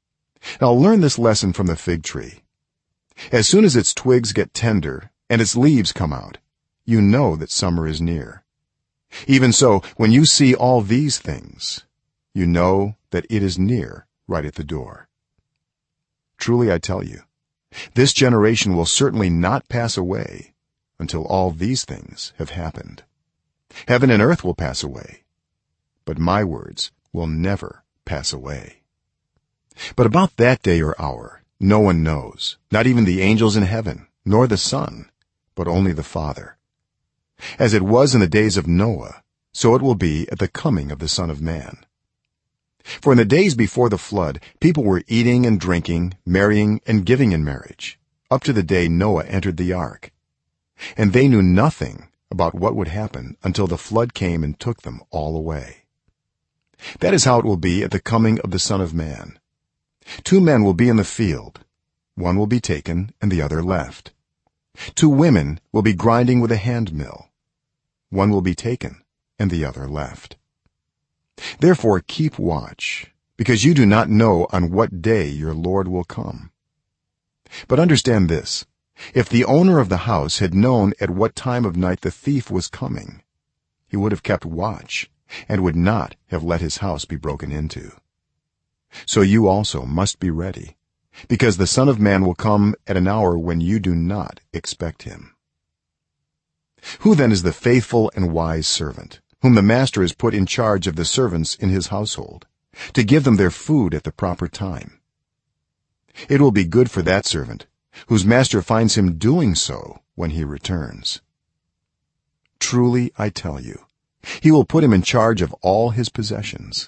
now learn this lesson from the fig tree. As soon as its twigs get tender and its leaves come out, you know that summer is near. Even so, when you see all these things, you know that it is near, right at the door. Truly I tell you, this generation will certainly not pass away until all these things have happened. Heaven and earth will pass away, but my words will never pass away. But about that day or hour no one knows, not even the angels in heaven, nor the Son, but only the Father. As it was in the days of Noah, so it will be at the coming of the Son of Man. For in the days before the flood, people were eating and drinking, marrying and giving in marriage, up to the day Noah entered the ark. And they knew nothing about what would happen until the flood came and took them all away. That is how it will be at the coming of the Son of Man. 2 men will be in the field, one will be taken and the other left. 2 women will be grinding with a hand mill, one will be taken and the other left. Therefore keep watch, because you do not know on what day your Lord will come. But understand this: if the owner of the house had known at what time of night the thief was coming, he would have kept watch and would not have let his house be broken into. So you also must be ready, because the Son of Man will come at an hour when you do not expect him. Who then is the faithful and wise servant, whom the master has put in charge of the servants in his household, to give them their food at the proper time? It will be good for that servant whose master finds him doing so when he returns. Truly I tell you, he will put him in charge of all his possessions.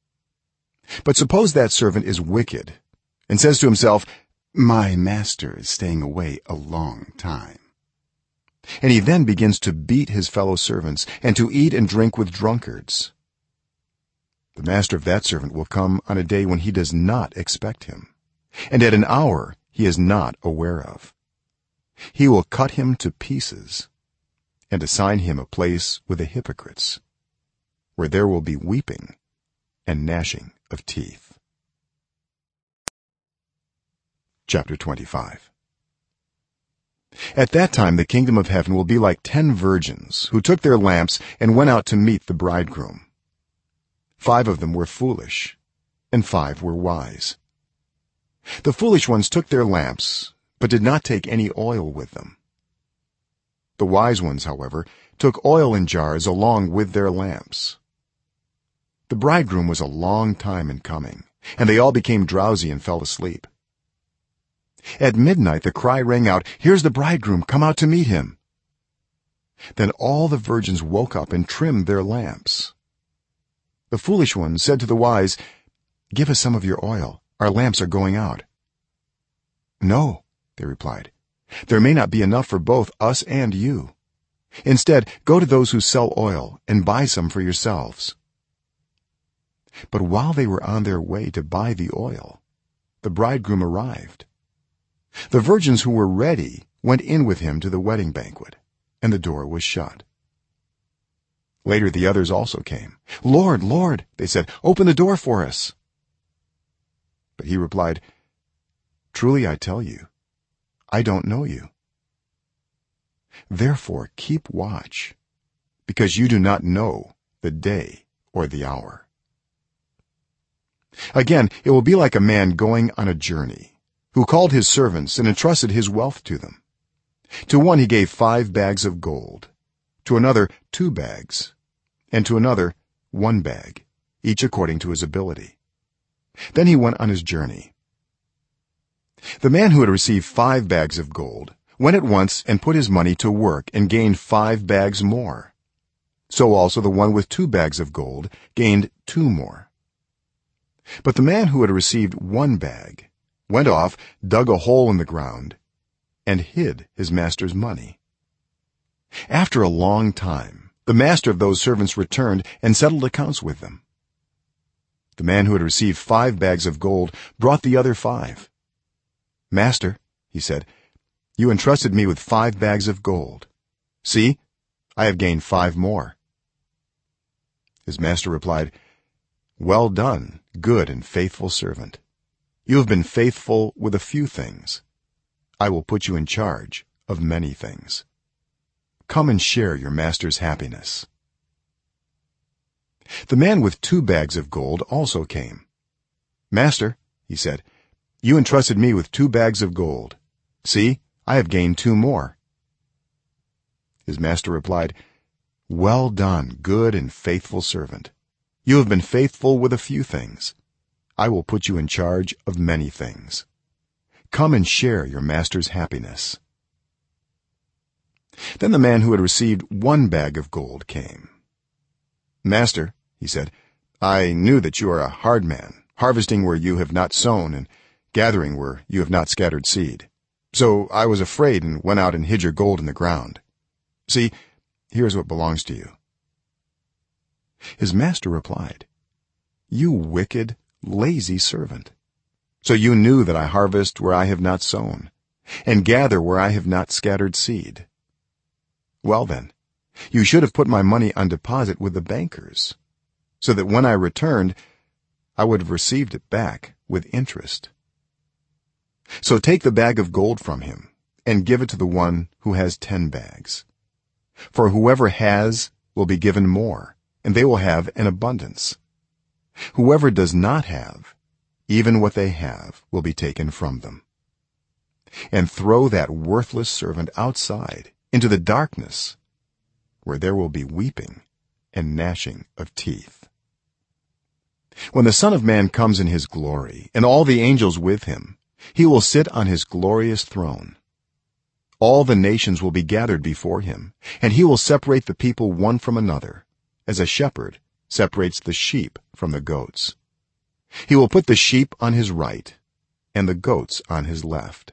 But suppose that servant is wicked and says to himself, "My master is staying away a long time," and he then begins to beat his fellow servants and to eat and drink with drunkards. The master of that servant will come on a day when he does not expect him, and at an hour he is not aware of. He will cut him to pieces and assign him a place with the hypocrites, where there will be weeping and gnashing of teeth. Chapter 25. At that time the kingdom of heaven will be like 10 virgins who took their lamps and went out to meet the bridegroom. 5 of them were foolish and 5 were wise. The foolish ones took their lamps but did not take any oil with them. The wise ones, however, took oil in jars along with their lamps. The bridegroom was a long time in coming, and they all became drowsy and fell asleep. At midnight the cry rang out, "Here's the bridegroom, come out to meet him." Then all the virgins woke up and trimmed their lamps. The foolish ones said to the wise, "Give us some of your oil, our lamps are going out." "No," they replied, "there may not be enough for both us and you. Instead, go to those who sell oil and buy some for yourselves." But while they were on their way to buy the oil, the bridegroom arrived. The virgins who were ready went in with him to the wedding banquet, and the door was shut. Later the others also came. "Lord, Lord," they said, "open the door for us." But he replied, "Truly I tell you, I don't know you. Therefore keep watch, because you do not know the day or the hour." Again, it will be like a man going on a journey, who called his servants and entrusted his wealth to them. To one he gave 5 bags of gold, to another 2 bags, and to another 1 bag, each according to his ability. Then he went on his journey. The man who had received 5 bags of gold went at once and put his money to work and gained 5 bags more. So also the one with 2 bags of gold gained 2 more. But the man who had received 1 bag went off, dug a hole in the ground, and hid his master's money. After a long time the master of those servants returned and settled accounts with them. The man who had received 5 bags of gold brought the other 5. "Master," he said, "you entrusted me with 5 bags of gold. See, I have gained 5 more." His master replied, "Well done, good and faithful servant. you have been faithful with a few things. I will put you in charge of many things. Come and share your master's happiness." The man with 2 bags of gold also came. "Master," he said, "you entrusted me with 2 bags of gold. See, I have gained 2 more." His master replied, "Well done, good and faithful servant. You have been faithful with a few things. I will put you in charge of many things. Come and share your master's happiness." Then the man who had received 1 bag of gold came. "Master," he said, "I knew that you are a hard man, harvesting where you have not sown and gathering where you have not scattered seed. So I was afraid and went out and hid your gold in the ground. See, here is what belongs to you." His master replied, "You wicked, lazy servant. So you knew that I harvest where I have not sown and gather where I have not scattered seed. Well then, you should have put my money on deposit with the bankers, so that when I returned, I would have received it back with interest. So take the bag of gold from him and give it to the one who has 10 bags. For whoever has will be given more, and they will have an abundance. Whoever does not have, even what they have will be taken from them. And throw that worthless servant outside into the darkness, where there will be weeping and gnashing of teeth. When the Son of Man comes in his glory and all the angels with him, he will sit on his glorious throne. All the nations will be gathered before him, and he will separate the people one from another, as a shepherd separates the sheep from the goats. He will put the sheep on his right and the goats on his left.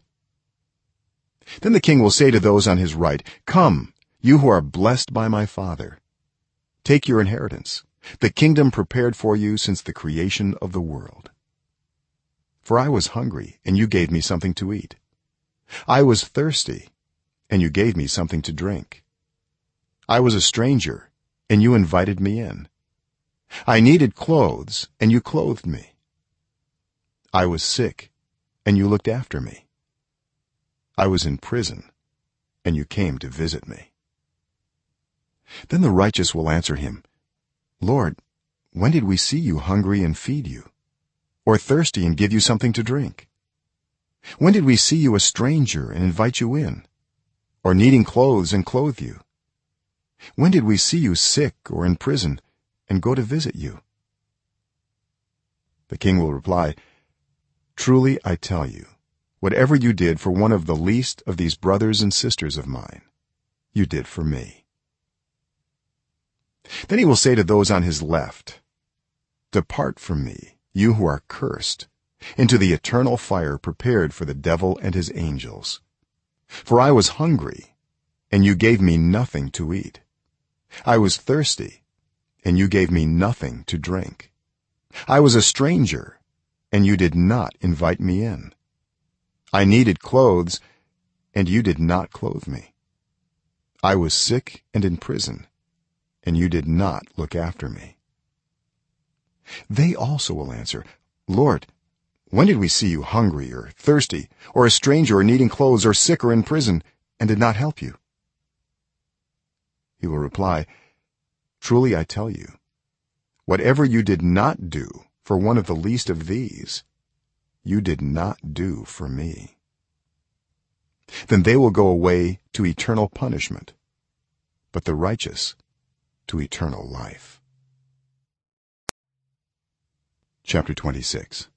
Then the king will say to those on his right, "Come, you who are blessed by my Father. Take your inheritance, the kingdom prepared for you since the creation of the world. For I was hungry, and you gave me something to eat. I was thirsty, and you gave me something to drink. I was a stranger, and you invited me in. I needed clothes, and you clothed me. I was sick, and you looked after me. I was in prison, and you came to visit me." Then the righteous will answer him, "Lord, when did we see you hungry and feed you, or thirsty and give you something to drink? When did we see you a stranger and invite you in, or needing clothes and clothe you? When did we see you sick or in prison and go to visit you?" The king will reply, "Truly I tell you, whatever you did for one of the least of these brothers and sisters of mine, you did for me." Then he will say to those on his left, "Depart from me, you who are cursed, into the eternal fire prepared for the devil and his angels. For I was hungry, and you gave me nothing to eat. I was thirsty, and you gave me nothing to drink. I was a stranger, and you did not invite me in. I needed clothes, and you did not clothe me. I was sick and in prison, and you did not look after me." They also will answer, "Lord, when did we see you hungry or thirsty, or a stranger or needing clothes, or sick or in prison, and did not help you?" He will reply, "Truly I tell you, whatever you did not do for one of the least of these, you did not do for me." Then they will go away to eternal punishment, but the righteous to eternal life. Chapter 26.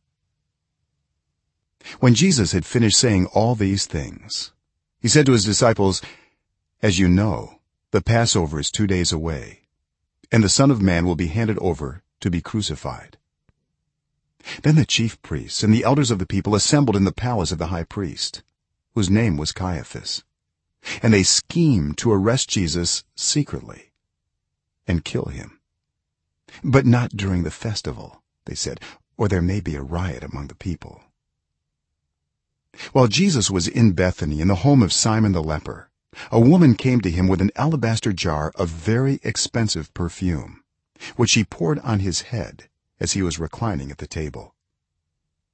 When Jesus had finished saying all these things, he said to his disciples, "As you know, the Passover is 2 days away, and the Son of Man will be handed over to be crucified." Then the chief priests and the elders of the people assembled in the palace of the high priest, whose name was Caiaphas, and they schemed to arrest Jesus secretly and kill him. "But not during the festival," they said, "or there may be a riot among the people." While Jesus was in Bethany in the home of Simon the leper, a woman came to him with an alabaster jar of very expensive perfume, which she poured on his head as he was reclining at the table.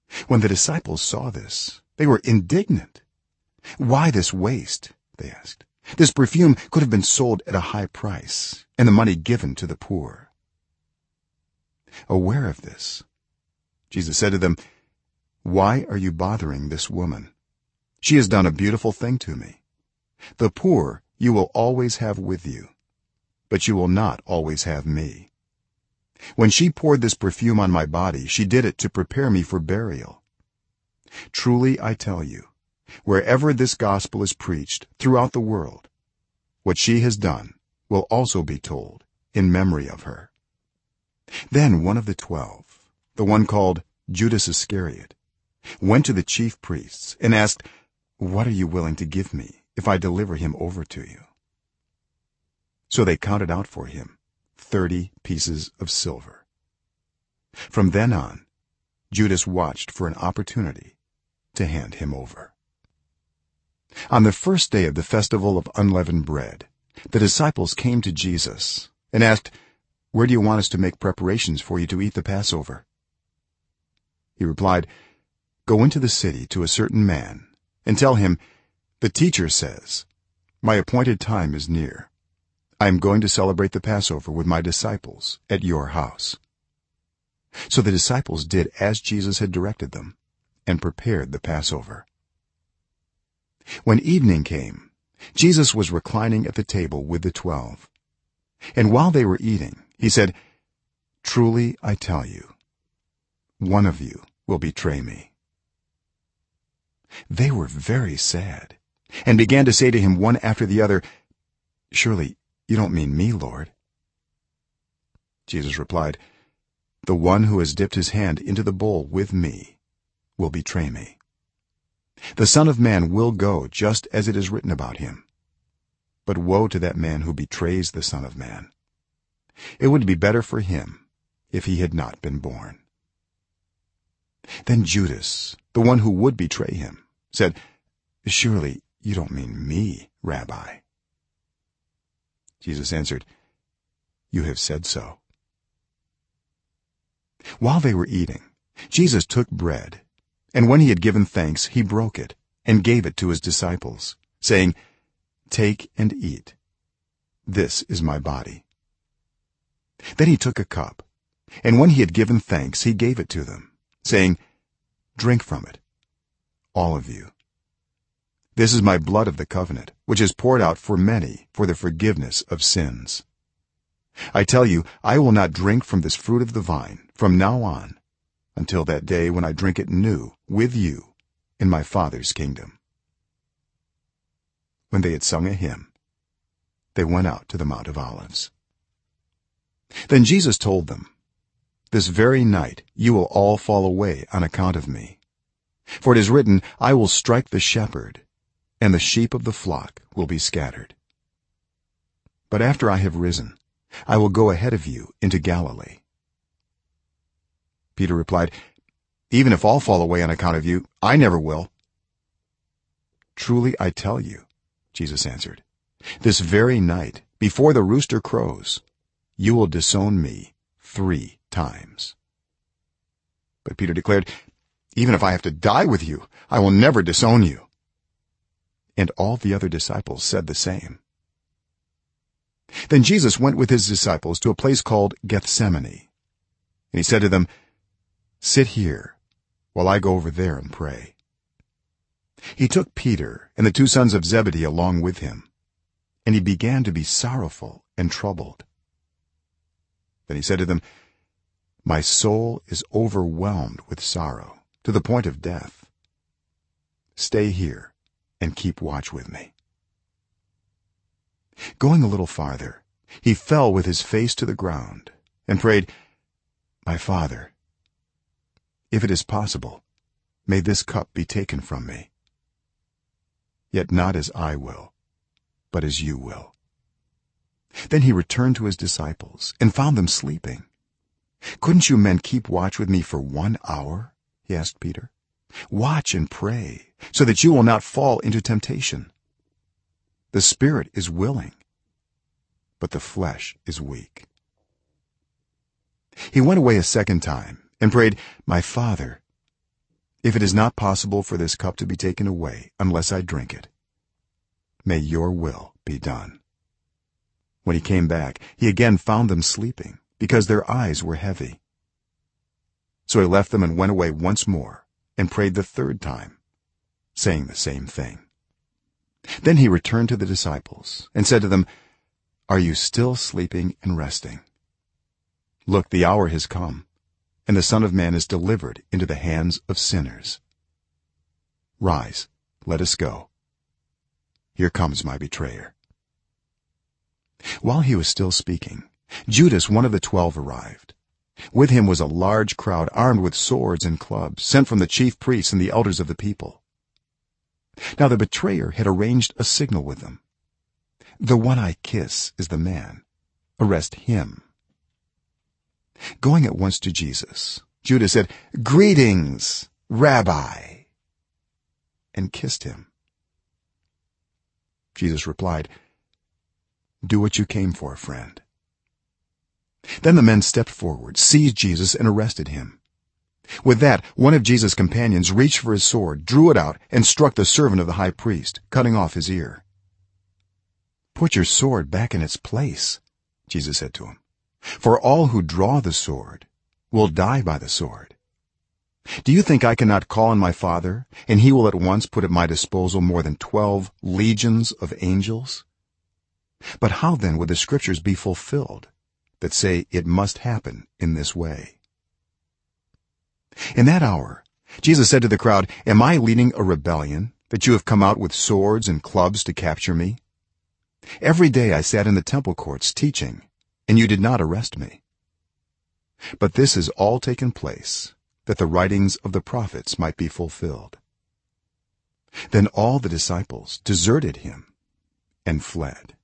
when the disciples saw this, they were indignant. "Why this waste?" they asked. "This perfume could have been sold at a high price and the money given to the poor." Aware of this, Jesus said to them, "Why are you bothering this woman? She has done a beautiful thing to me. The poor you will always have with you, but you will not always have me. When she poured this perfume on my body, she did it to prepare me for burial. Truly I tell you, wherever this gospel is preached throughout the world, what she has done will also be told in memory of her." Then one of the 12, the one called Judas Iscariot, went to the chief priests and asked, "What are you willing to give me if I deliver him over to you?" So they counted out for him 30 pieces of silver. From then on, Judas watched for an opportunity to hand him over. On the first day of the festival of unleavened bread, the disciples came to Jesus and asked, "Where do you want us to make preparations for you to eat the Passover?" He replied, "Go into the city to a certain man and tell him, 'The teacher says, my appointed time is near. I am going to celebrate the Passover with my disciples at your house.'" So the disciples did as Jesus had directed them and prepared the Passover. When evening came, Jesus was reclining at the table with the 12. And while they were eating, he said, "Truly I tell you, one of you will betray me." They were very sad and began to say to him one after the other, "Surely you don't mean me, Lord." Jesus replied, "The one who has dipped his hand into the bowl with me will betray me. The Son of Man will go just as it is written about him. But woe to that man who betrays the Son of Man. It would be better for him if he had not been born." Then Judas, the one who would betray him, said, "Surely you don't mean me, Rabbi." Jesus answered, "You have said so." While they were eating, Jesus took bread, and when he had given thanks, he broke it and gave it to his disciples, saying, "Take and eat. This is my body." Then he took a cup, and when he had given thanks, he gave it to them, saying, "Drink from it, all of you. This is my blood of the covenant, which is poured out for many for the forgiveness of sins. I tell you, I will not drink from this fruit of the vine from now on until that day when I drink it new with you in my Father's kingdom." When they had sung a hymn, they went out to the Mount of Olives. Then Jesus told them, "This very night you will all fall away on account of me. For it is written, I will strike the shepherd, and the sheep of the flock will be scattered. But after I have risen, I will go ahead of you into Galilee." Peter replied, "Even if all fall away on account of you, I never will." "Truly I tell you," Jesus answered, "this very night, before the rooster crows, you will disown me 3 times." But Peter declared, "Even if I have to die with you, I will never disown you." And all the other disciples said the same. Then Jesus went with his disciples to a place called Gethsemane, and he said to them, "Sit here while I go over there and pray." He took Peter and the 2 sons of Zebedee along with him, and he began to be sorrowful and troubled. Then he said to them, "My soul is overwhelmed with sorrow to the point of death. Stay here and keep watch with me." Going a little farther, he fell with his face to the ground and prayed, "My Father, if it is possible, may this cup be taken from me. Yet not as I will, but as you will." Then he returned to his disciples and found them sleeping. "Couldn't you men keep watch with me for 1 hour?" he asked Peter. "Watch and pray, so that you will not fall into temptation. The spirit is willing, but the flesh is weak." He went away a second time and prayed, "My Father, if it is not possible for this cup to be taken away unless I drink it, may your will be done." When he came back, he again found them sleeping, because their eyes were heavy. So he left them and went away once more and prayed the third time, saying the same thing. Then he returned to the disciples and said to them, "Are you still sleeping and resting? Look, the hour has come, and the Son of Man is delivered into the hands of sinners. Rise, let us go. Here comes my betrayer." While he was still speaking, Judas, one of the 12, arrived. With him was a large crowd armed with swords and clubs, sent from the chief priests and the elders of the people. Now the betrayer had arranged a signal with them. "The one I kiss is the man. Arrest him." Going at once to Jesus, Judas said, "Greetings, Rabbi," and kissed him. Jesus replied, "Do what you came for, friend." Then the men stepped forward, seized Jesus, and arrested him. With that, one of Jesus' companions reached for his sword, drew it out, and struck the servant of the high priest, cutting off his ear. "Put your sword back in its place," Jesus said to him, "for all who draw the sword will die by the sword. Do you think I cannot call on my Father, and he will at once put at my disposal more than 12 legions of angels? But how then would the scriptures be fulfilled that say it must happen in this way?" In that hour, Jesus said to the crowd, "Am I leading a rebellion that you have come out with swords and clubs to capture me? Every day I sat in the temple courts teaching, and you did not arrest me. But this has all taken place that the writings of the prophets might be fulfilled." Then all the disciples deserted him and fled.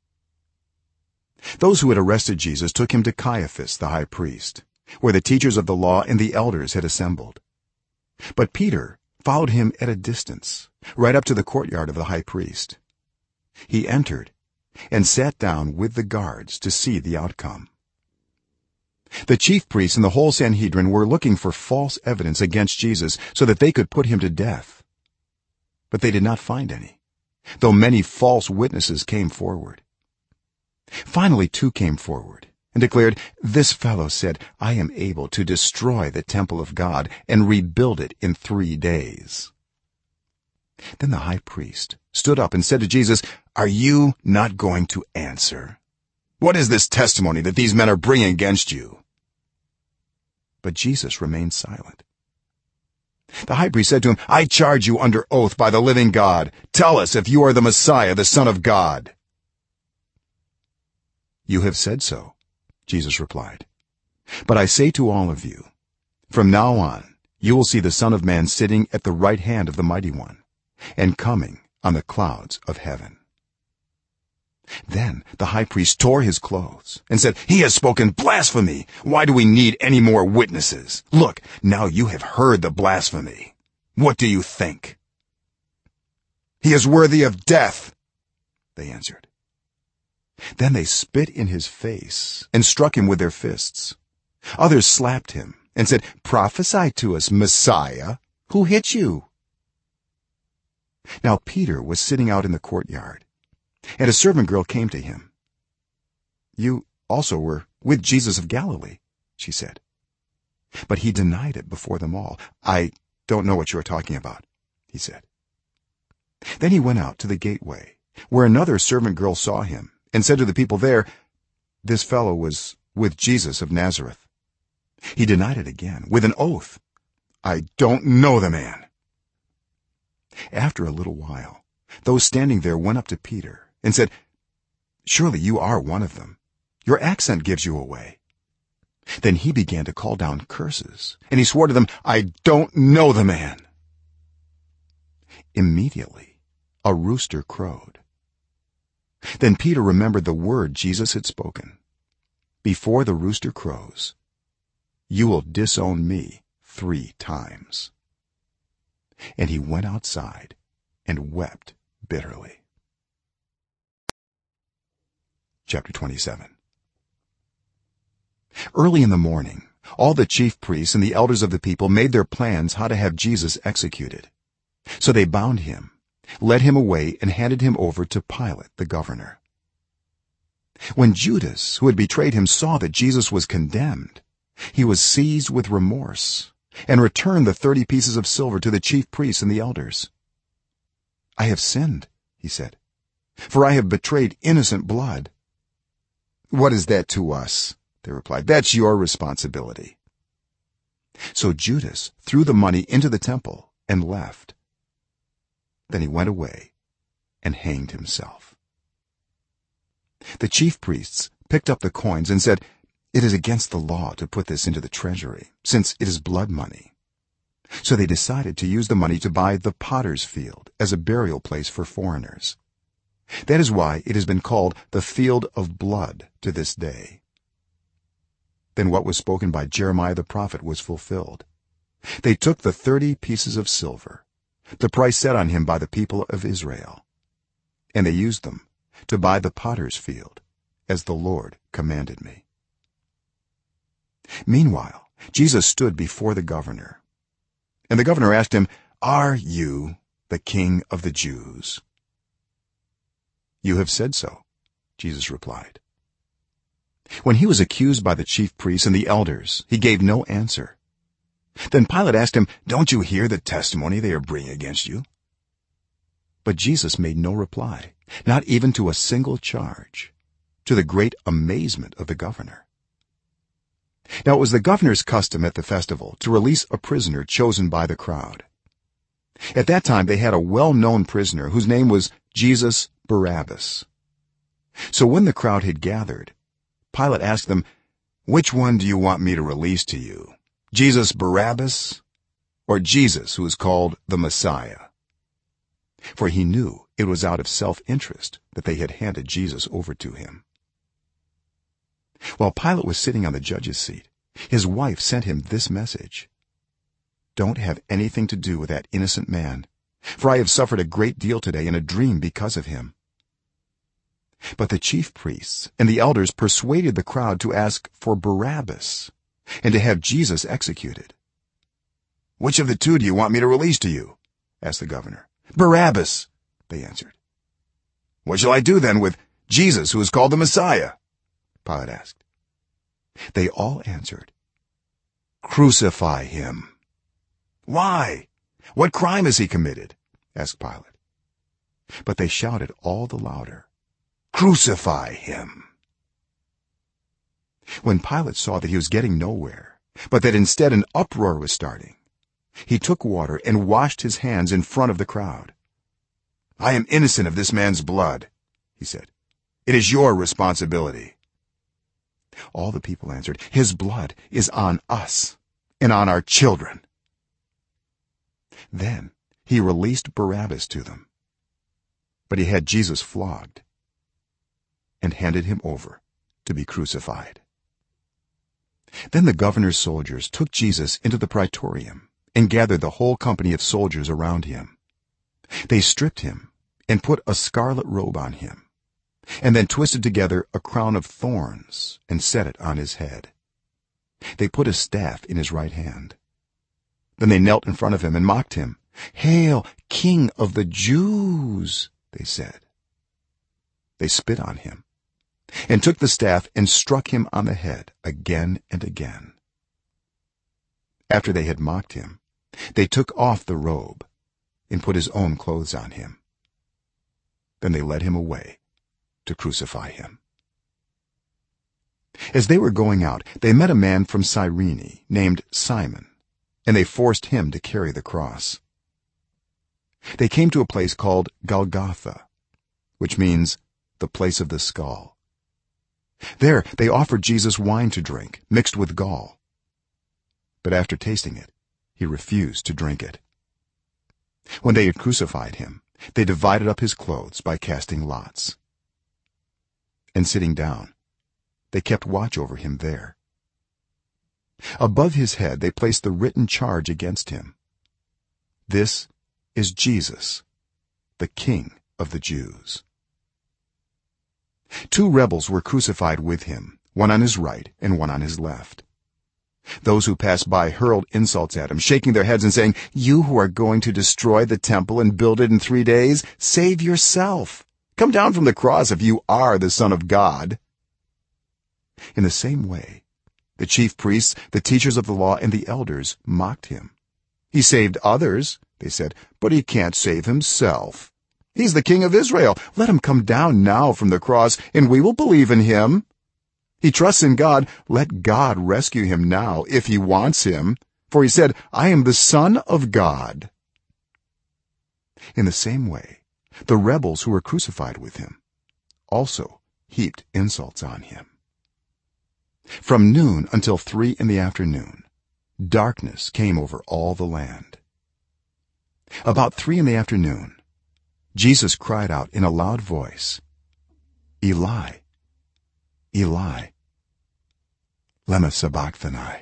Those who had arrested Jesus took him to Caiaphas the high priest, where the teachers of the law and the elders had assembled. But Peter followed him at a distance, right up to the courtyard of the high priest. He entered and sat down with the guards to see the outcome. The chief priests and the whole Sanhedrin were looking for false evidence against Jesus so that they could put him to death. But they did not find any, though many false witnesses came forward. Finally 2 came forward and declared, "This fellow said, 'I am able to destroy the temple of God and rebuild it in 3 days.'" Then the high priest stood up and said to Jesus, "Are you not going to answer? What is this testimony that these men are bringing against you?" But Jesus remained silent. The high priest said to him, "I charge you under oath by the living God, tell us if you are the Messiah, the Son of God." "You have said so," Jesus replied. "But I say to all of you, from now on you will see the Son of Man sitting at the right hand of the Mighty One and coming on the clouds of heaven." Then the high priest tore his clothes and said, "He has spoken blasphemy. Why do we need any more witnesses? Look, now you have heard the blasphemy. What do you think?" "He is worthy of death," they answered. Then they spit in his face and struck him with their fists. Others slapped him and said, "Prophesy to us, Messiah. Who hit you?" Now Peter was sitting out in the courtyard, and a servant girl came to him. "You also were with Jesus of Galilee," she said. But he denied it before them all. "I don't know what you are talking about," he said. Then he went out to the gateway, where another servant girl saw him and said to the people there, "This fellow was with Jesus of Nazareth." He denied it again with an oath, "I don't know the man." After a little while, those standing there went up to Peter and said, "Surely you are one of them. Your accent gives you away." Then he began to call down curses, and he swore to them, "I don't know the man." Immediately a rooster crowed. Then Peter remembered the word Jesus had spoken, "Before the rooster crows, you will disown me 3 times." And he went outside and wept bitterly. Chapter 27. Early in the morning, all the chief priests and the elders of the people made their plans how to have Jesus executed. So they bound him, led him away, and handed him over to Pilate the governor. When Judas, who had betrayed him, saw that Jesus was condemned, he was seized with remorse and returned the 30 pieces of silver to the chief priests and the elders. "I have sinned," he said, "for I have betrayed innocent blood." "What is that to us?" they replied. "That's your responsibility." So Judas threw the money into the temple and left. Then he went away and hanged himself. The chief priests picked up the coins and said, "It is against the law to put this into the treasury, since it is blood money." So they decided to use the money to buy the potter's field as a burial place for foreigners. That is why it has been called the field of blood to this day. Then what was spoken by Jeremiah the prophet was fulfilled. They took the 30 pieces of silver, the price set on him by the people of Israel, and they used them to buy the potter's field, as the Lord commanded me. Meanwhile, Jesus stood before the governor, and the governor asked him, "Are you the king of the Jews?" "You have said so," Jesus replied. When he was accused by the chief priests and the elders, he gave no answer. Then Pilate asked him, "Don't you hear the testimony they are bringing against you?" But Jesus made no reply, not even to a single charge, to the great amazement of the governor. Now it was the governor's custom at the festival to release a prisoner chosen by the crowd. At that time they had a well-known prisoner whose name was Jesus Barabbas. So when the crowd had gathered, Pilate asked them, "Which one do you want me to release to you, Jesus Barabbas or Jesus who is called the Messiah?" For he knew it was out of self-interest that they had handed Jesus over to him. While Pilate was sitting on the judge's seat, his wife sent him this message: "Don't have anything to do with that innocent man, for I have suffered a great deal today in a dream because of him." But the chief priests and the elders persuaded the crowd to ask for Barabbas and to have Jesus executed. "Which of the two do you want me to release to you?" asked the governor. "Barabbas," they answered. "What shall I do then with Jesus who is called the Messiah?" Pilate asked. They all answered, "Crucify him." "Why? What crime has he committed?" asked Pilate. But they shouted all the louder, "Crucify him." When Pilate saw that he was getting nowhere, but that instead an uproar was starting, he took water and washed his hands in front of the crowd. "I am innocent of this man's blood," he said. "It is your responsibility." All the people answered, "His blood is on us and on our children." Then he released Barabbas to them, but he had Jesus flogged and handed him over to be crucified. Then the governor's soldiers took Jesus into the praetorium and gathered the whole company of soldiers around him. They stripped him and put a scarlet robe on him, and then twisted together a crown of thorns and set it on his head. They put a staff in his right hand. Then they knelt in front of him and mocked him. "Hail, King of the Jews!" they said. They spit on him and took the staff and struck him on the head again and again. After they had mocked him, they took off the robe and put his own clothes on him. Then they led him away to crucify him. As they were going out, they met a man from Cyrene named Simon, and they forced him to carry the cross. They came to a place called Golgotha, which means the place of the skull. There they offered Jesus wine to drink mixed with gall, but after tasting it, he refused to drink it. When they had crucified him, they divided up his clothes by casting lots. And sitting down, they kept watch over him there. Above his head they placed the written charge against him: "This is Jesus, the King of the Jews." 2 rebels were crucified with him, one on his right and one on his left. those who passed by hurled insults at him, shaking their heads and saying, "You who are going to destroy the temple and build it in 3 days, save yourself. Come down from the cross if you are the Son of God." In the same way, the chief priests, the teachers of the law, and the elders mocked him. "He saved others," they said, "but he can't save himself. He's the King of Israel. Let him come down now from the cross, and we will believe in him. He trusts in God. Let God rescue him now if he wants him, for he said, 'I am the Son of God.'" In the same way, the rebels who were crucified with him also heaped insults on him. From noon until 3 in the afternoon, darkness came over all the land. About 3 in the afternoon, Jesus cried out in a loud voice, "Eli, Eli, lema sabachthani,"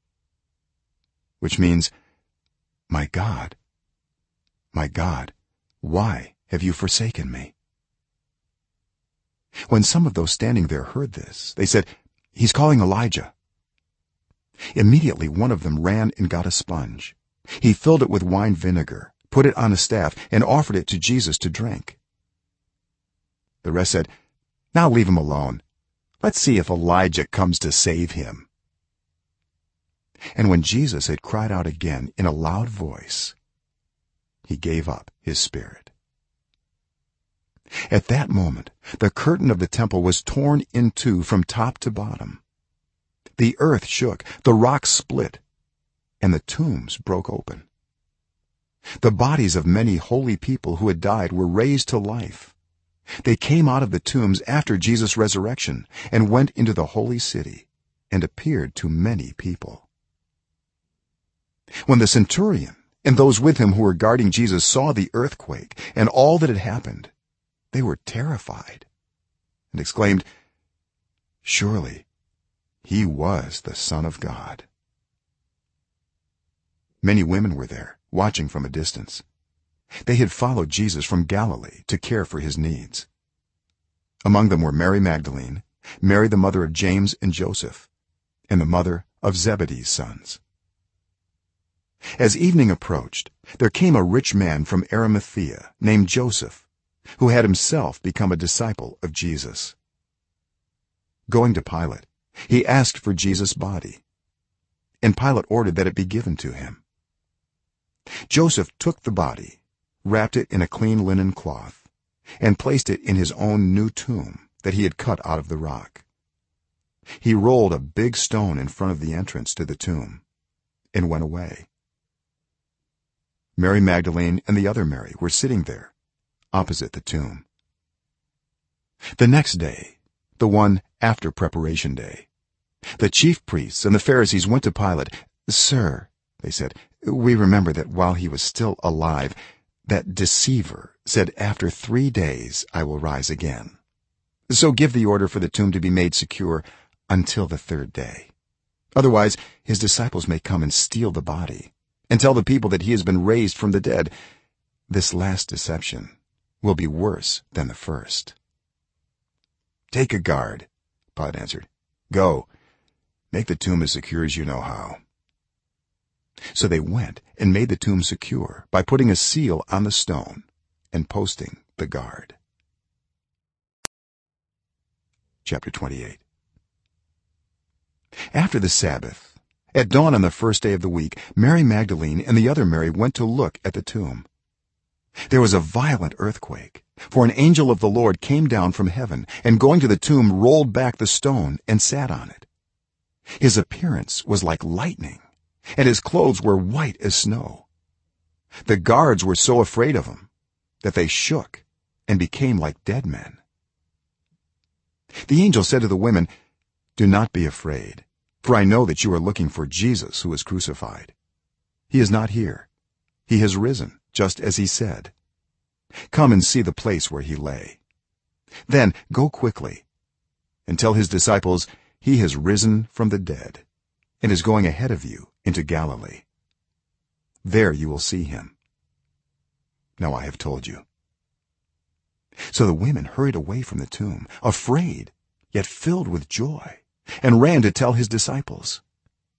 which means, my God, why have you forsaken me?" When some of those standing there heard this, they said, "He's calling Elijah." Immediately one of them ran and got a sponge. He filled it with wine vinegar, put it on a staff, and offered it to Jesus to drink. The rest said, "Now leave him alone. Let's see if Elijah comes to save him." And when Jesus had cried out again in a loud voice, he gave up his spirit. At that moment, the curtain of the temple was torn in two from top to bottom. The earth shook, the rocks split, and the tombs broke open. The bodies of many holy people who had died were raised to life. They came out of the tombs after Jesus' resurrection and went into the holy city and appeared to many people. When the centurion and those with him who were guarding Jesus saw the earthquake and all that had happened, they were terrified and exclaimed, "Surely he was the Son of God." Many women were there, watching from a distance. They had followed Jesus from Galilee to care for his needs. Among them were Mary Magdalene, Mary the mother of James and Joseph, and the mother of Zebedee's sons. As evening approached, there came a rich man from Arimathea named Joseph, who had himself become a disciple of Jesus. Going to Pilate, he asked for Jesus' body, and Pilate ordered that it be given to him. Joseph took the body, wrapped it in a clean linen cloth, and placed it in his own new tomb that he had cut out of the rock. He rolled a big stone in front of the entrance to the tomb and went away. Mary Magdalene and the other Mary were sitting there opposite the tomb. The next day, the one after preparation day, the chief priests and the Pharisees went to Pilate. "Sir," they said, "we remember that while he was still alive, that deceiver said, 'After 3 days I will rise again.' So give the order for the tomb to be made secure until the 3rd day. Otherwise his disciples may come and steal the body and tell the people that he has been raised from the dead. This last deception will be worse than the first." "Take a guard," Pilate answered. "Go, make the tomb as secure as you know how." So they went and made the tomb secure by putting a seal on the stone and posting the guard. Chapter 28. After the Sabbath, at dawn on the first day of the week, Mary Magdalene and the other Mary went to look at the tomb. There was a violent earthquake, for an angel of the Lord came down from heaven and going to the tomb rolled back the stone and sat on it. His appearance was like lightning, and his clothes were white as snow. The guards were so afraid of him that they shook and became like dead men. The angel said to the women, "Do not be afraid, for I know that you are looking for Jesus who was crucified. He is not here. He has risen, just as he said. Come and see the place where he lay. Then go quickly and tell his disciples he has risen from the dead and is going ahead of you into Galilee. There you will see him. Now I have told you." So the women hurried away from the tomb, afraid yet filled with joy, and ran to tell his disciples.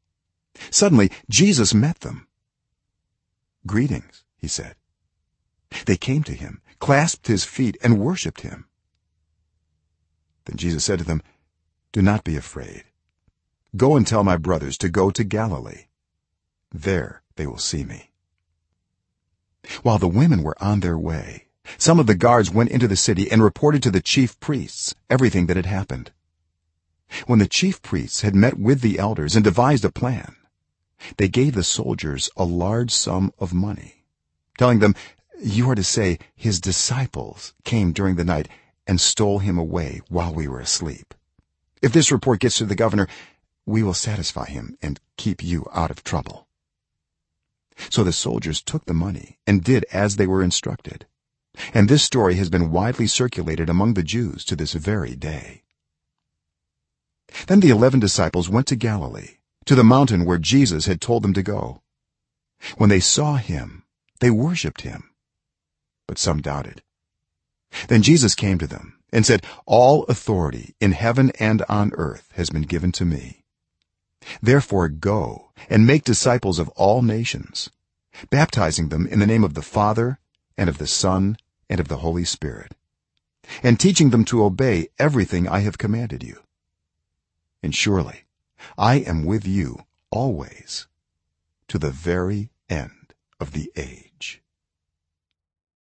suddenly jesus met them. "Greetings," he said. They came to him, clasped his feet, and worshipped him. Then jesus said to them, "Do not be afraid. Go and tell my brothers to go to Galilee. There they will see me." While the women were on their way, some of the guards went into the city and reported to the chief priests everything that had happened. When the chief priests had met with the elders and devised a plan, they gave the soldiers a large sum of money, telling them, "You are to say, 'His disciples came during the night and stole him away while we were asleep.' If this report gets to the governor, we will satisfy him and keep you out of trouble." So the soldiers took the money and did as they were instructed, and this story has been widely circulated among the Jews to this very day. Then the 11 disciples went to Galilee, to the mountain where Jesus had told them to go. When they saw him, they worshipped him, but some doubted. Then Jesus came to them and said, "All authority in heaven and on earth has been given to me. Therefore go and make disciples of all nations, baptizing them in the name of the Father and of the Son and of the Holy Spirit, and teaching them to obey everything I have commanded you. And surely I am with you always, to the very end of the age."